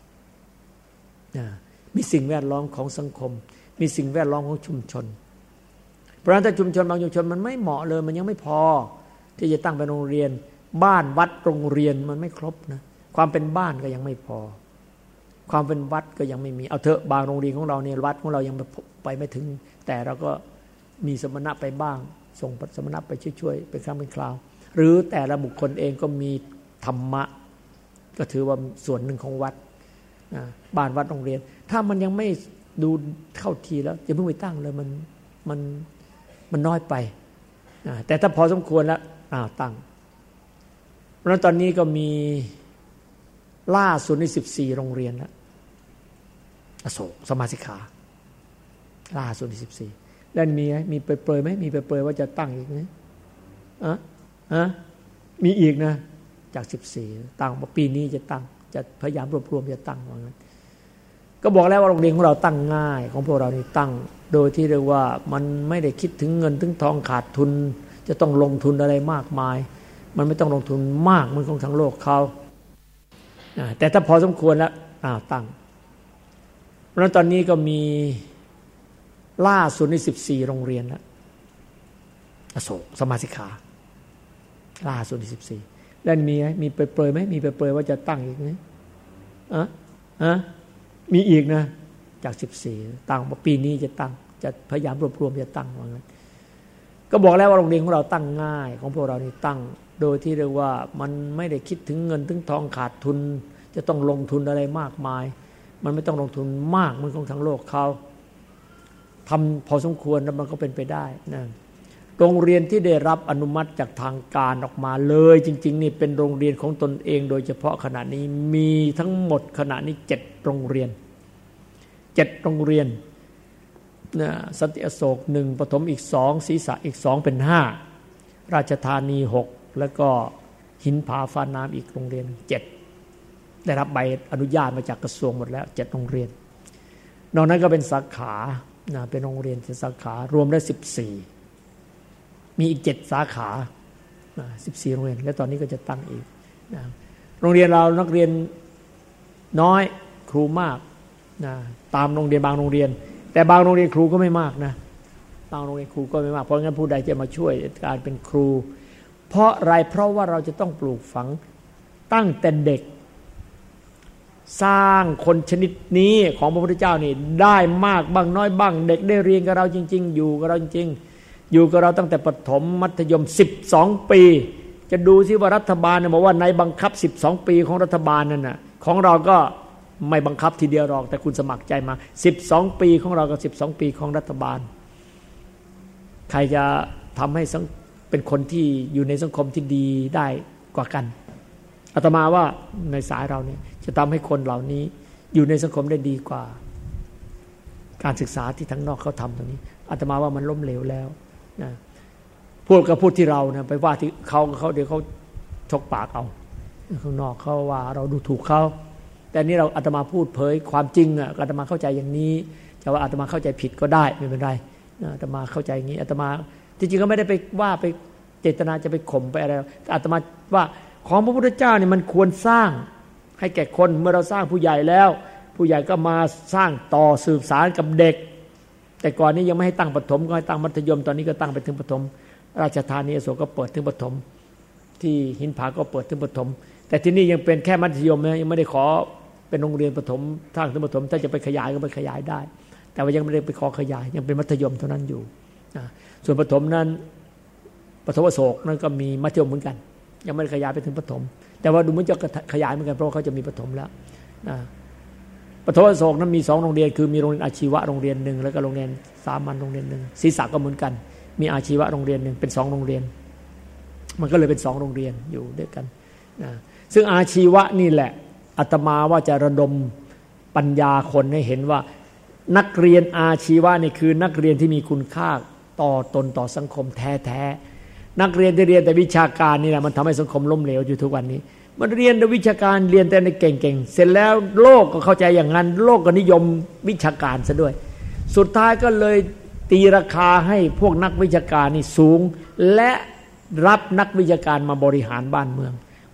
มีสิ่งแวดล้อมของสังคมมีสิ่งแวดล้อมของชุมชนเพราะฉะนั้นถ้าชุมชนบางชุมชนมันไม่เหมาะเลยมันยังไม่พอที่จะตั้งเป็นโรงเรียนบ้านวัดโรงเรียนมันไม่ครบนะความเป็นบ้านก็ยังไม่พอความเป็นวัดก็ยังไม่มีเอาเถอะบางโรงเรียนของเราเนี่ยวัดของเรายังไปไม่ถึงแต่เราก็มีสมณะไปบ้างส่งสมณะไปช่วยๆเป็นครั้งเป็นคราวหรือแต่ละบุคคลเองก็มีธรรมะก็ถือว่าส่วนหนึ่งของวัดบ้านวัดโรงเรียนถ้ามันยังไม่ดูเข้าทีแล้วอย่าเพิ่งไปตั้งเลยมันมันมันน้อยไปแต่ถ้าพอสมควรแล้วอ้าวตั้งเพราะฉะนั้นตอนนี้ก็มีล่าสุดในสิบสี่โรงเรียนแล้วอโศกสมาสิกขาล่าสุดในสิบสี่แล้วมีไหมมีเปรยๆไหมมีเปรยๆว่าจะตั้งอีกไหมอะอะมีอีกนะจากสิบสี่ตั้งปีนี้จะตั้งจะพยายามรวบรวมจะตั้งว่างั้นก็บอกแล้วว่าโรงเรียนของเราตั้งง่ายของพวกเรานี่ตั้งโดยที่เรียกว่ามันไม่ได้คิดถึงเงินถึงทองขาดทุนจะต้องลงทุนอะไรมากมายมันไม่ต้องลงทุนมากเหมือนของทั้งโลกเขาแต่ถ้าพอสมควรแล้วอ้าวตั้งเพราะฉะนั้นตอนนี้ก็มีล่าสุดในสิบสี่โรงเรียนแล้วอโศกสมาสิกขาล่าสุดในสิบสี่แล้วมีไหมมีเปรยๆไหมมีเปรยๆว่าจะตั้งอีกไหมอะอะมีอีกนะจากสิบสี่ตั้งปีนี้จะตั้งจะพยายามรวบรวมจะตั้งว่างั้นก็บอกแล้วว่าโรงเรียนของเราตั้งง่ายของพวกเรานี่ตั้งโดยที่เรียกว่ามันไม่ได้คิดถึงเงินถึงทองขาดทุนจะต้องลงทุนอะไรมากมายมันไม่ต้องลงทุนมากเหมือนของทั้งโลกเขาทำพอสมควรแล้วมันก็เป็นไปได้นะโรงเรียนที่ได้รับอนุมัติจากทางการออกมาเลยจริงๆนี่เป็นโรงเรียนของตนเองโดยเฉพาะขณะนี้มีทั้งหมดขณะนี้เจ็ดโรงเรียนเจ็ดโรงเรียนนะสันติอโศกหนึ่งปฐมอีกสองศรีษะอีกสองเป็นห้าราชธานีหกแล้วก็หินผาฟ้าน้ำอีกโรงเรียนเจ็ดได้รับใบอนุญาตมาจากกระทรวงหมดแล้วเจ็ดโรงเรียนนอกนั้นก็เป็นสาขานะเป็นโรงเรียนเป็นสาขารวมได้สิบสี่มีอีกเจ็ดสาขาสิบสี่โรงเรียนและตอนนี้ก็จะตั้งอีกนะโรงเรียนเรานักเรียนน้อยครูมากนะตามโรงเรียนบางโรงเรียนแต่บางโรงเรียนครูก็ไม่มากนะบางโรงเรียนครูก็ไม่มากเพราะงั้นผู้ใดจะมาช่วยการเป็นครูเพราะอะไรเพราะว่าเราจะต้องปลูกฝังตั้งแต่เด็กสร้างคนชนิดนี้ของพระพุทธเจ้านี่ได้มากบ้างน้อยบ้างเด็กได้เรียนกับเราจริงๆอยู่กับเราจริงๆอยู่กับเราตั้งแต่ประถมมัธยมสิบสองปีจะดูซิว่ารัฐบาลเนี่ยบอกว่าในบังคับสิบสองปีของรัฐบาลนั่นน่ะของเราก็ไม่บังคับทีเดียวหรอกแต่คุณสมัครใจมาสิบสองปีของเรากับสิบสองปีของรัฐบาลใครจะทำให้เป็นคนที่อยู่ในสังคมที่ดีได้กว่ากันอาตมาว่าในสายเราเนี่ยจะทำให้คนเหล่านี้อยู่ในสังคมได้ดีกว่าการศึกษาที่ทั้งนอกเขาทำตรงนี้อาตมาว่ามันล้มเหลวแล้วนะพูดกับพูดที่เรานะไปว่าที่เขาเขาเดี๋ยวเขาชกปากเอาข้างนอกเขาว่าเราดูถูกเขาแต่นี่เราอาตมาพูดเผยความจริงอ่ะอาตมาเข้าใจอย่างนี้จะว่าอาตมาเข้าใจผิดก็ได้ไม่เป็นไรอาตมาเข้าใจอย่างนี้อาตมาจริงๆก็ไม่ได้ไปว่าไปเจตนาจะไปข่มไปอะไรแต่อาตมาว่าของพระพุทธเจ้าเนี่ยมันควรสร้างให้แก่คนเมื่อเราสร้างผู้ใหญ่แล้วผู้ใหญ่ก็มาสร้างต่อสืบสารกับเด็กแต่ก่อนนี้ยังไม่ให้ตั้งประถมก็ให้ตั้งมัธยมตอนนี้ก็ตั้งไปถึงประถมราชธานีอโศกก็เปิดถึงประถมที่หินผาก็เปิดถึงประถมแต่ที่นี่ยังเป็นแค่มัธยมนะยังไม่ได้ขอเป็นโรงเรียนประถมทางถึงประถมถ้าจะไปขยายก็ไปขยายได้แต่ว่ายังไม่ได้ไปขอขยายยังเป็นมัธยมเท่านั้นอยู่ส่วนประถมนั้นประถมอโศกนั้นก็มีมัธยมเหมือนกันยังไม่ได้ขยายไปถึงประถมแต่ว่าดูเหมือนจะขยายเหมือนกันเพราะเขาจะมีประถมแล้วประถมอโศกนั้นมีสองโรงเรียนคือมีโรงเรียนอาชีวะโรงเรียนหนึ่งแล้วก็โรงเรียนสามัญโรงเรียนหนึ่งศรีษะก็เหมือนกันมีอาชีวะโรงเรียนหนึ่งเป็นสองโรงเรียนมันก็เลยเป็นสองโรงเรียนอยู่ด้วยกันนะซึ่งอาชีวะนี่แหละอาตมาว่าจะระดมปัญญาคนให้เห็นว่านักเรียนอาชีวะนี่คือนักเรียนที่มีคุณค่าต่อตนต่อสังคมแท้ๆนักเรียนที่เรียนแต่วิชาการนี่แหละมันทำให้สังคมล้มเหลวอยู่ทุกวันนี้มันเรียนแต่วิชาการเรียนแต่ในเก่งๆเสร็จแล้วโลกก็เข้าใจอย่างนั้นโลกก็นิยมวิชาการซะด้วยสุดท้ายก็เลยตีราคาให้พวกนักวิชาการนี่สูงและรับนักวิชาการมาบริหารบ้านเมือง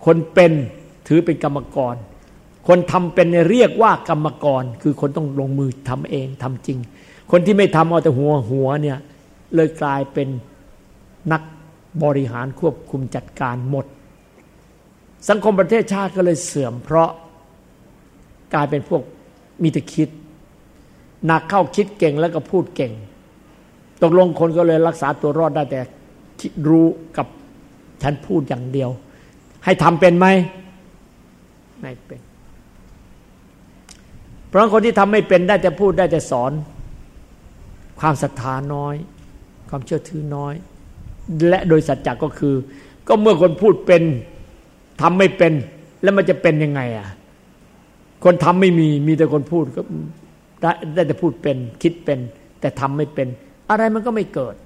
คนเป็นถือเป็นกรรมกรคนทำเป็นเรียกว่ากรรมกรคือคนต้องลงมือทำเองทำจริงคนที่ไม่ทำเอาแต่หัวหัวเนี่ยเลยกลายเป็นนักบริหารควบคุมจัดการหมดสังคมประเทศชาติก็เลยเสื่อมเพราะกลายเป็นพวกมีแต่คิดหนักเข้าคิดเก่งแล้วก็พูดเก่งตกลงคนก็เลยรักษาตัวรอดได้แต่รู้กับฉันพูดอย่างเดียวให้ทำเป็นไหมไม่เป็นเพราะคนที่ทำไม่เป็นได้แต่พูดได้แต่สอนความศรัทธาน้อยความเชื่อถือน้อยและโดยสัจจะก็คือก็เมื่อคนพูดเป็นทำไม่เป็นแล้วมันจะเป็นยังไงอ่ะคนทำไม่มีมีแต่คนพูดก็ได้ได้แต่พูดเป็นคิดเป็นแต่ทำไม่เป็นอะไรมันก็ไม่เกิด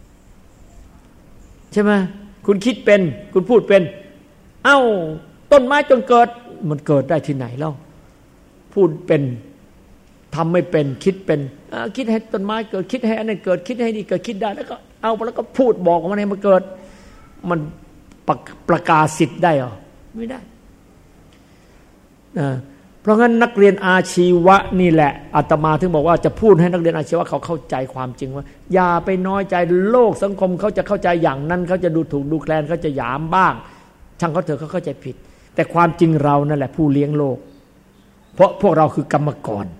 ใช่ไหมคุณคิดเป็นคุณพูดเป็นเอ้าต้นไม้จนเกิดมันเกิดได้ที่ไหนเล่าพูดเป็นทำไม่เป็นคิดเป็นคิดให้ต้นไม้เกิดคิดให้อันนั้นเกิดคิดให้นี่เกิดคิดได้แล้วก็เอาแล้วก็พูดบอกมันให้มันเกิดมันประประกาศสิทธิ์ได้หรอไม่ได้นะเพราะงั้นนักเรียนอาชีวะนี่แหละอาตมาถึงบอกว่าจะพูดให้นักเรียนอาชีวะเขาเข้าใจความจริงว่าอย่าไปน้อยใจโลกสังคมเขาจะเข้าใจอย่างนั้นเขาจะดูถูกดูแคลนเขาจะหยามบ้างช่างเขาเถอะเขาเข้าใจผิดแต่ความจริงเรานั่นแหละผู้เลี้ยงโลกเพราะพวกเราคือกรรมกร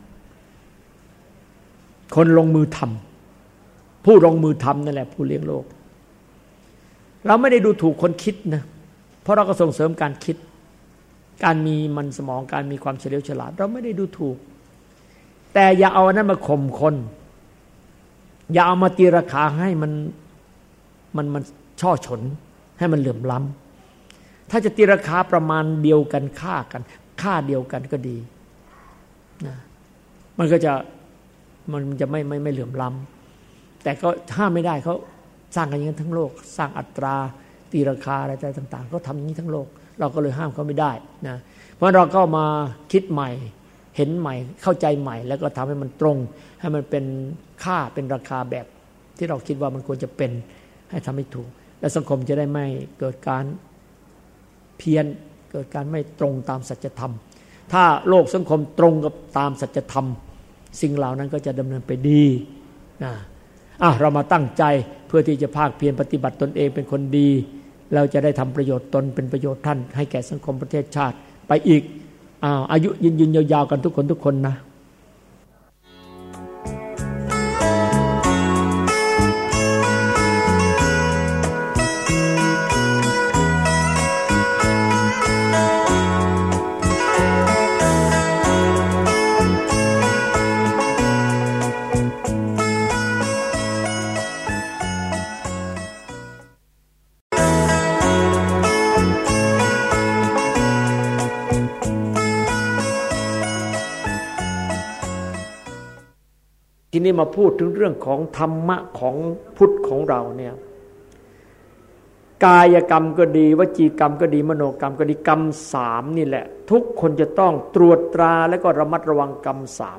คนลงมือทำผู้ลงมือทำนั่นแหละผู้เลี้ยงโลกเราไม่ได้ดูถูกคนคิดนะเพราะเราก็ส่งเสริมการคิดการมีมันสมองการมีความเฉลียวฉลาดเราไม่ได้ดูถูกแต่อย่าเอาอันนั้นมาข่มคนอย่าเอามาตีราคาให้มันมันมันช่อฉนให้มันเหลื่อมล้ำถ้าจะตีราคาประมาณเดียวกันค่ากันค่าเดียวกันก็ดีนะมันก็จะมันจะไม่ไม่ไม่เหลื่อมล้ำแต่ก็ห้ามไม่ได้เขาสร้างกันอย่างนี้ทั้งโลกสร้างอัตราตีราคาอะไรต่างๆก็ทำอย่างนี้ทั้งโลกเราก็เลยห้ามเขาไม่ได้นะเพราะเราก็มาคิดใหม่เห็นใหม่เข้าใจใหม่แล้วก็ทำให้มันตรงให้มันเป็นค่าเป็นราคาแบบที่เราคิดว่ามันควรจะเป็นให้ทำให้ถูกและสังคมจะได้ไม่เกิดการเพี้ยนเกิดการไม่ตรงตามสัจธรรมถ้าโลกสังคมตรงกับตามสัจธรรมสิ่งเหล่านั้นก็จะดำเนินไปดีนะอ่ะเรามาตั้งใจเพื่อที่จะภาคเพียรปฏิบัติตนเองเป็นคนดีเราจะได้ทำประโยชน์ตนเป็นประโยชน์ท่านให้แก่สังคมประเทศชาติไปอีกอ่าอายุยืนยืนยาวๆกันทุกคนทุกคนนะทีนี้มาพูดถึงเรื่องของธรรมะของพุทธของเราเนี่ยกายกรรมก็ดีวจีกรรมก็ดีมโนกรรมก็ดีกรรมสามนี่แหละทุกคนจะต้องตรวจตราและก็ระมัดระวังกรรมสาม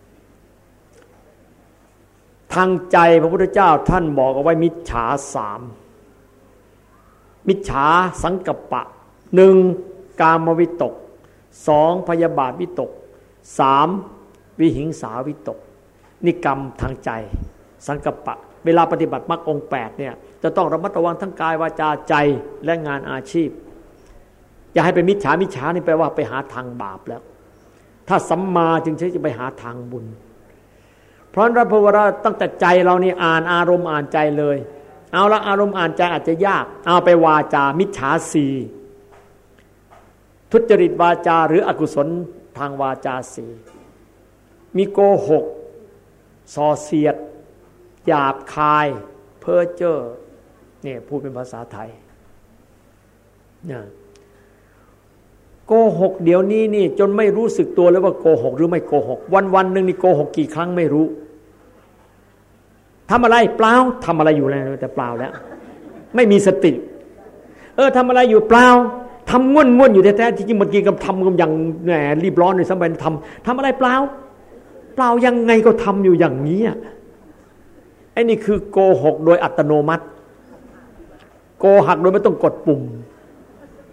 ทางใจพระพุทธเจ้าท่านบอกเอาไว้มิจฉาสามมิจฉาสังกัปปะหนึ่งกามวิตกสองพยาบาทวิตกสามวิหิงสาวิตกนี่กรรมทางใจสังกัปปะเวลาปฏิบัติมรรคองค์แปดเนี่ยจะต้องระมัดระวังทั้งกายวาจาใจและงานอาชีพอย่าให้เป็นมิจฉามิจฉานี่แปลว่าไปหาทางบาปแล้วถ้าสัมมาจึงใช้จะไปหาทางบุญเพราะนั้นพระวราตั้งแต่ใจเรานี่อ่านอารมณ์อ่านใจเลยเอาละอารมณ์อ่านใจอาจจะยากเอาไปวาจามิจฉาสี่ทุจริตวาจาหรืออกุศลทางวาจาสี่มีโกหกส่อเสียดหยาบคายเพ้อเจ้อเนี่ยพูดเป็นภาษาไทยนะโกหกเดี๋ยวนี้นี่จนไม่รู้สึกตัวเลยว่าโกหกหรือไม่โกหกวันวันหนึ่งนี่โกหกกี่ครั้งไม่รู้ทำอะไรเปล่าทำอะไรอยู่แล้วแต่เปล่าแล้วไม่มีสติเออทำอะไรอยู่เปล่าทำง่วนง่วนอยู่แท้ๆที่จริงเมื่อกี้ก็ทำกันอย่างแหมรีบร้อนเลยสมัยทำทำอะไรเปล่าเปล่ายังไงก็ทำอยู่อย่างนี้ไอ้นี่คือโกหกโดยอัตโนมัติโกหักโดยไม่ต้องกดปุ่ม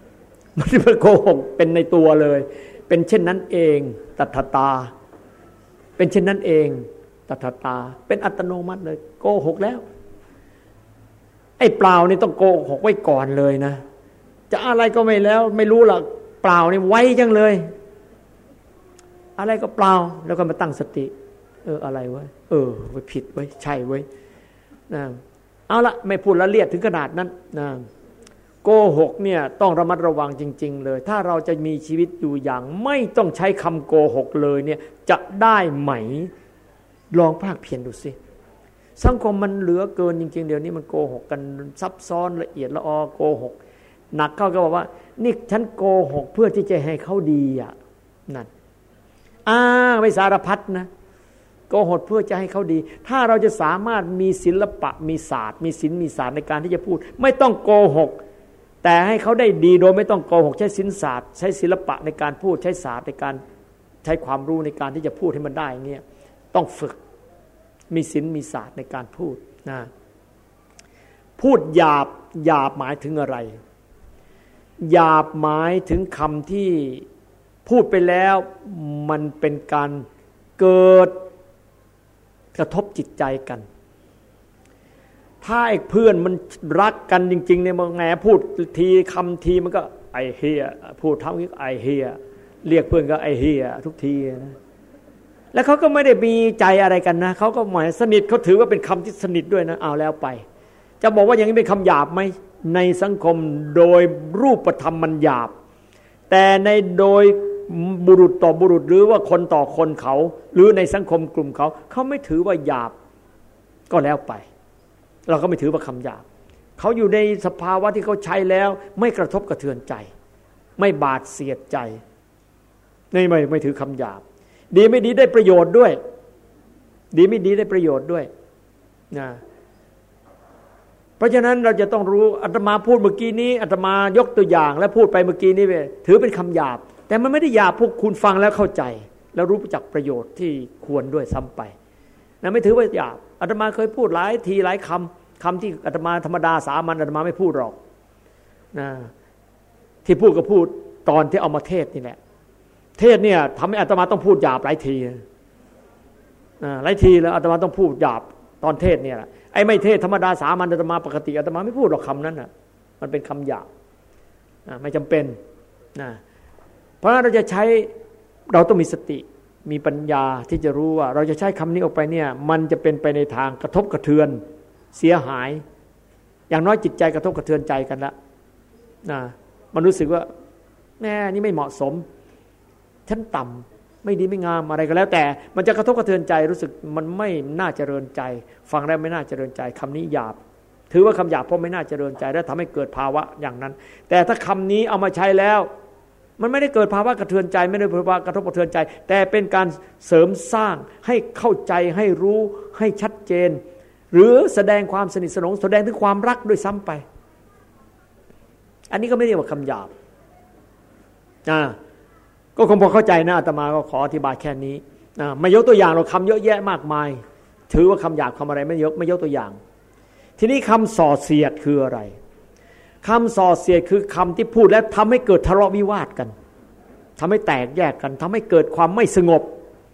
มันเป็นโกหกเป็นในตัวเลยเป็นเช่นนั้นเองตัทตาเป็นเช่นนั้นเองตัทตาเป็นอัตโนมัติเลยโกหกแล้วไอ้เปล่านี่ต้องโกหกไว้ก่อนเลยนะจะอะไรก็ไม่แล้วไม่รู้หรอกเปล่านี่ไว้จังเลยอะไรก็เปล่าแล้วก็มาตั้งสติเอออะไรวะเออไว้ผิดไว้ใช่ไว้นะเอาละไม่พูดละเอียดถึงขนาดนั้นนะโกหกเนี่ยต้องระมัดระวังจริงๆเลยถ้าเราจะมีชีวิตอยู่อย่างไม่ต้องใช้คำโกหกเลยเนี่ยจะได้ไหมลองภาคเพียรดูสิสังคมมันเหลือเกินจริงๆเดี๋ยวนี้มันโกหกกันซับซ้อนละเอียดละออโกหกหนักเข้าก็บอกว่านี่ฉันโกหกเพื่อที่จะให้เขาดีอ่ะนั่นอ้างไปสารพัดนะโกหกเพื่อจะให้เขาดีถ้าเราจะสามารถมีศิลปะมีศาสตร์มีศิลป์มีศาสตร์ในการที่จะพูดไม่ต้องโกหกแต่ให้เขาได้ดีโดยไม่ต้องโกหกใช้ศิลปศาสตร์ใช้ศิลปะในการพูดใช้ศาสตร์ในการใช้ความรู้ในการที่จะพูดให้มันได้เนี่ยต้องฝึกมีศิลป์มีศาสตร์ในการพูดนะพูดหยาบหยาบหมายถึงอะไรหยาบหมายถึงคำที่พูดไปแล้วมันเป็นการเกิดกระทบจิตใจกันถ้าไอ้เพื่อนมันรักกันจริงๆเนี่ยมันแงพูดทีคำทีมันก็ไอเฮียพูดทั้งนี้ไอเฮียเรียกเพื่อนก็ไอเฮียทุกทีนะแล้วเขาก็ไม่ได้มีใจอะไรกันนะเขาก็หมายสนิทเขาถือว่าเป็นคำที่สนิทด้วยนะเอาแล้วไปจะบอกว่าอย่างนี้เป็นคำหยาบไหมในสังคมโดยรูปธรรมมันหยาบแต่ในโดยบุรุษต่อบุรุษหรือว่าคนต่อคนเขาหรือในสังคมกลุ่มเขาเขาไม่ถือว่าหยาบก็แล้วไปเราก็ไม่ถือว่าคำหยาบเขาอยู่ในสภาวะที่เขาใช้แล้วไม่กระทบกระเทือนใจไม่บาดเสียดใจไม่ไม่ไม่ถือคำหยาบดีไม่ดีได้ประโยชน์ด้วยดีไม่ดีได้ประโยชน์ด้วยนะเพราะฉะนั้นเราจะต้องรู้อาตมาพูดเมื่อกี้นี้อาตมายกตัวอย่างและพูดไปเมื่อกี้นี้ถือเป็นคำหยาบแต่มันไม่ได้หยาบพวกคุณฟังแล้วเข้าใจแล้วรู้จักประโยชน์ที่ควรด้วยซ้ำไปนะไม่ถือว่าหยาบอาตมาเคยพูดหลายทีหลายคำคำที่อาตมาธรรมดาสามัญอาตมาไม่พูดหรอกนะที่พูดก็พูดตอนที่เอามาเทศนี่แหละเทศเนี่ยทำให้อาตมาต้องพูดหยาบหลายทีนะหลายทีแล้วอาตมาต้องพูดหยาบตอนเทศเนี่ยไอ้ไม่เทศธรรมดาสามัญอาตมาปกติอาตมาไม่พูดหรอกคำนั้นน่ะมันเป็นคำหยาบไม่จำเป็นนะเพราะเราจะใช้เราต้องมีสติมีปัญญาที่จะรู้ว่าเราจะใช้คำนี้ออกไปเนี่ยมันจะเป็นไปในทางกระทบกระเทือนเสียหายอย่างน้อยจิตใจกระทบกระเทือนใจกันละนะมันรู้สึกว่าแม่นี่ไม่เหมาะสมฉันต่ำไม่ดีไม่งามอะไรก็แล้วแต่มันจะกระทบกระเทือนใจรู้สึกมันไม่น่าเจริญใจฟังแล้วไม่น่าเจริญใจคำนี้หยาบถือว่าคำหยาบเพราะไม่น่าเจริญใจและทำให้เกิดภาวะอย่างนั้นแต่ถ้าคำนี้เอามาใช้แล้วมันไม่ได้เกิดภาวะกระเทือนใจไม่ได้ภาวะกระทบกระเทือนใจแต่เป็นการเสริมสร้างให้เข้าใจให้รู้ให้ชัดเจนหรือแสดงความสนิทสนมแสดงถึงความรักด้วยซ้ำไปอันนี้ก็ไม่เรียกว่าคำหยาบอ่าก็คงพอเข้าใจนะอาตมาก็ขออธิบายแค่นี้นะไม่ยกตัวอย่างเราคำเยอะแยะมากมายถือว่าคำหยาบคำอะไรไม่ยกไม่ยกตัวอย่างทีนี้คำส่อเสียดคืออะไรคำส่อเสียดคือคำที่พูดแล้วทำให้เกิดทะเลาะวิวาทกันทำให้แตกแยกกันทำให้เกิดความไม่สงบ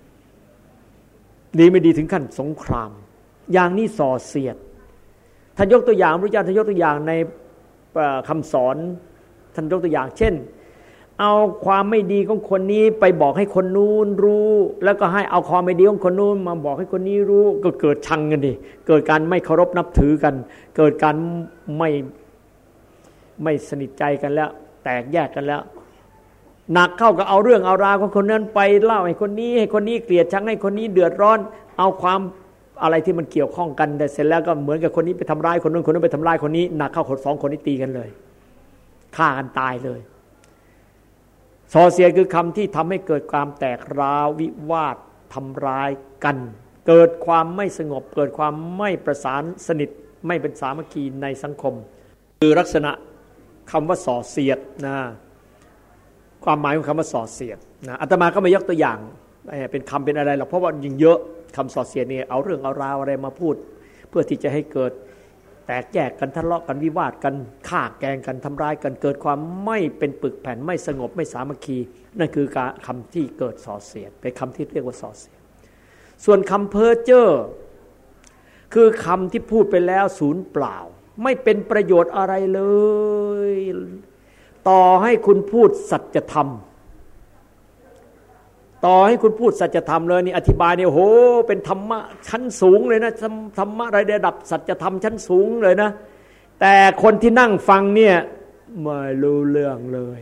ดีไม่ดีถึงขั้นสงครามอย่างนี้ส่อเสียดท่านยกตัวอย่างพระเจ้าท่านยกตัวอย่างในคำสอนท่านยกตัวอย่างเช่นเอาความไม่ดีของคนนี้ไปบอกให้คนนู้นรู้แล้วก็ให้เอาความไม่ดีของคนนู้นมาบอกให้คนนี้รู้ก็เกิดชังกันดิเกิดการไม่เคารพนับถือกันเกิดการไม่ไม่สนิทใจกันแล้วแตกแยกกันแล้วหนักเข้าก็เอาเรื่องเอาราวของคนนั้นไปเล่าให้คนนี้ให้คนนี้เกลียดชังให้คนนี้เดือดร้อนเอาความอะไรที่มันเกี่ยวข้องกันแต่เสร็จแล้วก็เหมือนกับคนนี้ไปทำร้ายคนนู้นคนนู้นไปทำร้ายคนนี้หนักเข้าคนสองคนนี้ตีกันเลยฆ่ากันตายเลยส่อเสียดคือคำที่ทำให้เกิดความแตกร้าววิวาททำร้ายกันเกิดความไม่สงบเกิดความไม่ประสานสนิทไม่เป็นสามัคคีในสังคมคือลักษณะคำว่าส่อเสียดนะความหมายของคำว่าส่อเสียดนะอาตมาก็ไม่ยกตัวอย่างเป็นคำเป็นอะไรหรอกเพราะว่ายิ่งเยอะคำส่อเสียดนี่เอาเรื่องเอาราวอะไรมาพูดเพื่อที่จะให้เกิดแตกแยกกันทะเลาะกันวิวาทกันฆ่าแกล้งกันทำร้ายกันเกิดความไม่เป็นปึกแผ่นไม่สงบไม่สามัคคีนั่นคือการคำที่เกิดส่อเสียดเป็นคำที่เรียกว่าส่อเสียดส่วนคำเพ้อเจ้อคือคำที่พูดไปแล้วสูญเปล่าไม่เป็นประโยชน์อะไรเลยต่อให้คุณพูดสัจธรรมต่อให้คุณพูดสัจธรรมเลยนี่อธิบายเนี่ยโหเป็นธรรมะชั้นสูงเลยนะธรรมะระดับสัจธรรมชั้นสูงเลยนะแต่คนที่นั่งฟังเนี่ยไม่รู้เรื่องเลย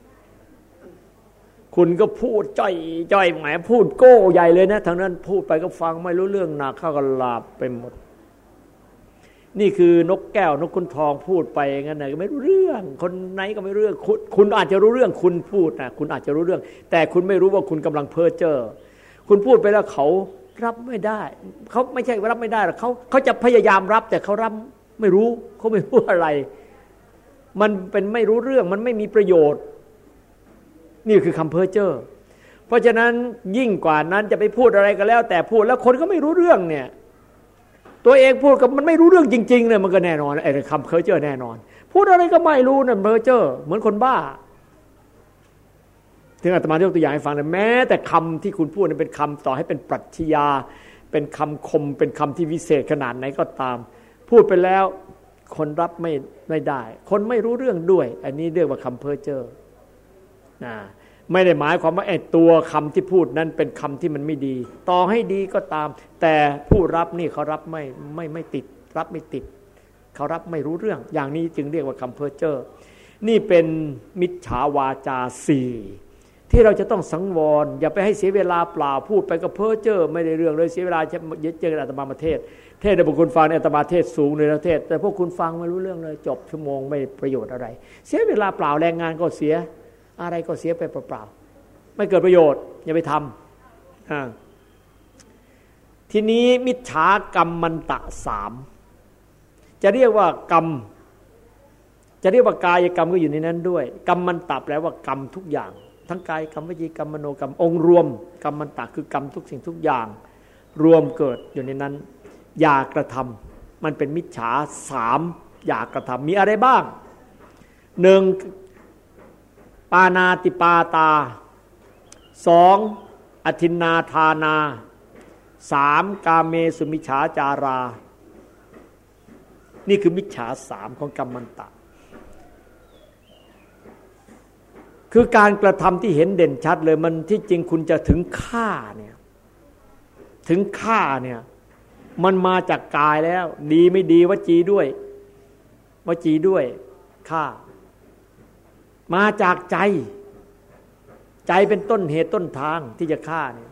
คุณก็พูดจ้อยจ้อยแหมพูดโก้ใหญ่เลยนะทางนั้นพูดไปก็ฟังไม่รู้เรื่องหนักเข้าก็หลับไปหมดนี่คือนกแก้วนกขุนทองพูดไปงั้นนะก็ไม่รู้เรื่องคนไหนก็ไม่รู้เรื่องคุณคุณอาจจะรู้เรื่องคุณพูดนะคุณอาจจะรู้เรื่องแต่คุณไม่รู้ว่าคุณกำลังเพ้อเจ้อคุณพูดไปแล้วเขารับไม่ได้เขาไม่ใช่รับไม่ได้หรอกเขาเขาจะพยายามรับแต่เขารับไม่รู้เขาไม่รู้อะไรมันเป็นไม่รู้เรื่องมันไม่มีประโยชน์นี่คือคำเพ้อเจ้อเพราะฉะนั้นยิ่งกว่านั้นจะไปพูดอะไรก็แล้วแต่พูดแล้วคนก็ไม่รู้เรื่องเนี่ยตัวเองพูดกับมันไม่รู้เรื่องจริงๆเนี่ยมันก็แน่นอนไอ้คำเพ้อเจ้อแน่นอนพูดอะไรก็ไม่รู้นั่นเพ้อเจ้อเหมือนคนบ้าถึงอาตมายกตัวอย่างให้ฟังเลยแม้แต่คำที่คุณพูดนั้นเป็นคำต่อให้เป็นปรัชญาเป็นคำคมเป็นคำที่วิเศษขนาดไหนก็ตามพูดไปแล้วคนรับไม่ไม่ได้คนไม่รู้เรื่องด้วยอันนี้เรียกว่าคำเพ้อเจ้อนะไม่ได้หมายความว่าไอ้ตัวคำที่พูดนั้นเป็นคำที่มันไม่ดีต่อให้ดีก็ตามแต่ผู้รับนี่เขารับไม่ไม่ไม่ติดรับไม่ติดเขารับไม่รู้เรื่องอย่างนี้จึงเรียกว่าคำเพ้อเจ้อนี่เป็นมิจฉาวาจาสี่ที่เราจะต้องสังวรอย่าไปให้เสียเวลาเปล่าพูดไปก็เพ้อเจ้อไม่ได้เรื่องเลยเสียเวลาจะเจออาตมาประเทศเทศน์ให้พวกคุณฟังในอาตมาเทศสูงเลยนะเทศแต่พวกคุณฟังไม่รู้เรื่องเลยจบชั่วโมงไม่ประโยชน์อะไรเสียเวลาเปล่าแรงงานก็เสียอะไรก็เสียไปเปล่าๆไม่เกิดประโยชน์อย่าไปทำทีนี้มิจฉากรรมมันตะสามจะเรียกว่ากรรมจะเรียกว่ากายกรรมก็อยู่ในนั้นด้วยกรรมมันตะแปลว่ากรรมทุกอย่างทั้งกายกรรมวจีกรรมมโนกรรมองค์รวมกรรมมันตะคือกรรมทุกสิ่งทุกอย่างรวมเกิดอยู่ในนั้นอย่ากระทำมันเป็นมิจฉาสามอย่ากระทำมีอะไรบ้างหนึ่งปานาติปาตาสองอทินนาทานาสามกาเมสุมิจฉาจารานี่คือมิจฉาสามของกรรมันตะคือการกระทำที่เห็นเด่นชัดเลยมันที่จริงคุณจะถึงฆ่าเนี่ยถึงฆ่าเนี่ยมันมาจากกายแล้วดีไม่ดีวจีด้วยวจีด้วยฆ่ามาจากใจใจเป็นต้นเหตุต้นทางที่จะฆ่าเนี่ย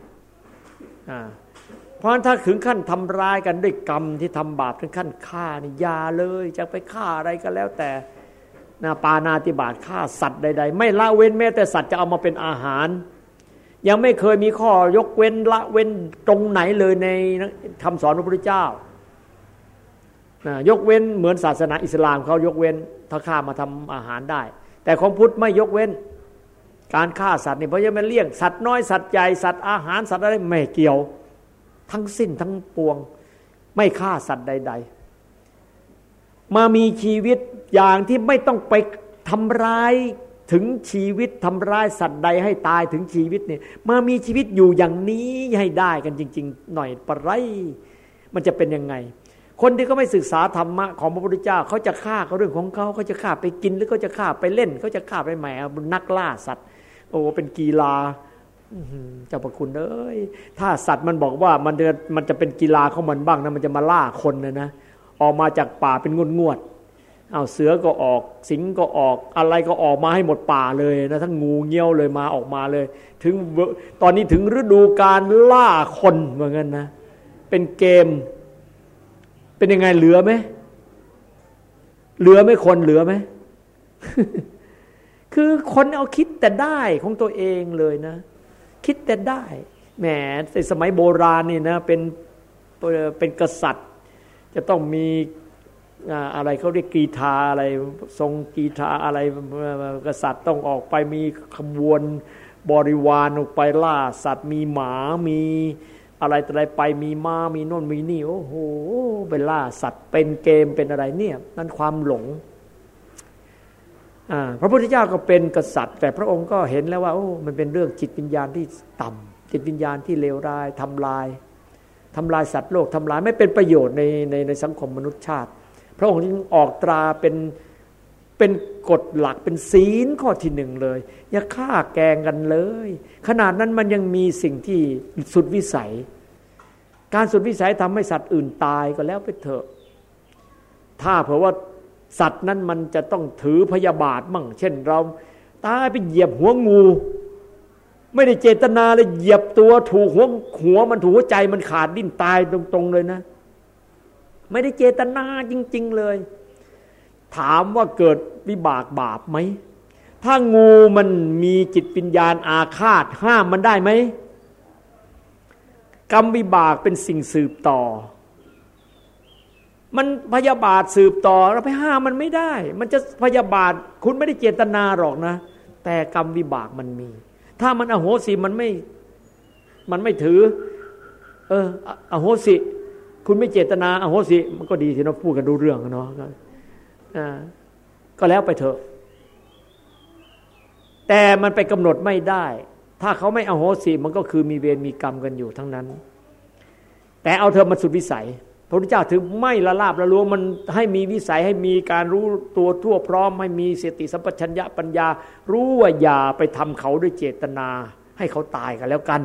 เพราะฉะนั้นถ้าถึงขั้นทำร้ายกันด้วยกรรมที่ทำบาปถึงขั้นฆ่านี่อย่าเลยจะไปฆ่าอะไรก็แล้วแต่นาปานาติบาตฆ่าสัตว์ใดๆไม่ละเว้นแม้แต่สัตว์จะเอามาเป็นอาหารยังไม่เคยมีข้อยกเว้นละเว้นตรงไหนเลยในคำสอนพระพุทธเจ้ายกเว้นเหมือนศาสนาอิสลามเขายกเว้นถ้าฆ่ามาทำอาหารได้แต่ของพุทธไม่ยกเว้นการฆ่าสัตว์นี่เพราะยังมันเลี้ยงสัตว์น้อยสัตว์ใหญ่สัตว์อาหารสัตว์อะไรไม่เกี่ยวทั้งสิ้นทั้งปวงไม่ฆ่าสัตว์ใดๆมามีชีวิตอย่างที่ไม่ต้องไปทำร้ายถึงชีวิตทำร้ายสัตว์ใดให้ตายถึงชีวิตเนี่ยมามีชีวิตอยู่อย่างนี้ให้ได้กันจริงๆหน่อยปะไรมันจะเป็นยังไงคนที่เขาไม่ศึกษาธรรมะของพระพุทธเจ้าเขาจะฆ่าก็เรื่องของเขาเขาจะฆ่าไปกินหรือเขาจะฆ่าไปเล่นเขาจะฆ่าไปแหมนักล่าสัตว์โอ้เป็นกีฬาเจ้าพระคุณเอ้ยถ้าสัตว์มันบอกว่ามันจะมันจะเป็นกีฬาของมันบ้างนะมันจะมาล่าคนนะนะออกมาจากป่าเป็นงวดงวดเอาเสือก็ออกสิงก็ออกอะไรก็ออกมาให้หมดป่าเลยนะทั้งงูเงี้ยวเลยมาออกมาเลยถึงตอนนี้ถึงฤดูการล่าคนเหมือนกันนะเป็นเกมเป็นยังไงเหลือไหมเหลือไหมคนเหลือไหม คือคนเอาคิดแต่ได้ของตัวเองเลยนะคิดแต่ได้แหมในสมัยโบราณนี่นะเป็นเป็นกษัตริย์จะต้องมีอะไรเขาเรียกกีฬาอะไรทรงกีฬาอะไรกษัตริย์ต้องออกไปมีขบวนบริวารออกไปล่าสัตว์มีหมามีอะไรต่ออะไรไปมีม้ามีโน่นมีนี่โอ้โหไปล่าสัตว์เป็นเกมเป็นอะไรเนี่ยนั่นความหลงพระพุทธเจ้าก็เป็นกษัตริย์แต่พระองค์ก็เห็นแล้วว่าโอ้มันเป็นเรื่องจิตวิญญาณที่ต่ำจิตวิญญาณที่เลวร้ายทำลายทำลายสัตว์โลกทำลายไม่เป็นประโยชน์ในในในสังคมมนุษยชาติพระองค์จึงออกตราเป็นเป็นกฎหลักเป็นศีลข้อที่หนึ่งเลยอย่าฆ่าแกล้งกันเลยขนาดนั้นมันยังมีสิ่งที่สุดวิสัยการสุดวิสัยทำให้สัตว์อื่นตายก็แล้วไปเถอะถ้าเผื่อว่าสัตว์นั้นมันจะต้องถือพยาบาทมั่งเช่นเราตายไปเหยียบหัวงูไม่ได้เจตนาเลยเหยียบตัวถูกหัวหัวมันถูกหัวใจมันขาดดิ้นตายตรงๆเลยนะไม่ได้เจตนาจริงๆเลยถามว่าเกิดวิบากบาปไหมถ้างูมันมีจิตวิญญาณอาฆาตห้ามมันได้ไหมกรรมวิบากเป็นสิ่งสืบต่อมันพยาบาทสืบต่อเราไปห้ามมันไม่ได้มันจะพยาบาทคุณไม่ได้เจตนาหรอกนะแต่กรรมวิบากมันมีถ้ามันอโหสิมันไม่มันไม่ถือเอออโหสิคุณไม่เจตนาอโหสิมันก็ดีที่เราพูดกันรู้เรื่องเนาะอ่าก็แล้วไปเถอะแต่มันไปกำหนดไม่ได้ถ้าเขาไม่อโหสิมันก็คือมีเวรมีกรรมกันอยู่ทั้งนั้นแต่เอาเธอมาสุดวิสัยพระพุทธเจ้าถึงไม่ละลาบละล้วงมันให้มีวิสัยให้มีการรู้ตัวทั่วพร้อมให้มีสติสัมปชัญญะปัญญารู้ว่าอย่าไปทำเขาด้วยเจตนาให้เขาตายกันแล้วกัน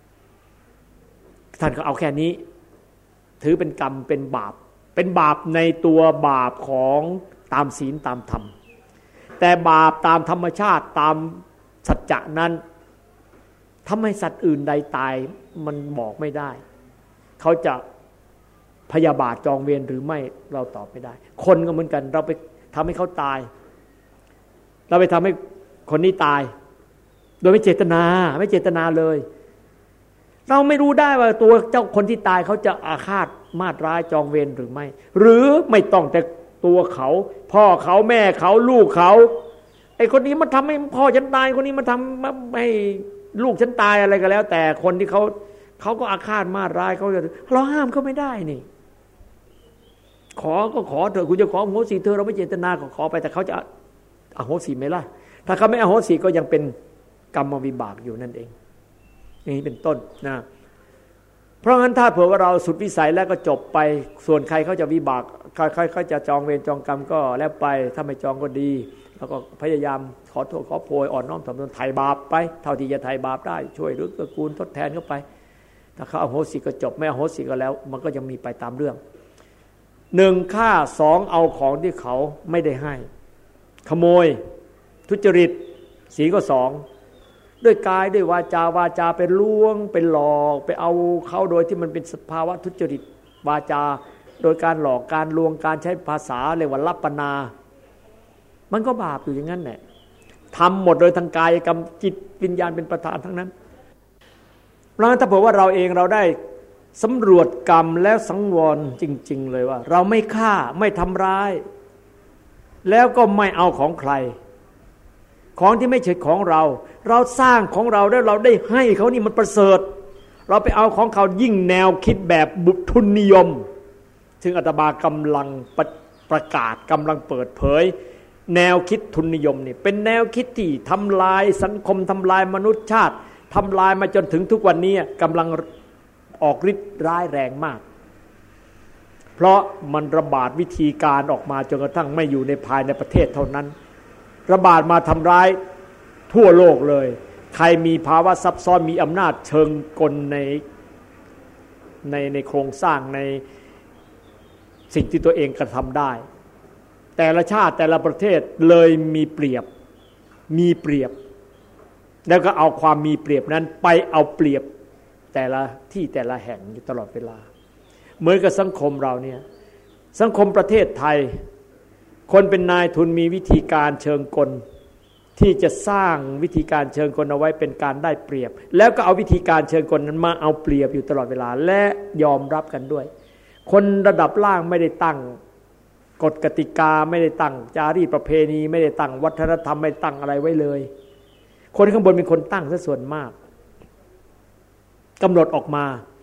ท่านก็เอาแค่นี้ถือเป็นกรรมเป็นบาปเป็นบาปในตัวบาปของตามศีลตามธรรมแต่บาปตามธรรมชาติตามสัจจะนั้นทำให้สัตว์อื่นใดตายมันบอกไม่ได้เขาจะพยาบาทจองเวรหรือไม่เราตอบไม่ได้คนก็เหมือนกันเราไปทำให้เขาตายเราไปทำให้คนนี้ตายโดยไม่เจตนาไม่เจตนาเลยเราไม่รู้ได้ว่าตัวเจ้าคนที่ตายเขาจะอาฆาตมาตร้ายจองเวรหรือไม่หรือไม่ต้องแต่ตัวเขาพ่อเขาแม่เขาลูกเขาไอ้คนนี้มันทำให้พ่อฉันตายคนนี้มันทำให้ลูกฉันตายอะไรก็แล้วแต่คนที่เขาเขาก็อาฆาตมาตร้ายเขาจะเราห้ามเขาไม่ได้นี่ขอก็ขอเถอะคุณจะขออโหสิเธอเราไม่เจตนาก็ขอไปแต่เขาจะอโหสิไหมล่ะถ้าเขาไม่อโหสิก็ยังเป็นกรรมวิบากอยู่นั่นเองอย่างนี้เป็นต้นนะเพราะงั้นถ้าเผื่อว่าเราสุดวิสัยแล้วก็จบไปส่วนใครเขาจะวิบากใครเขาจะจองเวรจองกรรมก็แล้วไปถ้าไม่จองก็ดีแล้วก็พยายามขอโทษขอโพยอ่อนน้อมถ่อมตนไถ่บาปไปเท่าที่จะไถ่บาปได้ช่วยเหลือเกื้อกูลทดแทนเข้าไปถ้าเขาอโหสิก็จบไม่อโหสิก็แล้วมันก็ยังมีไปตามเรื่องหนึ่งฆ่าสองเอาของที่เขาไม่ได้ให้ขโมยทุจริตสีก็สองด้วยกายด้วยวาจาวาจาเป็นลวงเป็นหลอกไปเอาเขาโดยที่มันเป็นสภาวะทุจริตวาจาโดยการหลอกการลวงการใช้ภาษาเรียกว่าลัปปนามันก็บาปอยู่อย่างนั้นแหละทำหมดโดยทางกายกรรมจิตวิญญาณเป็นประธานทั้งนั้นเพราะฉะนั้นถ้าเผื่อว่าเราเองเราได้สำรวจกรรมแล้วสังวรจริงๆเลยว่าเราไม่ฆ่าไม่ทำร้ายแล้วก็ไม่เอาของใครของที่ไม่ใช่ของเราเราสร้างของเราแล้วเราได้ให้เขานี่มันประเสริฐเราไปเอาของเขายิ่งแนวคิดแบบบุตรทุนนิยมซึ่งอาตมากำลังประประกาศกำลังเปิดเผยแนวคิดทุนนิยมนี่เป็นแนวคิดที่ทำลายสังคมทำลายมนุษยชาติทำลายมาจนถึงทุกวันนี้กำลังออกฤทธิ์ร้ายแรงมากเพราะมันระบาดวิธีการออกมาจนกระทั่งไม่อยู่ในภายในประเทศเท่านั้นระบาดมาทำร้ายทั่วโลกเลยใครมีภาวะซับซ้อนมีอำนาจเชิงกลในในในโครงสร้างในสิ่งที่ตัวเองกระทำได้แต่ละชาติแต่ละประเทศเลยมีเปรียบมีเปรียบแล้วก็เอาความมีเปรียบนั้นไปเอาเปรียบแต่ละที่แต่ละแห่งอยู่ตลอดเวลาเหมือนกับสังคมเราเนี่ยสังคมประเทศไทยคนเป็นนายทุนมีวิธีการเชิงกลที่จะสร้างวิธีการเชิงกลเอาไว้เป็นการได้เปรียบแล้วก็เอาวิธีการเชิงกลนั้นมาเอาเปรียบอยู่ตลอดเวลาและยอมรับกันด้วยคนระดับล่างไม่ได้ตั้งกฎกติกาไม่ได้ตั้งจารีตประเพณีไม่ได้ตั้งวัฒนธรรมไม่ตั้งอะไรไว้เลยคนข้างบนเป็นคนตั้งซะส่วนมากกำหนดออกมา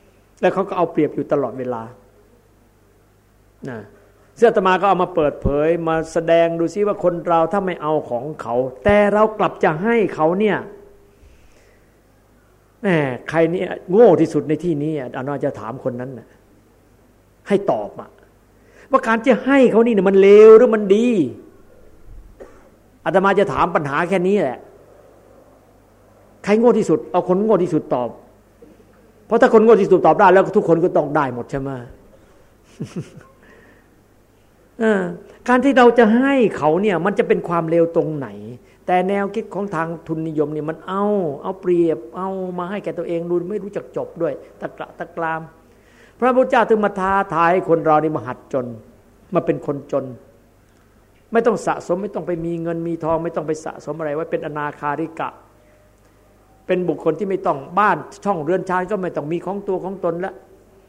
แล้วเขาก็เอาเปรียบอยู่ตลอดเวลานะเสื้ออาตมาก็เอามาเปิดเผยมาแสดงดูซิว่าคนเราถ้าไม่เอาของเขาแต่เรากลับจะให้เขาเนี่ยแหมใครเนี่ยโง่ที่สุดในที่นี้อาจารย์จะถามคนนั้นน่ะให้ตอบอ่ะว่าการจะให้เขานี่เนี่ยมันเลวหรือมันดีอาตมาจะถามปัญหาแค่นี้แหละใครโง่ที่สุดเอาคนโง่ที่สุดตอบเพราะถ้าคนโง่ที่สุดตอบได้แล้วทุกคนก็ต้องได้หมดใช่ไหม การที่เราจะให้เขาเนี่ยมันจะเป็นความเลวตรงไหนแต่แนวคิดของทางทุนนิยมเนี่ยมันเอาเอาเปรียบเอามาให้แก่ตัวเองดูไม่รู้จักจบด้วยตะกระตะกรามพระพุทธเจ้าถึงมาท้าทายคนเรานี่มาหัดจนมาเป็นคนจนไม่ต้องสะสมไม่ต้องไปมีเงินมีทองไม่ต้องไปสะสมอะไรไว้เป็นอนาคาริกะเป็นบุคคลที่ไม่ต้องบ้านช่องเรือนชานก็ไม่ต้องมีของตัวของตนแล้ว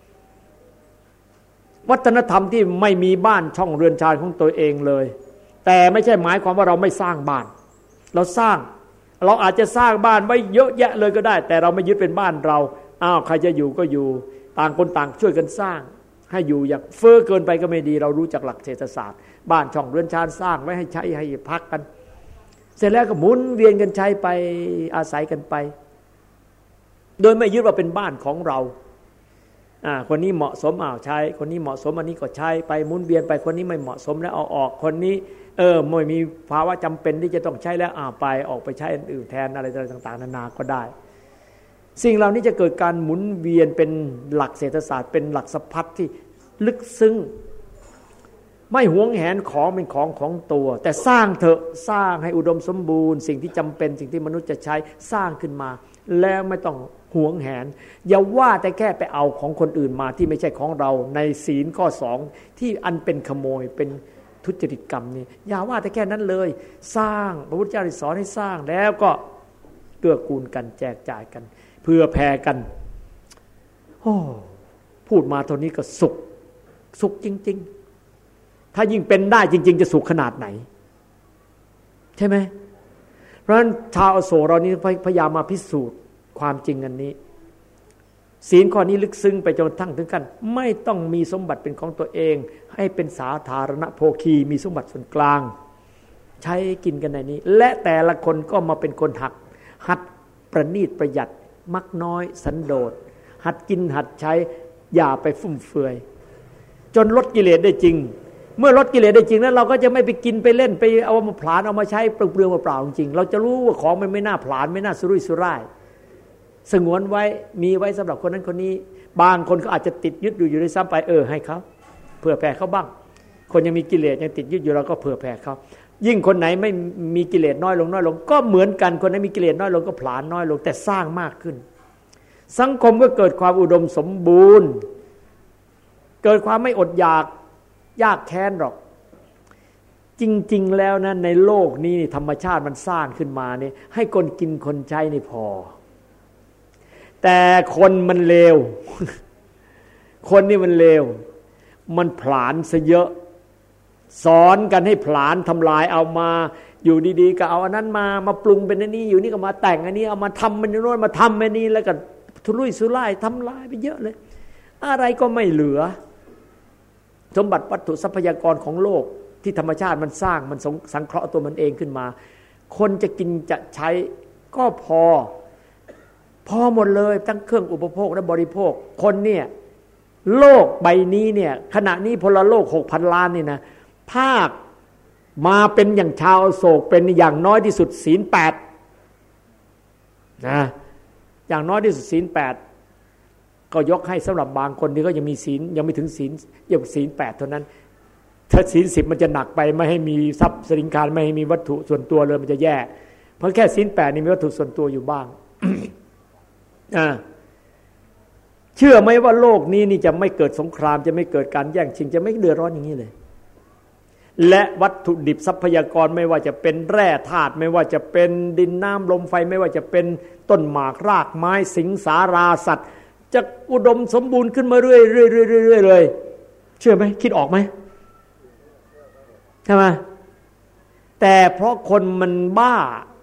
วัฒนธรรมที่ไม่มีบ้านช่องเรือนชานของตัวเองเลยแต่ไม่ใช่หมายความว่าเราไม่สร้างบ้านเราสร้างเราอาจจะสร้างบ้านไว้เยอะแยะเลยก็ได้แต่เราไม่ยึดเป็นบ้านเราอ้าวใครจะอยู่ก็อยู่ต่างคนต่างช่วยกันสร้างให้อยู่อย่างเฟ้อเกินไปก็ไม่ดีเรารู้จักหลักเศรษฐศาสตร์บ้านช่องเรือนชานสร้างไว้ให้ใช้ให้พักกันเสร็จแล้วก็หมุนเวียนกันใช้ไปอาศัยกันไปโดยไม่ยึดว่าเป็นบ้านของเราอ่าคนนี้เหมาะสมอ้าวใช้คนนี้เหมาะสมอันนี้ก็ใช้ไปหมุนเวียนไปคนนี้ไม่เหมาะสมแล้วเอาออกคนนี้เออไม่มีภาวะจำเป็นที่จะต้องใช้แล้วอ่าไปออกไปใช้อันอื่นแทนอะไรต่างๆนานาก็ได้สิ่งเหล่านี้จะเกิดการหมุนเวียนเป็นหลักเศรษฐศาสตร์เป็นหลักสะพัดที่ลึกซึ้งไม่หวงแหนของเป็นของของตัวแต่สร้างเถอะสร้างให้อุดมสมบูรณ์สิ่งที่จำเป็นสิ่งที่มนุษย์จะใช้สร้างขึ้นมาแล้วไม่ต้องหวงแหนอย่าว่าแต่แค่ไปเอาของคนอื่นมาที่ไม่ใช่ของเราในศีลข้อสองที่อันเป็นขโมยเป็นทุจริตกรรมนี่อย่าว่าแต่แค่นั้นเลยสร้างพระพุทธเจ้าสอนให้สร้างแล้วก็เกื้อกูลกันแจกจ่ายกันเพื่อแผ่กันโอ้พูดมาตอนนี้ก็สุขสุขจริงๆถ้ายิ่งเป็นได้จริงๆจะสุขขนาดไหนใช่ไหมเพราะฉะนั้นชาวอโศกเรานี่พยายามมาพิสูจน์ความจริงอันนี้ศีลข้อนี้ลึกซึ้งไปจนทั้งถึงกันไม่ต้องมีสมบัติเป็นของตัวเองให้เป็นสาธารณโภคีมีสมบัติส่วนกลางใช้กินกันในนี้และแต่ละคนก็มาเป็นคนหักหัดประณีตประหยัดมักน้อยสันโดษหัดกินหัดใช้อย่าไปฟุ่มเฟือยจนลดกิเลสได้จริงเมื่อลดกิเลสได้จริงแล้วเราก็จะไม่ไปกินไปเล่นไปเอามาผลาญเอามาใช้เปลืองๆเปล่าๆจริงเราจะรู้ว่าของมันไม่น่าผลาญไม่น่าสุรุ่ยสุร่ายสงวนไว้มีไว้สำหรับคนนั้นคนนี้บางคนก็อาจจะติดยึดอยู่อยู่ด้วยซ้ำไปเออให้เขาเผื่อแผ่เขาบ้างคนยังมีกิเลสยังติดยึดอยู่เราก็เผื่อแผ่เขายิ่งคนไหนไม่มีกิเลสน้อยลงน้อยลงก็เหมือนกันคนไหนมีกิเลสน้อยลงก็ผลาญน้อยลงแต่สร้างมากขึ้นสังคมก็เกิดความอุดมสมบูรณ์เกิดความไม่อดอยากยากแค้นหรอกจริงๆแล้วนะในโลกนี้ธรรมชาติมันสร้างขึ้นมาเนี่ยให้คนกินคนใช้นี่พอแต่คนมันเลวคนนี่มันเลวมันผลาญซะเยอะสอนกันให้ผลาญทำลายเอามาอยู่ดีๆก็เอาอันนั้นมามาปรุงเป็นอันนี้อยู่นี่ก็มาแต่งอันนี้เอามาทำมันโน้นมาทำอันนี้แล้วก็ทุรุ่ยสุร่ายทำลายไปเยอะเลยอะไรก็ไม่เหลือสมบัติวัตถุทรัพยากรของโลกที่ธรรมชาติมันสร้างมันสังเคราะห์ตัวมันเองขึ้นมาคนจะกินจะใช้ก็พอพอหมดเลยทั้งเครื่องอุปโภคและบริโภคคนเนี่ยโลกใบนี้เนี่ยขณะนี้พลโลก หกพัน ล้านนี่นะภาคมาเป็นอย่างชาวอโศกเป็นอย่างน้อยที่สุดศีลแปดนะอย่างน้อยที่สุดศีลแปดก็ยกให้สำหรับบางคนที่ก็ยังมีศีลยังไม่ถึงศีลยังศีลแปดเท่านั้นถ้าศีลสิบมันจะหนักไปไม่ให้มีทรัพย์สินคารไม่ให้มีวัตถุส่วนตัวเลยมันจะแย่เพราะแค่ศีลแปดนี่มีวัตถุส่วนตัวอยู่บ้าง อ่าเชื่อไหมว่าโลกนี้นี่จะไม่เกิดสงครามจะไม่เกิดการแย่งชิงจะไม่เดือดร้อนอย่างนี้เลยและวัตถุดิบทรัพยากรไม่ว่าจะเป็นแร่ธาตุไม่ว่าจะเป็นดินน้ำลมไฟไม่ว่าจะเป็นต้นหมากรากไม้สิงสาราสัตว์จะอุดมสมบูรณ์ขึ้นมาเรื่อยๆๆๆเลยเชื่อไหมคิดออกไหมใช่ไหมแต่เพราะคนมันบ้า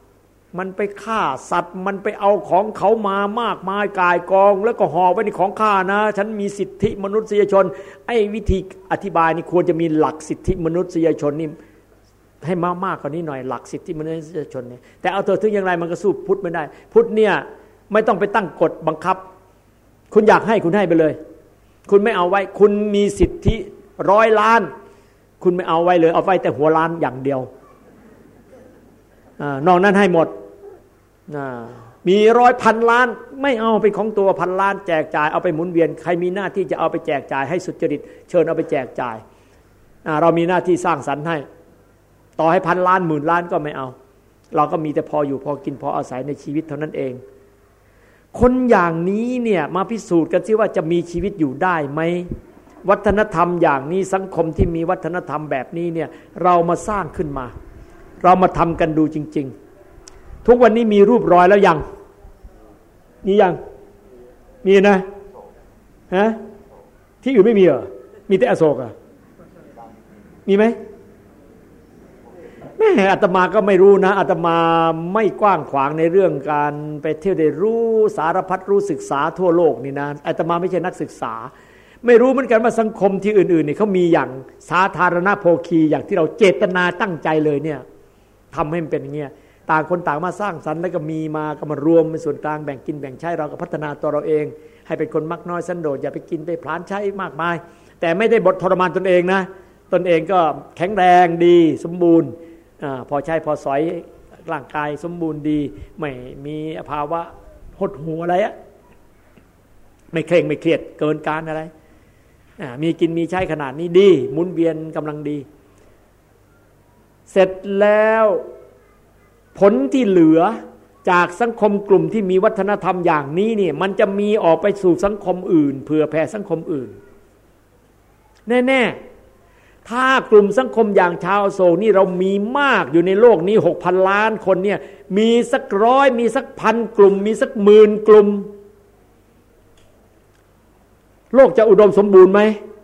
มันไปฆ่าสัตว์มันไปเอาของเขามามากมายกายกองแล้วก็ห่อไว้ในของข้านะฉันมีสิทธิมนุษยชนไอ้วิธีอธิบายนี่ควรจะมีหลักสิทธิมนุษยชนนี่ให้มากมากกว่านี้หน่อยหลักสิทธิมนุษยชนเนี่ยแต่เอาเถอะถึงอย่างไรมันก็สู้พุทธไม่ได้พุทธเนี่ยไม่ต้องไปตั้งกฎบังคับคุณอยากให้คุณให้ไปเลยคุณไม่เอาไว้คุณมีสิทธิร้อยล้านคุณไม่เอาไว้เลยเอาไว้แต่หัวล้านอย่างเดียวนอกนั้นให้หมดมีร้อยพันล้านไม่เอาเป็นของตัวพันล้านแจกจ่ายเอาไปหมุนเวียนใครมีหน้าที่จะเอาไปแจกจ่ายให้สุจริตเชิญเอาไปแจกจ่ายเรามีหน้าที่สร้างสรรค์ให้ต่อให้พันล้านหมื่นล้านก็ไม่เอาเราก็มีแต่พออยู่พอกินพออาศัยในชีวิตเท่านั้นเองคนอย่างนี้เนี่ยมาพิสูจน์กันสิว่าจะมีชีวิตอยู่ได้ไหมวัฒนธรรมอย่างนี้สังคมที่มีวัฒนธรรมแบบนี้เนี่ยเรามาสร้างขึ้นมาเรามาทำกันดูจริงๆทุกวันนี้มีรูปรอยแล้วยังมียังมีนะฮะที่อื่นไม่มีเหรอมีแต่อโศกอ่ะมีไหมแม่อาตมาก็ไม่รู้นะอาตมาไม่กว้างขวางในเรื่องการไปเที่ยวได้รู้สารพัดรู้ศึกษาทั่วโลกนี่นะอาตมาไม่ใช่นักศึกษาไม่รู้เหมือนกันว่าสังคมที่อื่นๆนี่เขามีอย่างสาธารณโภคีอย่างที่เราเจตนาตั้งใจเลยเนี่ยทำให้มันเป็นอย่างเงี้ยต่างคนต่างมาสร้างสรรค์แล้วก็มีมาก็มารวมเป็นส่วนกลางแบ่งกินแบ่งใช้เราก็พัฒนาตัวเราเองให้เป็นคนมักน้อยสันโดษอย่าไปกินไปพลานใช้มากมายแต่ไม่ได้บททรมานตนเองนะตนเองก็แข็งแรงดีสมบูรณ์พอใช้พอสอยร่างกายสมบูรณ์ดีไม่มีภาวะหดหู่อะไรอะไม่เคร่งไม่เครียดเกินการอะไรมีกินมีใช้ขนาดนี้ดีหมุนเวียนกำลังดีเสร็จแล้วผลที่เหลือจากสังคมกลุ่มที่มีวัฒนธรรมอย่างนี้เนี่ยมันจะมีออกไปสู่สังคมอื่นเผื่อแผ่สังคมอื่นแน่ๆถ้ากลุ่มสังคมอย่างชาวอโศกนี่เรามีมากอยู่ในโลกนี้ หกพัน ล้านคนเนี่ยมีสักร้อยมีสักพันกลุ่มมีสักหมื่นกลุ่มโลกจะอุดมสมบูรณ์ไหม